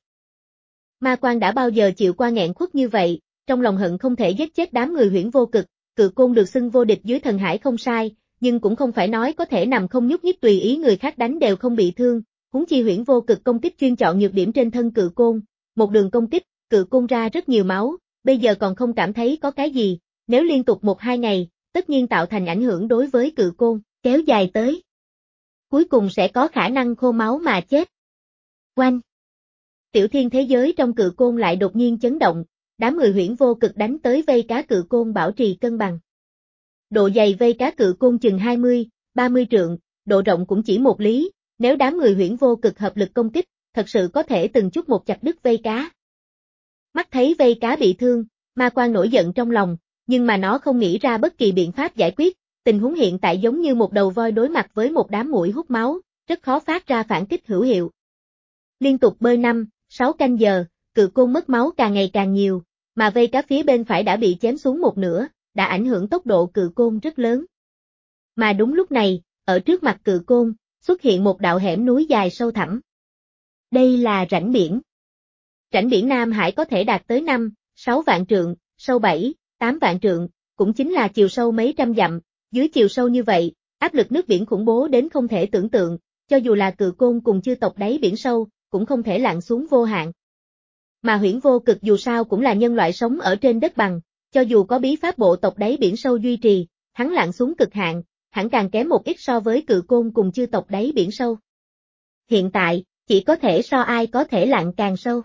Ma Quan đã bao giờ chịu qua nghẹn khuất như vậy, trong lòng hận không thể giết chết đám người huyễn vô cực, cự côn được xưng vô địch dưới thần hải không sai, nhưng cũng không phải nói có thể nằm không nhúc nhích tùy ý người khác đánh đều không bị thương, huống chi huyễn vô cực công kích chuyên chọn nhược điểm trên thân cự côn, một đường công kích, cự côn ra rất nhiều máu, bây giờ còn không cảm thấy có cái gì, nếu liên tục một hai ngày, tất nhiên tạo thành ảnh hưởng đối với cự côn, kéo dài tới. Cuối cùng sẽ có khả năng khô máu mà chết. Oanh! Tiểu thiên thế giới trong cự côn lại đột nhiên chấn động, đám người huyễn vô cực đánh tới vây cá cự côn bảo trì cân bằng. Độ dày vây cá cự côn chừng hai mươi, ba mươi trượng, độ rộng cũng chỉ một lý, nếu đám người huyễn vô cực hợp lực công kích, thật sự có thể từng chút một chặt đứt vây cá. Mắt thấy vây cá bị thương, Ma Quan nổi giận trong lòng, nhưng mà nó không nghĩ ra bất kỳ biện pháp giải quyết, tình huống hiện tại giống như một đầu voi đối mặt với một đám muỗi hút máu, rất khó phát ra phản kích hữu hiệu. Liên tục bơi năm, sáu canh giờ, cự côn mất máu càng ngày càng nhiều, mà vây cá phía bên phải đã bị chém xuống một nửa, đã ảnh hưởng tốc độ cự côn rất lớn. Mà đúng lúc này, ở trước mặt cự côn, xuất hiện một đạo hẻm núi dài sâu thẳm. Đây là rãnh biển. Rãnh biển Nam Hải có thể đạt tới năm, sáu vạn trượng, sâu bảy, tám vạn trượng, cũng chính là chiều sâu mấy trăm dặm, dưới chiều sâu như vậy, áp lực nước biển khủng bố đến không thể tưởng tượng, cho dù là cự côn cùng chư tộc đáy biển sâu, cũng không thể lặn xuống vô hạn. Mà huyễn vô cực dù sao cũng là nhân loại sống ở trên đất bằng, cho dù có bí pháp bộ tộc đáy biển sâu duy trì, hắn lặn xuống cực hạn, hẳn càng kém một ít so với cự côn cùng chư tộc đáy biển sâu. Hiện tại, chỉ có thể so ai có thể lặn càng sâu.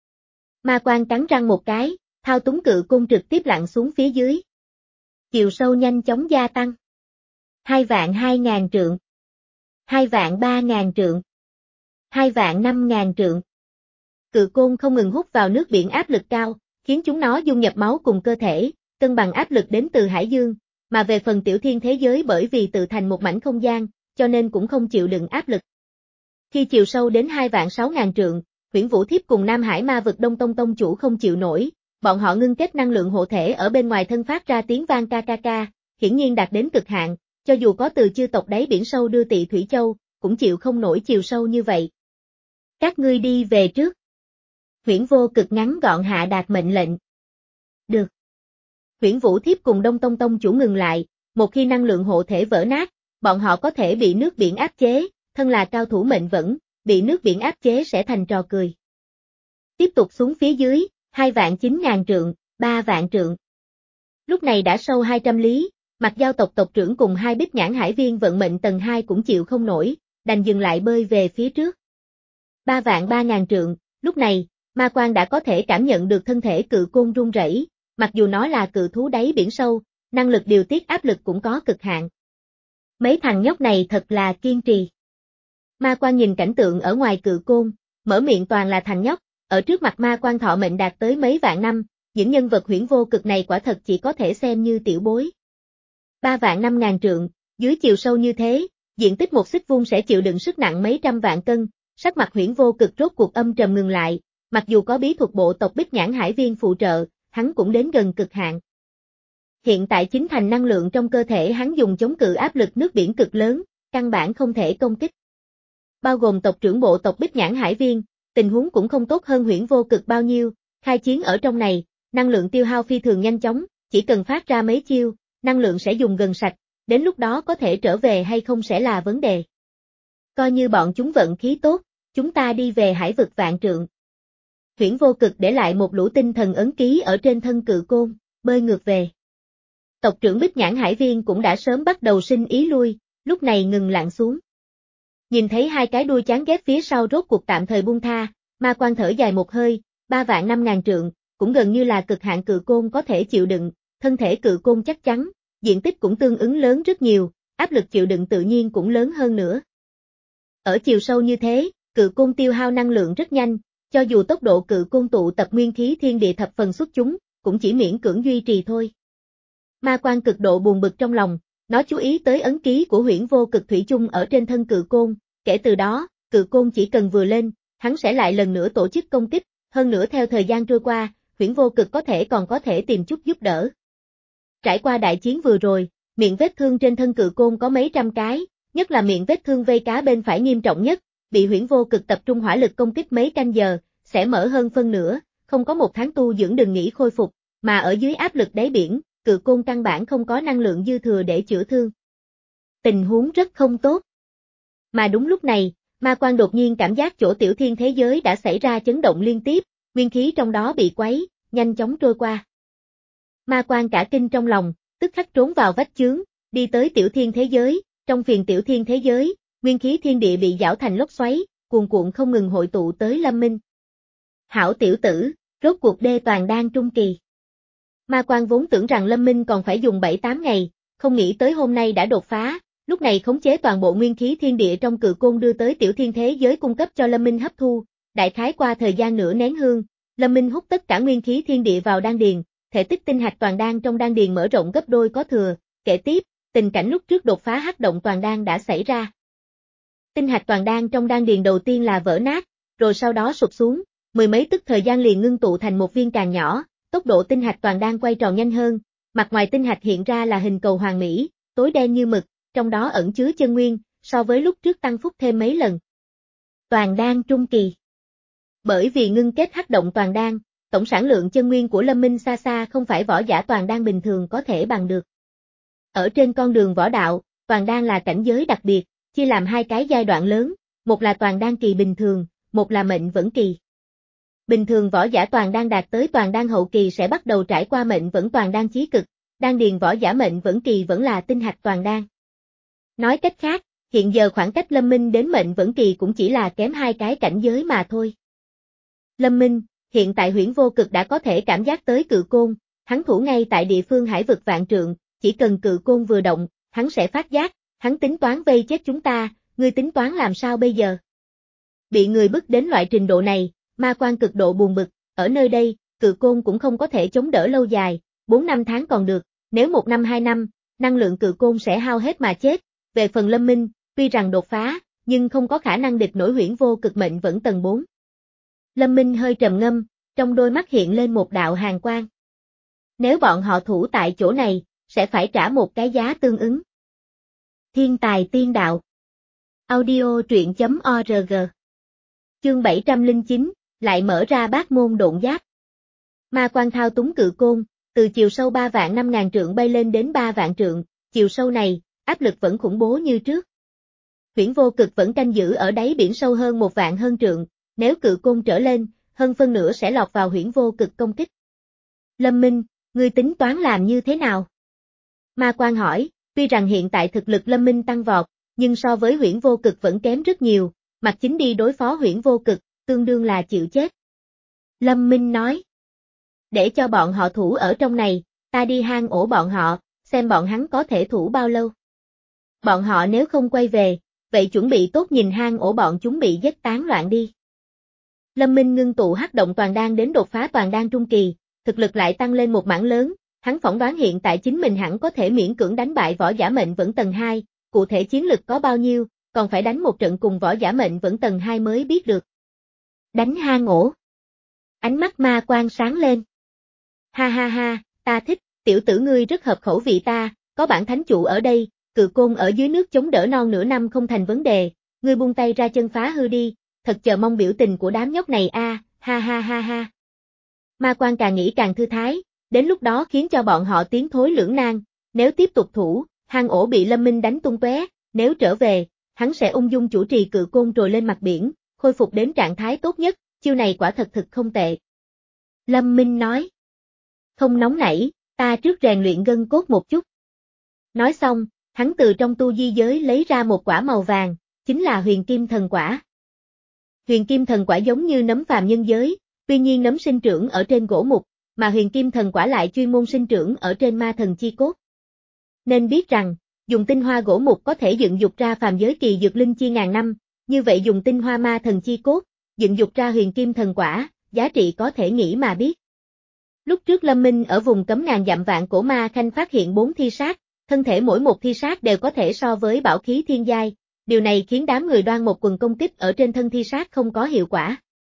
Ma Quan cắn răng một cái, thao túng cự côn trực tiếp lặn xuống phía dưới. Chiều sâu nhanh chóng gia tăng. Hai vạn hai ngàn trượng. Hai vạn ba ngàn trượng. Hai vạn năm ngàn trượng. Cự côn không ngừng hút vào nước biển áp lực cao, khiến chúng nó dung nhập máu cùng cơ thể, cân bằng áp lực đến từ hải dương, mà về phần tiểu thiên thế giới bởi vì tự thành một mảnh không gian, cho nên cũng không chịu đựng áp lực. Khi chiều sâu đến hai vạn sáu ngàn trượng, Huyễn Vũ Thiếp cùng Nam Hải Ma vực Đông Tông Tông chủ không chịu nổi, bọn họ ngưng kết năng lượng hộ thể ở bên ngoài thân phát ra tiếng vang ca ca ca, hiển nhiên đạt đến cực hạn, cho dù có từ chư tộc đáy biển sâu đưa Tị Thủy Châu, cũng chịu không nổi chiều sâu như vậy. Các ngươi đi về trước. Huyễn Vô Cực ngắn gọn hạ đạt mệnh lệnh. Được. Huyễn Vũ Thiếp cùng Đông Tông Tông chủ ngừng lại, một khi năng lượng hộ thể vỡ nát, bọn họ có thể bị nước biển áp chế, thân là cao thủ mệnh vẫn, bị nước biển áp chế sẽ thành trò cười. Tiếp tục xuống phía dưới, hai vạn chín ngàn trượng, ba vạn trượng. Lúc này đã sâu hai trăm lý, Mặc Giao tộc tộc trưởng cùng hai Bích Nhãn Hải Viên vận mệnh tầng hai cũng chịu không nổi, đành dừng lại bơi về phía trước. Ba vạn ba ngàn trượng, lúc này, Ma Quan đã có thể cảm nhận được thân thể cự côn rung rẩy, mặc dù nó là cự thú đáy biển sâu, năng lực điều tiết áp lực cũng có cực hạn. Mấy thằng nhóc này thật là kiên trì. Ma Quan nhìn cảnh tượng ở ngoài cự côn, mở miệng toàn là thằng nhóc, ở trước mặt Ma Quan thọ mệnh đạt tới mấy vạn năm, những nhân vật huyễn vô cực này quả thật chỉ có thể xem như tiểu bối. Ba vạn năm ngàn trượng, dưới chiều sâu như thế, diện tích một xích vuông sẽ chịu đựng sức nặng mấy trăm vạn cân, sắc mặt huyễn vô cực rốt cuộc âm trầm ngừng lại, mặc dù có bí thuật bộ tộc Bích Nhãn Hải Viên phụ trợ, hắn cũng đến gần cực hạn. Hiện tại chính thành năng lượng trong cơ thể hắn dùng chống cự áp lực nước biển cực lớn, căn bản không thể công kích. Bao gồm tộc trưởng bộ tộc Bích Nhãn Hải Viên, tình huống cũng không tốt hơn huyễn vô cực bao nhiêu, khai chiến ở trong này, năng lượng tiêu hao phi thường nhanh chóng, chỉ cần phát ra mấy chiêu, năng lượng sẽ dùng gần sạch, đến lúc đó có thể trở về hay không sẽ là vấn đề. Coi như bọn chúng vận khí tốt, chúng ta đi về hải vực vạn trượng. Huyễn vô cực để lại một lũ tinh thần ấn ký ở trên thân cự côn, bơi ngược về. Tộc trưởng Bích Nhãn Hải Viên cũng đã sớm bắt đầu sinh ý lui, lúc này ngừng lặn xuống. Nhìn thấy hai cái đuôi chán ghét phía sau rốt cuộc tạm thời buông tha, Ma Quan thở dài một hơi, ba vạn năm ngàn trượng, cũng gần như là cực hạn cự côn có thể chịu đựng, thân thể cự côn chắc chắn, diện tích cũng tương ứng lớn rất nhiều, áp lực chịu đựng tự nhiên cũng lớn hơn nữa. Ở chiều sâu như thế, cự côn tiêu hao năng lượng rất nhanh, cho dù tốc độ cự côn tụ tập nguyên khí thiên địa thập phần xuất chúng, cũng chỉ miễn cưỡng duy trì thôi. Ma Quan cực độ buồn bực trong lòng, nó chú ý tới ấn ký của huyễn vô cực thủy chung ở trên thân cự côn, kể từ đó, cự côn chỉ cần vừa lên, hắn sẽ lại lần nữa tổ chức công kích, hơn nữa theo thời gian trôi qua, huyễn vô cực có thể còn có thể tìm chút giúp đỡ. Trải qua đại chiến vừa rồi, miệng vết thương trên thân cự côn có mấy trăm cái, nhất là miệng vết thương vây cá bên phải nghiêm trọng nhất, bị huyễn vô cực tập trung hỏa lực công kích mấy canh giờ, sẽ mở hơn phân nửa, không có một tháng tu dưỡng đừng nghĩ khôi phục, mà ở dưới áp lực đáy biển, cự côn căn bản không có năng lượng dư thừa để chữa thương. Tình huống rất không tốt. Mà đúng lúc này, Ma Quan đột nhiên cảm giác chỗ tiểu thiên thế giới đã xảy ra chấn động liên tiếp, nguyên khí trong đó bị quấy, nhanh chóng trôi qua. Ma Quan cả kinh trong lòng, tức khắc trốn vào vách chướng, đi tới tiểu thiên thế giới, trong phiền tiểu thiên thế giới, nguyên khí thiên địa bị giảo thành lốc xoáy, cuồn cuộn không ngừng hội tụ tới Lâm Minh. Hảo tiểu tử, rốt cuộc đê toàn đang trung kỳ. Ma Quan vốn tưởng rằng Lâm Minh còn phải dùng bảy tám ngày, không nghĩ tới hôm nay đã đột phá, lúc này khống chế toàn bộ nguyên khí thiên địa trong cự côn đưa tới tiểu thiên thế giới cung cấp cho Lâm Minh hấp thu, đại khái qua thời gian nửa nén hương, Lâm Minh hút tất cả nguyên khí thiên địa vào đan điền, thể tích tinh hạch toàn đan trong đan điền mở rộng gấp đôi có thừa, kể tiếp, tình cảnh lúc trước đột phá hắc động toàn đan đã xảy ra. Tinh hạch toàn đan trong đan điền đầu tiên là vỡ nát, rồi sau đó sụp xuống, mười mấy tức thời gian liền ngưng tụ thành một viên càng nhỏ, tốc độ tinh hạch toàn đan quay tròn nhanh hơn, mặt ngoài tinh hạch hiện ra là hình cầu hoàn mỹ, tối đen như mực, trong đó ẩn chứa chân nguyên, so với lúc trước tăng phúc thêm mấy lần. Toàn đan trung kỳ. Bởi vì ngưng kết hắc động toàn đan, tổng sản lượng chân nguyên của Lâm Minh xa xa không phải võ giả toàn đan bình thường có thể bằng được. Ở trên con đường võ đạo, toàn đan là cảnh giới đặc biệt, chia làm hai cái giai đoạn lớn, một là toàn đan kỳ bình thường, một là mệnh vẫn kỳ. Bình thường võ giả toàn đan đạt tới toàn đan hậu kỳ sẽ bắt đầu trải qua mệnh vẫn toàn đan chí cực, đan điền võ giả mệnh vẫn kỳ vẫn là tinh hạch toàn đan. Nói cách khác, hiện giờ khoảng cách Lâm Minh đến mệnh vẫn kỳ cũng chỉ là kém hai cái cảnh giới mà thôi. Lâm Minh, hiện tại huyễn vô cực đã có thể cảm giác tới cự côn, hắn thủ ngay tại địa phương hải vực vạn trượng, chỉ cần cự côn vừa động, hắn sẽ phát giác, hắn tính toán vây chết chúng ta, ngươi tính toán làm sao bây giờ? Bị người bức đến loại trình độ này, Ma Quan cực độ buồn bực, ở nơi đây, cự côn cũng không có thể chống đỡ lâu dài, bốn năm tháng còn được, nếu một năm hai năm, năng lượng cự côn sẽ hao hết mà chết, về phần Lâm Minh, tuy rằng đột phá, nhưng không có khả năng địch nổi huyễn vô cực mệnh vẫn tầng bốn. Lâm Minh hơi trầm ngâm, trong đôi mắt hiện lên một đạo hàn quang. Nếu bọn họ thủ tại chỗ này, sẽ phải trả một cái giá tương ứng. Thiên tài tiên đạo. Audio truyện chấm org. Chương bảy trăm lẻ chín, lại mở ra bát môn độn giáp. Ma Quan thao túng cự côn, từ chiều sâu ba vạn năm ngàn trượng bay lên đến ba vạn trượng, chiều sâu này, áp lực vẫn khủng bố như trước. Huyễn vô cực vẫn canh giữ ở đáy biển sâu hơn một vạn hơn trượng, nếu cự côn trở lên, hơn phân nửa sẽ lọt vào huyễn vô cực công kích. Lâm Minh, ngươi tính toán làm như thế nào? Ma Quan hỏi, tuy rằng hiện tại thực lực Lâm Minh tăng vọt, nhưng so với huyễn vô cực vẫn kém rất nhiều, mặt chính đi đối phó huyễn vô cực, tương đương là chịu chết. Lâm Minh nói, để cho bọn họ thủ ở trong này, ta đi hang ổ bọn họ, xem bọn hắn có thể thủ bao lâu. Bọn họ nếu không quay về, vậy chuẩn bị tốt nhìn hang ổ bọn chúng bị giết tán loạn đi. Lâm Minh ngưng tụ hắc động toàn đan đến đột phá toàn đan trung kỳ, thực lực lại tăng lên một mảng lớn, hắn phỏng đoán hiện tại chính mình hẳn có thể miễn cưỡng đánh bại võ giả mệnh vẫn tầng hai, cụ thể chiến lực có bao nhiêu, còn phải đánh một trận cùng võ giả mệnh vẫn tầng hai mới biết được. Đánh hang ổ. Ánh mắt ma quang sáng lên. Ha ha ha, ta thích, tiểu tử ngươi rất hợp khẩu vị ta, có bản thánh chủ ở đây, cự côn ở dưới nước chống đỡ non nửa năm không thành vấn đề, ngươi buông tay ra chân phá hư đi, thật chờ mong biểu tình của đám nhóc này a, ha ha ha ha. Ma Quan càng nghĩ càng thư thái, đến lúc đó khiến cho bọn họ tiến thối lưỡng nan, nếu tiếp tục thủ, hang ổ bị Lâm Minh đánh tung tóe, nếu trở về, hắn sẽ ung dung chủ trì cự côn trồi lên mặt biển, khôi phục đến trạng thái tốt nhất, chiêu này quả thật thực không tệ. Lâm Minh nói, không nóng nảy, ta trước rèn luyện gân cốt một chút. Nói xong, hắn từ trong tu di giới lấy ra một quả màu vàng, chính là huyền kim thần quả. Huyền kim thần quả giống như nấm phàm nhân giới, tuy nhiên nấm sinh trưởng ở trên gỗ mục, mà huyền kim thần quả lại chuyên môn sinh trưởng ở trên ma thần chi cốt. Nên biết rằng, dùng tinh hoa gỗ mục có thể dựng dục ra phàm giới kỳ dược linh chi ngàn năm, như vậy dùng tinh hoa ma thần chi cốt, dựng dục ra huyền kim thần quả, giá trị có thể nghĩ mà biết. Lúc trước Lâm Minh ở vùng cấm ngàn dặm vạn cổ ma khanh phát hiện bốn thi sát, thân thể mỗi một thi sát đều có thể so với bảo khí thiên giai, điều này khiến đám người đoan một quần công kích ở trên thân thi sát không có hiệu quả.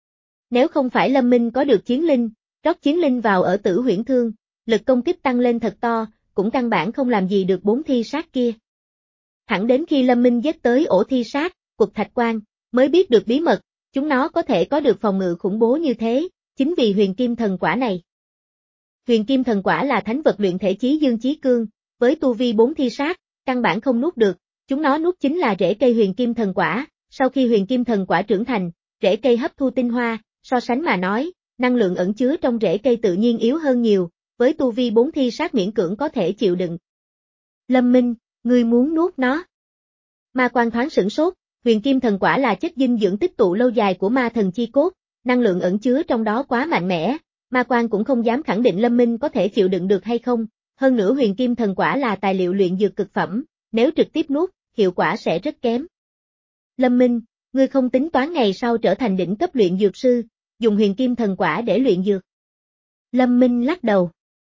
Nếu không phải Lâm Minh có được chiến linh, rót chiến linh vào ở Tử Huyễn Thương, lực công kích tăng lên thật to, cũng căn bản không làm gì được bốn thi sát kia. Thẳng đến khi Lâm Minh giết tới ổ thi sát, Quật Thạch Quan, mới biết được bí mật, chúng nó có thể có được phòng ngự khủng bố như thế, chính vì huyền kim thần quả này. Huyền kim thần quả là thánh vật luyện thể chí dương chí cương, với tu vi bốn thi sát, căn bản không nuốt được, chúng nó nuốt chính là rễ cây huyền kim thần quả, sau khi huyền kim thần quả trưởng thành, rễ cây hấp thu tinh hoa, so sánh mà nói, năng lượng ẩn chứa trong rễ cây tự nhiên yếu hơn nhiều, với tu vi bốn thi sát miễn cưỡng có thể chịu đựng. Lâm Minh, ngươi muốn nuốt nó. Ma Quan thoáng sửng sốt, huyền kim thần quả là chất dinh dưỡng tích tụ lâu dài của ma thần chi cốt, năng lượng ẩn chứa trong đó quá mạnh mẽ, Ma Quan cũng không dám khẳng định Lâm Minh có thể chịu đựng được hay không, hơn nữa huyền kim thần quả là tài liệu luyện dược cực phẩm, nếu trực tiếp nuốt, hiệu quả sẽ rất kém. Lâm Minh, ngươi không tính toán ngày sau trở thành đỉnh cấp luyện dược sư, dùng huyền kim thần quả để luyện dược. Lâm Minh lắc đầu.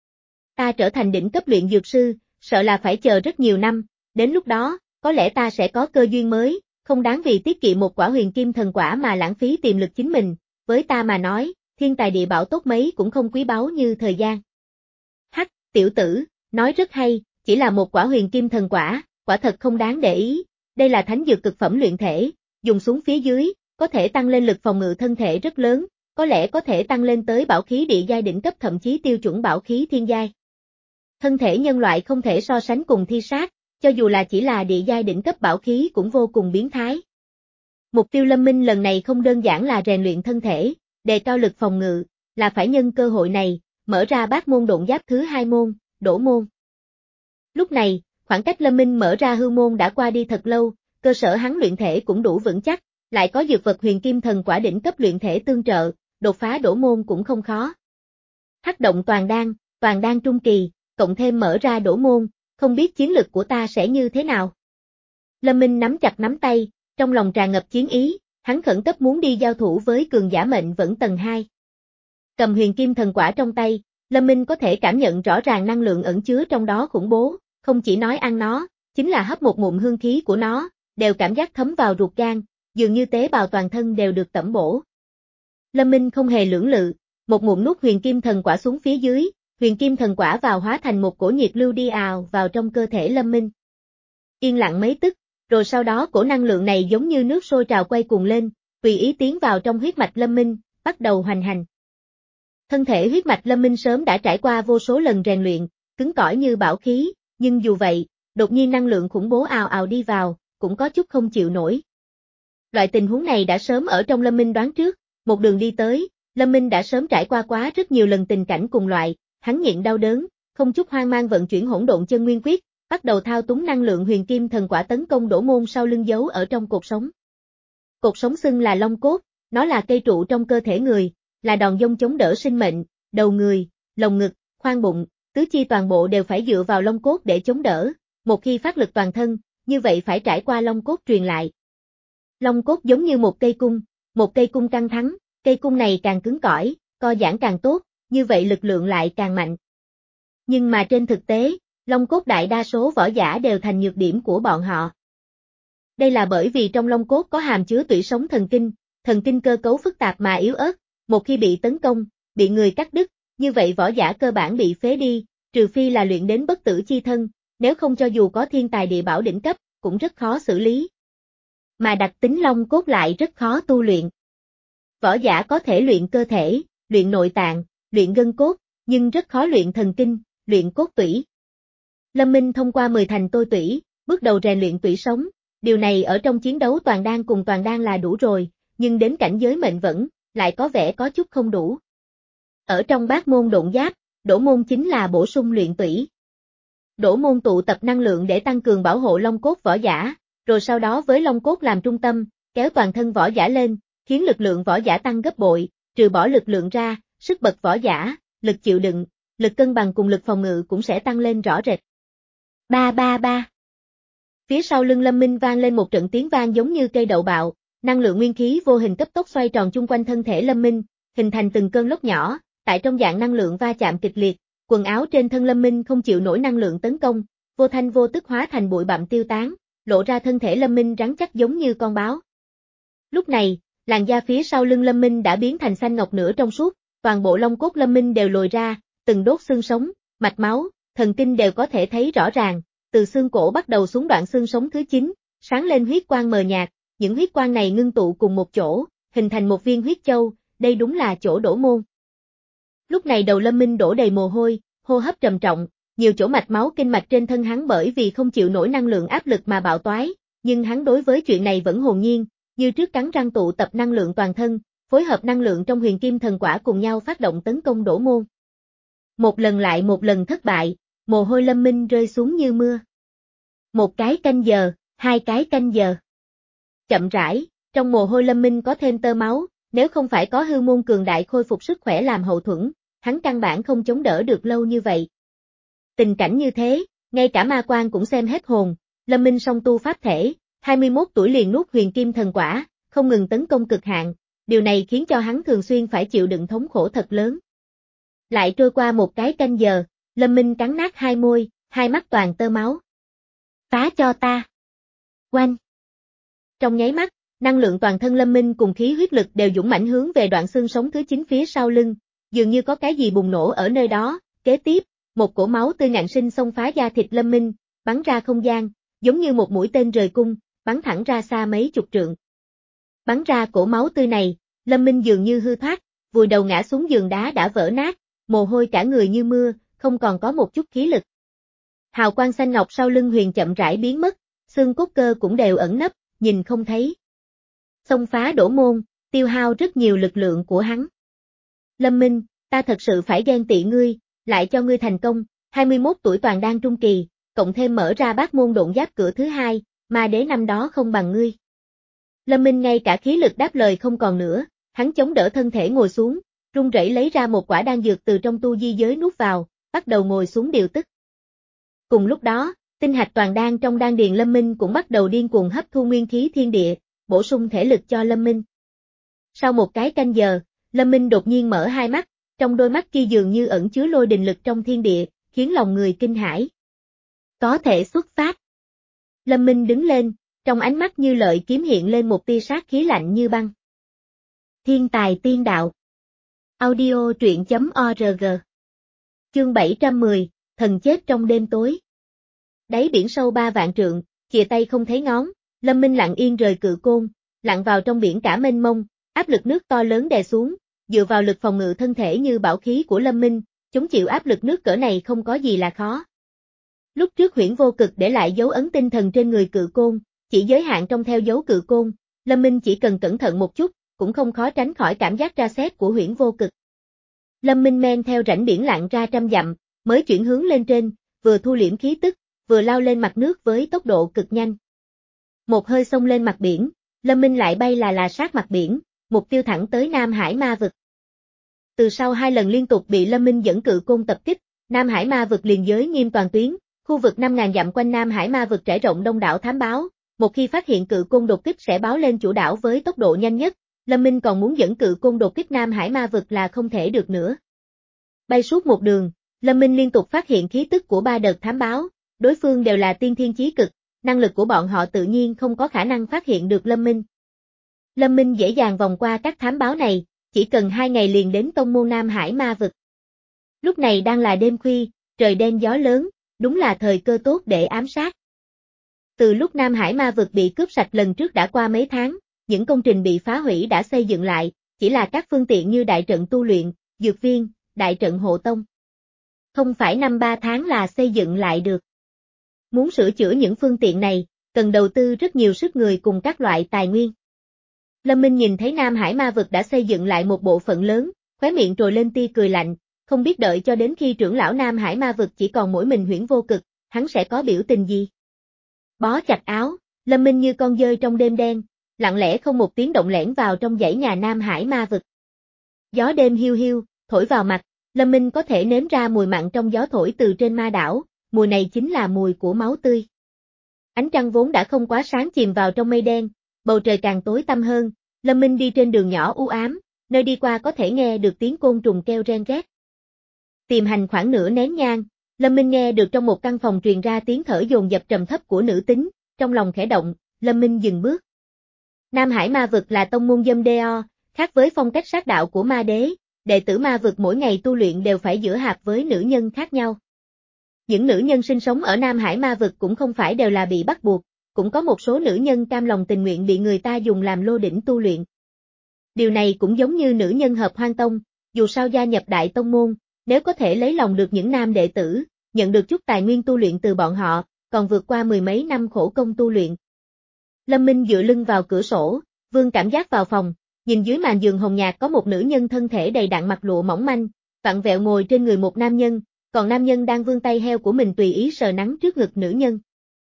Ta trở thành đỉnh cấp luyện dược sư, sợ là phải chờ rất nhiều năm, đến lúc đó, có lẽ ta sẽ có cơ duyên mới, không đáng vì tiết kiệm một quả huyền kim thần quả mà lãng phí tiềm lực chính mình, với ta mà nói, thiên tài địa bảo tốt mấy cũng không quý báu như thời gian. Hắc, tiểu tử, nói rất hay, chỉ là một quả huyền kim thần quả, quả thật không đáng để ý, đây là thánh dược cực phẩm luyện thể, dùng xuống phía dưới, có thể tăng lên lực phòng ngự thân thể rất lớn, có lẽ có thể tăng lên tới bảo khí địa giai đỉnh cấp thậm chí tiêu chuẩn bảo khí thiên giai. Thân thể nhân loại không thể so sánh cùng thi sát, cho dù là chỉ là địa giai đỉnh cấp bảo khí cũng vô cùng biến thái. Mục tiêu Lâm Minh lần này không đơn giản là rèn luyện thân thể, đề cao lực phòng ngự, là phải nhân cơ hội này, mở ra bát môn độn giáp thứ hai môn, đổ môn. Lúc này, khoảng cách Lâm Minh mở ra hư môn đã qua đi thật lâu, cơ sở hắn luyện thể cũng đủ vững chắc, lại có dược vật huyền kim thần quả đỉnh cấp luyện thể tương trợ, đột phá đổ môn cũng không khó. Hắc động toàn đan, toàn đan trung kỳ, cộng thêm mở ra đổ môn, không biết chiến lực của ta sẽ như thế nào. Lâm Minh nắm chặt nắm tay, trong lòng tràn ngập chiến ý, hắn khẩn cấp muốn đi giao thủ với cường giả mệnh vẫn tầng hai. Cầm huyền kim thần quả trong tay, Lâm Minh có thể cảm nhận rõ ràng năng lượng ẩn chứa trong đó khủng bố, không chỉ nói ăn nó, chính là hấp một ngụm hương khí của nó, đều cảm giác thấm vào ruột gan, dường như tế bào toàn thân đều được tẩm bổ. Lâm Minh không hề lưỡng lự, một ngụm nuốt huyền kim thần quả xuống phía dưới, huyền kim thần quả vào hóa thành một cổ nhiệt lưu đi ào vào trong cơ thể Lâm Minh. Yên lặng mấy tức, rồi sau đó cổ năng lượng này giống như nước sôi trào quay cuồng lên, tùy ý tiến vào trong huyết mạch Lâm Minh, bắt đầu hoành hành. Thân thể huyết mạch Lâm Minh sớm đã trải qua vô số lần rèn luyện, cứng cỏi như bảo khí, nhưng dù vậy, đột nhiên năng lượng khủng bố ào ào đi vào, cũng có chút không chịu nổi. Loại tình huống này đã sớm ở trong Lâm Minh đoán trước, một đường đi tới, Lâm Minh đã sớm trải qua quá rất nhiều lần tình cảnh cùng loại, hắn nhịn đau đớn, không chút hoang mang vận chuyển hỗn độn chân nguyên quyết, bắt đầu thao túng năng lượng huyền kim thần quả tấn công đổ môn sau lưng giấu ở trong cột sống. Cột sống xưng là long cốt, nó là cây trụ trong cơ thể người, là đòn dông chống đỡ sinh mệnh, đầu người, lồng ngực, khoang bụng, tứ chi toàn bộ đều phải dựa vào long cốt để chống đỡ, một khi phát lực toàn thân, như vậy phải trải qua long cốt truyền lại. Long cốt giống như một cây cung, một cây cung căng thẳng, cây cung này càng cứng cỏi, co giãn càng tốt, như vậy lực lượng lại càng mạnh. Nhưng mà trên thực tế, long cốt đại đa số võ giả đều thành nhược điểm của bọn họ. Đây là bởi vì trong long cốt có hàm chứa tủy sống thần kinh, thần kinh cơ cấu phức tạp mà yếu ớt, một khi bị tấn công, bị người cắt đứt, như vậy võ giả cơ bản bị phế đi, trừ phi là luyện đến bất tử chi thân, nếu không cho dù có thiên tài địa bảo đỉnh cấp, cũng rất khó xử lý. Mà đặc tính long cốt lại rất khó tu luyện. Võ giả có thể luyện cơ thể, luyện nội tạng, luyện gân cốt, nhưng rất khó luyện thần kinh, luyện cốt tủy. Lâm Minh thông qua mười thành tôi tủy, bước đầu rèn luyện tủy sống, điều này ở trong chiến đấu toàn đan cùng toàn đan là đủ rồi, nhưng đến cảnh giới mệnh vẫn, lại có vẻ có chút không đủ. Ở trong bát môn độn giáp, đổ môn chính là bổ sung luyện tủy. Đổ môn tụ tập năng lượng để tăng cường bảo hộ long cốt võ giả, rồi sau đó với long cốt làm trung tâm, kéo toàn thân võ giả lên, khiến lực lượng võ giả tăng gấp bội, trừ bỏ lực lượng ra, sức bật võ giả, lực chịu đựng, lực cân bằng cùng lực phòng ngự cũng sẽ tăng lên rõ rệt. Ba ba ba. Phía sau lưng Lâm Minh vang lên một trận tiếng vang giống như cây đậu bạo, năng lượng nguyên khí vô hình cấp tốc xoay tròn chung quanh thân thể Lâm Minh, hình thành từng cơn lốc nhỏ, tại trong dạng năng lượng va chạm kịch liệt, quần áo trên thân Lâm Minh không chịu nổi năng lượng tấn công, vô thanh vô tức hóa thành bụi bặm tiêu tán, lộ ra thân thể Lâm Minh rắn chắc giống như con báo. Lúc này, làn da phía sau lưng Lâm Minh đã biến thành xanh ngọc nửa trong suốt, toàn bộ lông cốt Lâm Minh đều lồi ra, từng đốt xương sống, mạch máu, thần kinh đều có thể thấy rõ ràng, từ xương cổ bắt đầu xuống đoạn xương sống thứ chín, sáng lên huyết quang mờ nhạt, những huyết quang này ngưng tụ cùng một chỗ, hình thành một viên huyết châu, đây đúng là chỗ đổ môn. Lúc này đầu Lâm Minh đổ đầy mồ hôi, hô hấp trầm trọng, nhiều chỗ mạch máu kinh mạch trên thân hắn bởi vì không chịu nổi năng lượng áp lực mà bạo toái, nhưng hắn đối với chuyện này vẫn hồn nhiên, như trước cắn răng tụ tập năng lượng toàn thân, phối hợp năng lượng trong huyền kim thần quả cùng nhau phát động tấn công đổ môn. Một lần lại một lần thất bại, mồ hôi Lâm Minh rơi xuống như mưa. Một cái canh giờ, hai cái canh giờ. Chậm rãi, trong mồ hôi Lâm Minh có thêm tơ máu, nếu không phải có hư môn cường đại khôi phục sức khỏe làm hậu thuẫn, hắn căn bản không chống đỡ được lâu như vậy. Tình cảnh như thế, ngay cả ma quan cũng xem hết hồn, Lâm Minh song tu pháp thể, hai mươi mốt tuổi liền nuốt huyền kim thần quả, không ngừng tấn công cực hạn, điều này khiến cho hắn thường xuyên phải chịu đựng thống khổ thật lớn. Lại trôi qua một cái canh giờ, Lâm Minh cắn nát hai môi, hai mắt toàn tơ máu. Phá cho ta. Oanh. Trong nháy mắt, năng lượng toàn thân Lâm Minh cùng khí huyết lực đều dũng mãnh hướng về đoạn xương sống thứ chín phía sau lưng, dường như có cái gì bùng nổ ở nơi đó, kế tiếp, một cổ máu tươi ngạn sinh xông phá da thịt Lâm Minh, bắn ra không gian, giống như một mũi tên rời cung, bắn thẳng ra xa mấy chục trượng. Bắn ra cổ máu tươi này, Lâm Minh dường như hư thoát, vùi đầu ngã xuống giường đá đã vỡ nát, mồ hôi cả người như mưa, không còn có một chút khí lực. Hào quang xanh ngọc sau lưng huyền chậm rãi biến mất, xương cốt cơ cũng đều ẩn nấp, nhìn không thấy. Xông phá đổ môn, tiêu hao rất nhiều lực lượng của hắn. Lâm Minh, ta thật sự phải ghen tị ngươi, lại cho ngươi thành công, hai mươi mốt tuổi toàn đan trung kỳ, cộng thêm mở ra bát môn độn giáp cửa thứ hai, mà đế năm đó không bằng ngươi. Lâm Minh ngay cả khí lực đáp lời không còn nữa, hắn chống đỡ thân thể ngồi xuống, run rẩy lấy ra một quả đan dược từ trong tu di giới nuốt vào, bắt đầu ngồi xuống điều tức. Cùng lúc đó, tinh hạch toàn đan trong đan điền Lâm Minh cũng bắt đầu điên cuồng hấp thu nguyên khí thiên địa, bổ sung thể lực cho Lâm Minh. Sau một cái canh giờ, Lâm Minh đột nhiên mở hai mắt, trong đôi mắt kia dường như ẩn chứa lôi đình lực trong thiên địa, khiến lòng người kinh hãi. Có thể xuất phát. Lâm Minh đứng lên, trong ánh mắt như lợi kiếm hiện lên một tia sát khí lạnh như băng. Thiên tài tiên đạo. Audio truyện chấm org. Chương bảy trăm mười, thần chết trong đêm tối. Đáy biển sâu ba vạn trượng, chìa tay không thấy ngón, Lâm Minh lặng yên rời cự côn, lặn vào trong biển cả mênh mông, áp lực nước to lớn đè xuống, dựa vào lực phòng ngự thân thể như bảo khí của Lâm Minh, chống chịu áp lực nước cỡ này không có gì là khó. Lúc trước Huyễn Vô Cực để lại dấu ấn tinh thần trên người cự côn, chỉ giới hạn trong theo dấu cự côn, Lâm Minh chỉ cần cẩn thận một chút, cũng không khó tránh khỏi cảm giác tra xét của Huyễn Vô Cực. Lâm Minh men theo rãnh biển lặn ra trăm dặm, mới chuyển hướng lên trên, vừa thu liễm khí tức, vừa lao lên mặt nước với tốc độ cực nhanh. Một hơi xông lên mặt biển, Lâm Minh lại bay là là sát mặt biển, mục tiêu thẳng tới Nam Hải Ma Vực. Từ sau hai lần liên tục bị Lâm Minh dẫn cự côn tập kích, Nam Hải Ma Vực liền giới nghiêm toàn tuyến, Khu vực năm nghìn dặm quanh Nam Hải Ma vực trải rộng đông đảo thám báo, một khi phát hiện cự côn đột kích sẽ báo lên chủ đảo với tốc độ nhanh nhất, Lâm Minh còn muốn dẫn cự côn đột kích Nam Hải Ma vực là không thể được nữa. Bay suốt một đường, Lâm Minh liên tục phát hiện khí tức của ba đợt thám báo, đối phương đều là tiên thiên chí cực, năng lực của bọn họ tự nhiên không có khả năng phát hiện được Lâm Minh. Lâm Minh dễ dàng vòng qua các thám báo này, chỉ cần hai ngày liền đến tông môn Nam Hải Ma vực. Lúc này đang là đêm khuya, trời đen gió lớn, đúng là thời cơ tốt để ám sát. Từ lúc Nam Hải Ma vực bị cướp sạch lần trước đã qua mấy tháng, những công trình bị phá hủy đã xây dựng lại, chỉ là các phương tiện như đại trận tu luyện, dược viên, đại trận hộ tông. Không phải năm ba tháng là xây dựng lại được. Muốn sửa chữa những phương tiện này, cần đầu tư rất nhiều sức người cùng các loại tài nguyên. Lâm Minh nhìn thấy Nam Hải Ma vực đã xây dựng lại một bộ phận lớn, khóe miệng trồi lên tia cười lạnh, không biết đợi cho đến khi trưởng lão Nam Hải Ma vực chỉ còn mỗi mình Huyễn Vô Cực, hắn sẽ có biểu tình gì. Bó chặt áo, Lâm Minh như con dơi trong đêm đen, lặng lẽ không một tiếng động lẻn vào trong dãy nhà Nam Hải Ma vực. Gió đêm hiu hiu, thổi vào mặt, Lâm Minh có thể nếm ra mùi mặn trong gió thổi từ trên ma đảo, mùi này chính là mùi của máu tươi. Ánh trăng vốn đã không quá sáng chìm vào trong mây đen, bầu trời càng tối tăm hơn, Lâm Minh đi trên đường nhỏ u ám, nơi đi qua có thể nghe được tiếng côn trùng kêu ren rét. Tìm hành khoảng nửa nén nhang, Lâm Minh nghe được trong một căn phòng truyền ra tiếng thở dồn dập trầm thấp của nữ tính, trong lòng khẽ động, Lâm Minh dừng bước. Nam Hải Ma vực là tông môn dâm đeo, khác với phong cách sát đạo của ma đế, đệ tử ma vực mỗi ngày tu luyện đều phải giữ hạp với nữ nhân khác nhau. Những nữ nhân sinh sống ở Nam Hải Ma vực cũng không phải đều là bị bắt buộc, cũng có một số nữ nhân cam lòng tình nguyện bị người ta dùng làm lô đỉnh tu luyện. Điều này cũng giống như nữ nhân hợp hoang tông, dù sao gia nhập đại tông môn, nếu có thể lấy lòng được những nam đệ tử, nhận được chút tài nguyên tu luyện từ bọn họ, còn vượt qua mười mấy năm khổ công tu luyện. Lâm Minh dựa lưng vào cửa sổ, vương cảm giác vào phòng, nhìn dưới màn giường hồng nhạt có một nữ nhân thân thể đầy đặn mặc lụa mỏng manh, vặn vẹo ngồi trên người một nam nhân, còn nam nhân đang vươn tay heo của mình tùy ý sờ nắn trước ngực nữ nhân.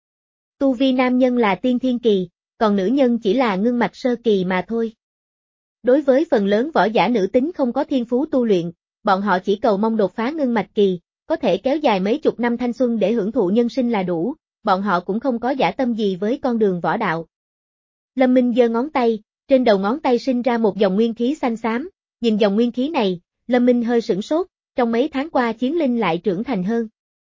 Tu vi nam nhân là tiên thiên kỳ, còn nữ nhân chỉ là ngưng mạch sơ kỳ mà thôi. Đối với phần lớn võ giả nữ tính không có thiên phú tu luyện, bọn họ chỉ cầu mong đột phá ngưng mạch kỳ, có thể kéo dài mấy chục năm thanh xuân để hưởng thụ nhân sinh là đủ, bọn họ cũng không có dã tâm gì với con đường võ đạo. Lâm Minh giơ ngón tay, trên đầu ngón tay sinh ra một dòng nguyên khí xanh xám, nhìn dòng nguyên khí này, Lâm Minh hơi sửng sốt, trong mấy tháng qua chiến linh lại trưởng thành hơn.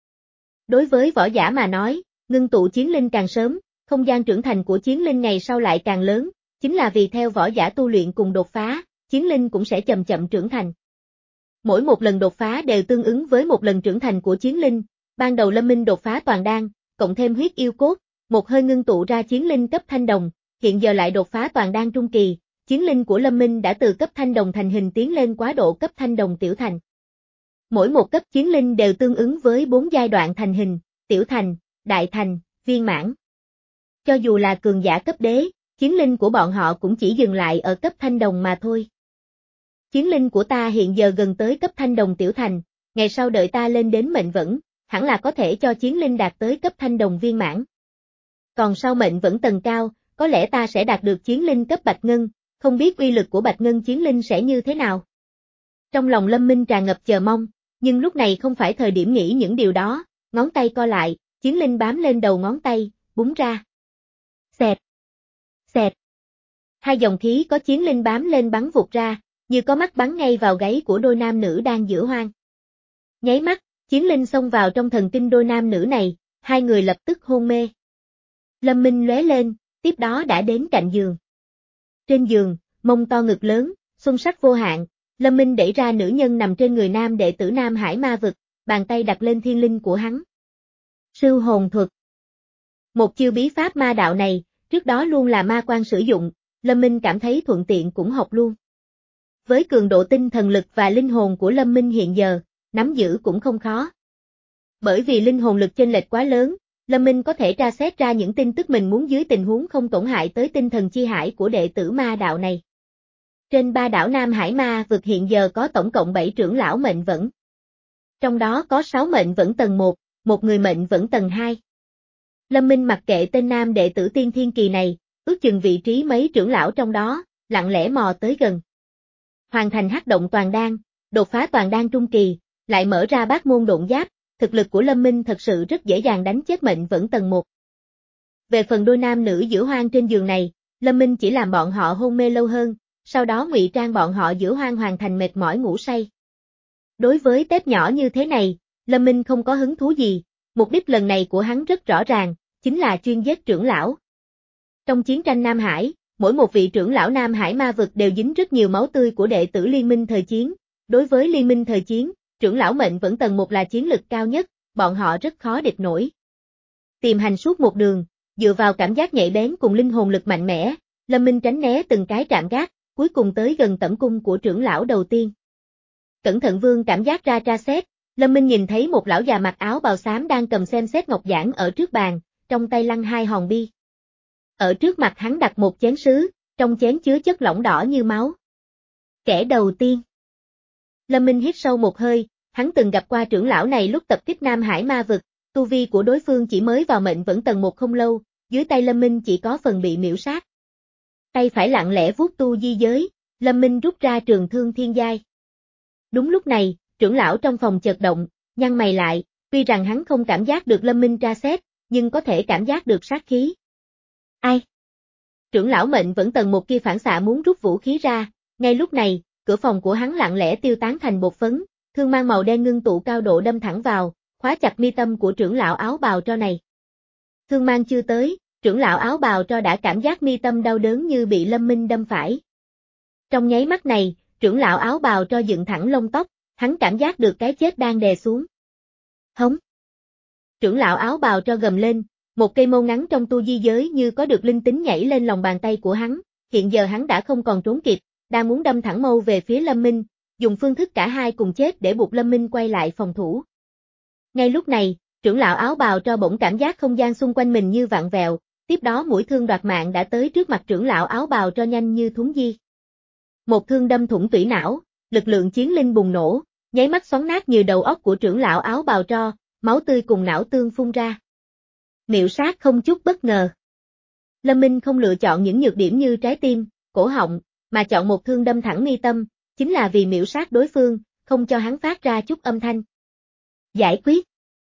Đối với võ giả mà nói, ngưng tụ chiến linh càng sớm, không gian trưởng thành của chiến linh ngày sau lại càng lớn, chính là vì theo võ giả tu luyện cùng đột phá, chiến linh cũng sẽ chậm chậm trưởng thành. Mỗi một lần đột phá đều tương ứng với một lần trưởng thành của chiến linh, ban đầu Lâm Minh đột phá toàn đan, cộng thêm huyết yêu cốt, một hơi ngưng tụ ra chiến linh cấp thanh đồng, hiện giờ lại đột phá toàn đan trung kỳ, chiến linh của Lâm Minh đã từ cấp thanh đồng thành hình tiến lên quá độ cấp thanh đồng tiểu thành. Mỗi một cấp chiến linh đều tương ứng với bốn giai đoạn thành hình, tiểu thành, đại thành, viên mãn. Cho dù là cường giả cấp đế, chiến linh của bọn họ cũng chỉ dừng lại ở cấp thanh đồng mà thôi. Chiến linh của ta hiện giờ gần tới cấp thanh đồng tiểu thành, ngày sau đợi ta lên đến mệnh vẫn, hẳn là có thể cho chiến linh đạt tới cấp thanh đồng viên mãn. Còn sau mệnh vẫn tầng cao, có lẽ ta sẽ đạt được chiến linh cấp bạch ngân, không biết uy lực của bạch ngân chiến linh sẽ như thế nào. Trong lòng Lâm Minh tràn ngập chờ mong, nhưng lúc này không phải thời điểm nghĩ những điều đó, ngón tay co lại, chiến linh bám lên đầu ngón tay, búng ra. Xẹt, xẹt. Hai dòng khí có chiến linh bám lên bắn vụt ra, như có mắt bắn ngay vào gáy của đôi nam nữ đang giở hoang. Nháy mắt, chiến linh xông vào trong thần kinh đôi nam nữ này, hai người lập tức hôn mê. Lâm Minh lóe lên, tiếp đó đã đến cạnh giường. Trên giường, mông to ngực lớn, xuân sắc vô hạn, Lâm Minh đẩy ra nữ nhân nằm trên người nam đệ tử Nam Hải Ma vực, bàn tay đặt lên thiên linh của hắn. Sư hồn thuật. Một chiêu bí pháp ma đạo này, trước đó luôn là ma quan sử dụng, Lâm Minh cảm thấy thuận tiện cũng học luôn. Với cường độ tinh thần lực và linh hồn của Lâm Minh hiện giờ, nắm giữ cũng không khó. Bởi vì linh hồn lực chênh lệch quá lớn, Lâm Minh có thể tra xét ra những tin tức mình muốn dưới tình huống không tổn hại tới tinh thần chi hải của đệ tử ma đạo này. Trên ba đảo Nam Hải Ma vực hiện giờ có tổng cộng bảy trưởng lão mệnh vẫn. Trong đó có sáu mệnh vẫn tầng một, một người mệnh vẫn tầng hai. Lâm Minh mặc kệ tên nam đệ tử tiên thiên kỳ này, ước chừng vị trí mấy trưởng lão trong đó, lặng lẽ mò tới gần. Hoàn thành hắc động toàn đan, đột phá toàn đan trung kỳ, lại mở ra bát môn độn giáp, thực lực của Lâm Minh thật sự rất dễ dàng đánh chết mệnh vẫn tầng một. Về phần đôi nam nữ giữa hoang trên giường này, Lâm Minh chỉ làm bọn họ hôn mê lâu hơn, sau đó ngụy trang bọn họ giữa hoang hoàn thành mệt mỏi ngủ say. Đối với tép nhỏ như thế này, Lâm Minh không có hứng thú gì, mục đích lần này của hắn rất rõ ràng, chính là chuyên giết trưởng lão. Trong chiến tranh Nam Hải, mỗi một vị trưởng lão Nam Hải ma vực đều dính rất nhiều máu tươi của đệ tử liên minh thời chiến. Đối với liên minh thời chiến, trưởng lão mệnh vẫn tầng một là chiến lực cao nhất, bọn họ rất khó địch nổi. Tìm hành suốt một đường, dựa vào cảm giác nhạy bén cùng linh hồn lực mạnh mẽ, Lâm Minh tránh né từng cái trạm gác, cuối cùng tới gần tẩm cung của trưởng lão đầu tiên. Cẩn thận vương cảm giác ra tra xét, Lâm Minh nhìn thấy một lão già mặc áo bào xám đang cầm xem xét ngọc giản ở trước bàn, trong tay lăn hai hòn bi. Ở trước mặt hắn đặt một chén sứ, trong chén chứa chất lỏng đỏ như máu. Kẻ đầu tiên. Lâm Minh hít sâu một hơi, hắn từng gặp qua trưởng lão này lúc tập kích Nam Hải ma vực, tu vi của đối phương chỉ mới vào mệnh vẫn tầng một không lâu, dưới tay Lâm Minh chỉ có phần bị miễu sát. Tay phải lặng lẽ vuốt tu di giới, Lâm Minh rút ra trường thương thiên giai. Đúng lúc này, trưởng lão trong phòng chợt động, nhăn mày lại, tuy rằng hắn không cảm giác được Lâm Minh tra xét, nhưng có thể cảm giác được sát khí. Ai? Trưởng lão mệnh vẫn tầng một kia phản xạ muốn rút vũ khí ra, ngay lúc này, cửa phòng của hắn lặng lẽ tiêu tán thành bột phấn, thương mang màu đen ngưng tụ cao độ đâm thẳng vào, khóa chặt mi tâm của trưởng lão áo bào tro này. Thương mang chưa tới, trưởng lão áo bào tro đã cảm giác mi tâm đau đớn như bị Lâm Minh đâm phải. Trong nháy mắt này, trưởng lão áo bào tro dựng thẳng lông tóc, hắn cảm giác được cái chết đang đè xuống. Hống! Trưởng lão áo bào tro gầm lên, một cây mâu ngắn trong tu di giới như có được linh tính nhảy lên lòng bàn tay của hắn, hiện giờ hắn đã không còn trốn kịp, đang muốn đâm thẳng mâu về phía Lâm Minh, dùng phương thức cả hai cùng chết để buộc Lâm Minh quay lại phòng thủ. Ngay lúc này, trưởng lão áo bào tro bỗng cảm giác không gian xung quanh mình như vặn vẹo, tiếp đó mũi thương đoạt mạng đã tới trước mặt trưởng lão áo bào tro nhanh như thuấn di. Một thương đâm thủng tủy não, lực lượng chiến linh bùng nổ, nháy mắt xoắn nát như đầu óc của trưởng lão áo bào tro, máu tươi cùng não tương phun ra. Miệu sát không chút bất ngờ. Lâm Minh không lựa chọn những nhược điểm như trái tim, cổ họng, mà chọn một thương đâm thẳng mi tâm, chính là vì miệu sát đối phương, không cho hắn phát ra chút âm thanh. Giải quyết.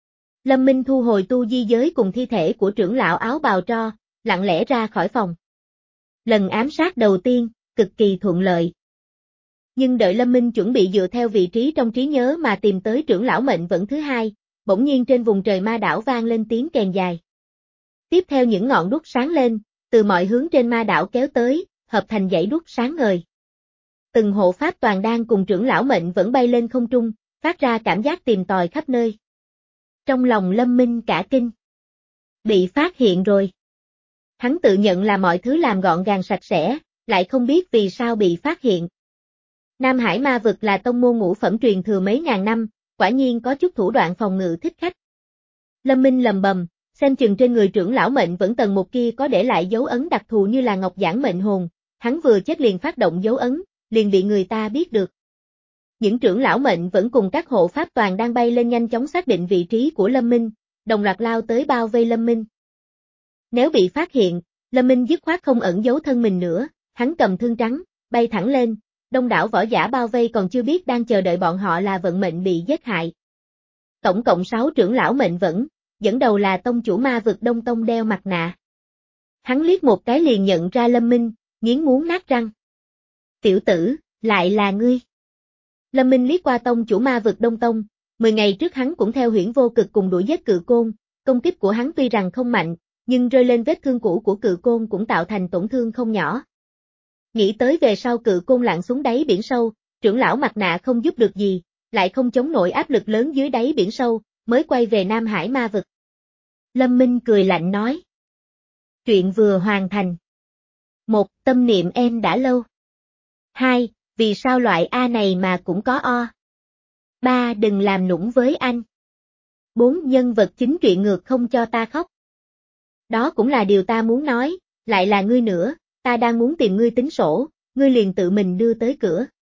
Lâm Minh thu hồi tu di giới cùng thi thể của trưởng lão áo bào tro, lặng lẽ ra khỏi phòng. Lần ám sát đầu tiên, cực kỳ thuận lợi. Nhưng đợi Lâm Minh chuẩn bị dựa theo vị trí trong trí nhớ mà tìm tới trưởng lão mệnh vẫn thứ hai, bỗng nhiên trên vùng trời ma đảo vang lên tiếng kèn dài. Tiếp theo những ngọn đuốc sáng lên, từ mọi hướng trên ma đảo kéo tới, hợp thành dãy đuốc sáng ngời. Từng hộ pháp toàn đan cùng trưởng lão mệnh vẫn bay lên không trung, phát ra cảm giác tìm tòi khắp nơi. Trong lòng Lâm Minh cả kinh. Bị phát hiện rồi. Hắn tự nhận là mọi thứ làm gọn gàng sạch sẽ, lại không biết vì sao bị phát hiện. Nam Hải ma vực là tông môn ngũ phẩm truyền thừa mấy ngàn năm, quả nhiên có chút thủ đoạn phòng ngự thích khách. Lâm Minh lầm bầm, xem chừng trên người trưởng lão mệnh vẫn tầng một kia có để lại dấu ấn đặc thù như là ngọc giản mệnh hồn, hắn vừa chết liền phát động dấu ấn, liền bị người ta biết được. Những trưởng lão mệnh vẫn cùng các hộ pháp toàn đang bay lên nhanh chóng xác định vị trí của Lâm Minh, đồng loạt lao tới bao vây Lâm Minh. Nếu bị phát hiện, Lâm Minh dứt khoát không ẩn giấu thân mình nữa, hắn cầm thương trắng, bay thẳng lên, đông đảo võ giả bao vây còn chưa biết đang chờ đợi bọn họ là vận mệnh bị giết hại. Tổng cộng sáu trưởng lão mệnh vẫn, dẫn đầu là tông chủ ma vực Đông Tông đeo mặt nạ. Hắn liếc một cái liền nhận ra Lâm Minh, nghiến muốn nát răng. Tiểu tử, lại là ngươi. Lâm Minh liếc qua tông chủ ma vực Đông Tông, mười ngày trước hắn cũng theo Huyễn Vô Cực cùng đuổi giết Cự Côn, công kích của hắn tuy rằng không mạnh, nhưng rơi lên vết thương cũ của Cự Côn cũng tạo thành tổn thương không nhỏ. Nghĩ tới về sau Cự Côn lặn xuống đáy biển sâu, trưởng lão mặt nạ không giúp được gì, lại không chống nổi áp lực lớn dưới đáy biển sâu, mới quay về Nam Hải ma vực. Lâm Minh cười lạnh nói. Chuyện vừa hoàn thành. Một, tâm niệm em đã lâu. Hai, vì sao loại A này mà cũng có O. Ba, đừng làm nũng với anh. Bốn, nhân vật chính truyện ngược không cho ta khóc. Đó cũng là điều ta muốn nói, lại là ngươi nữa, ta đang muốn tìm ngươi tính sổ, ngươi liền tự mình đưa tới cửa.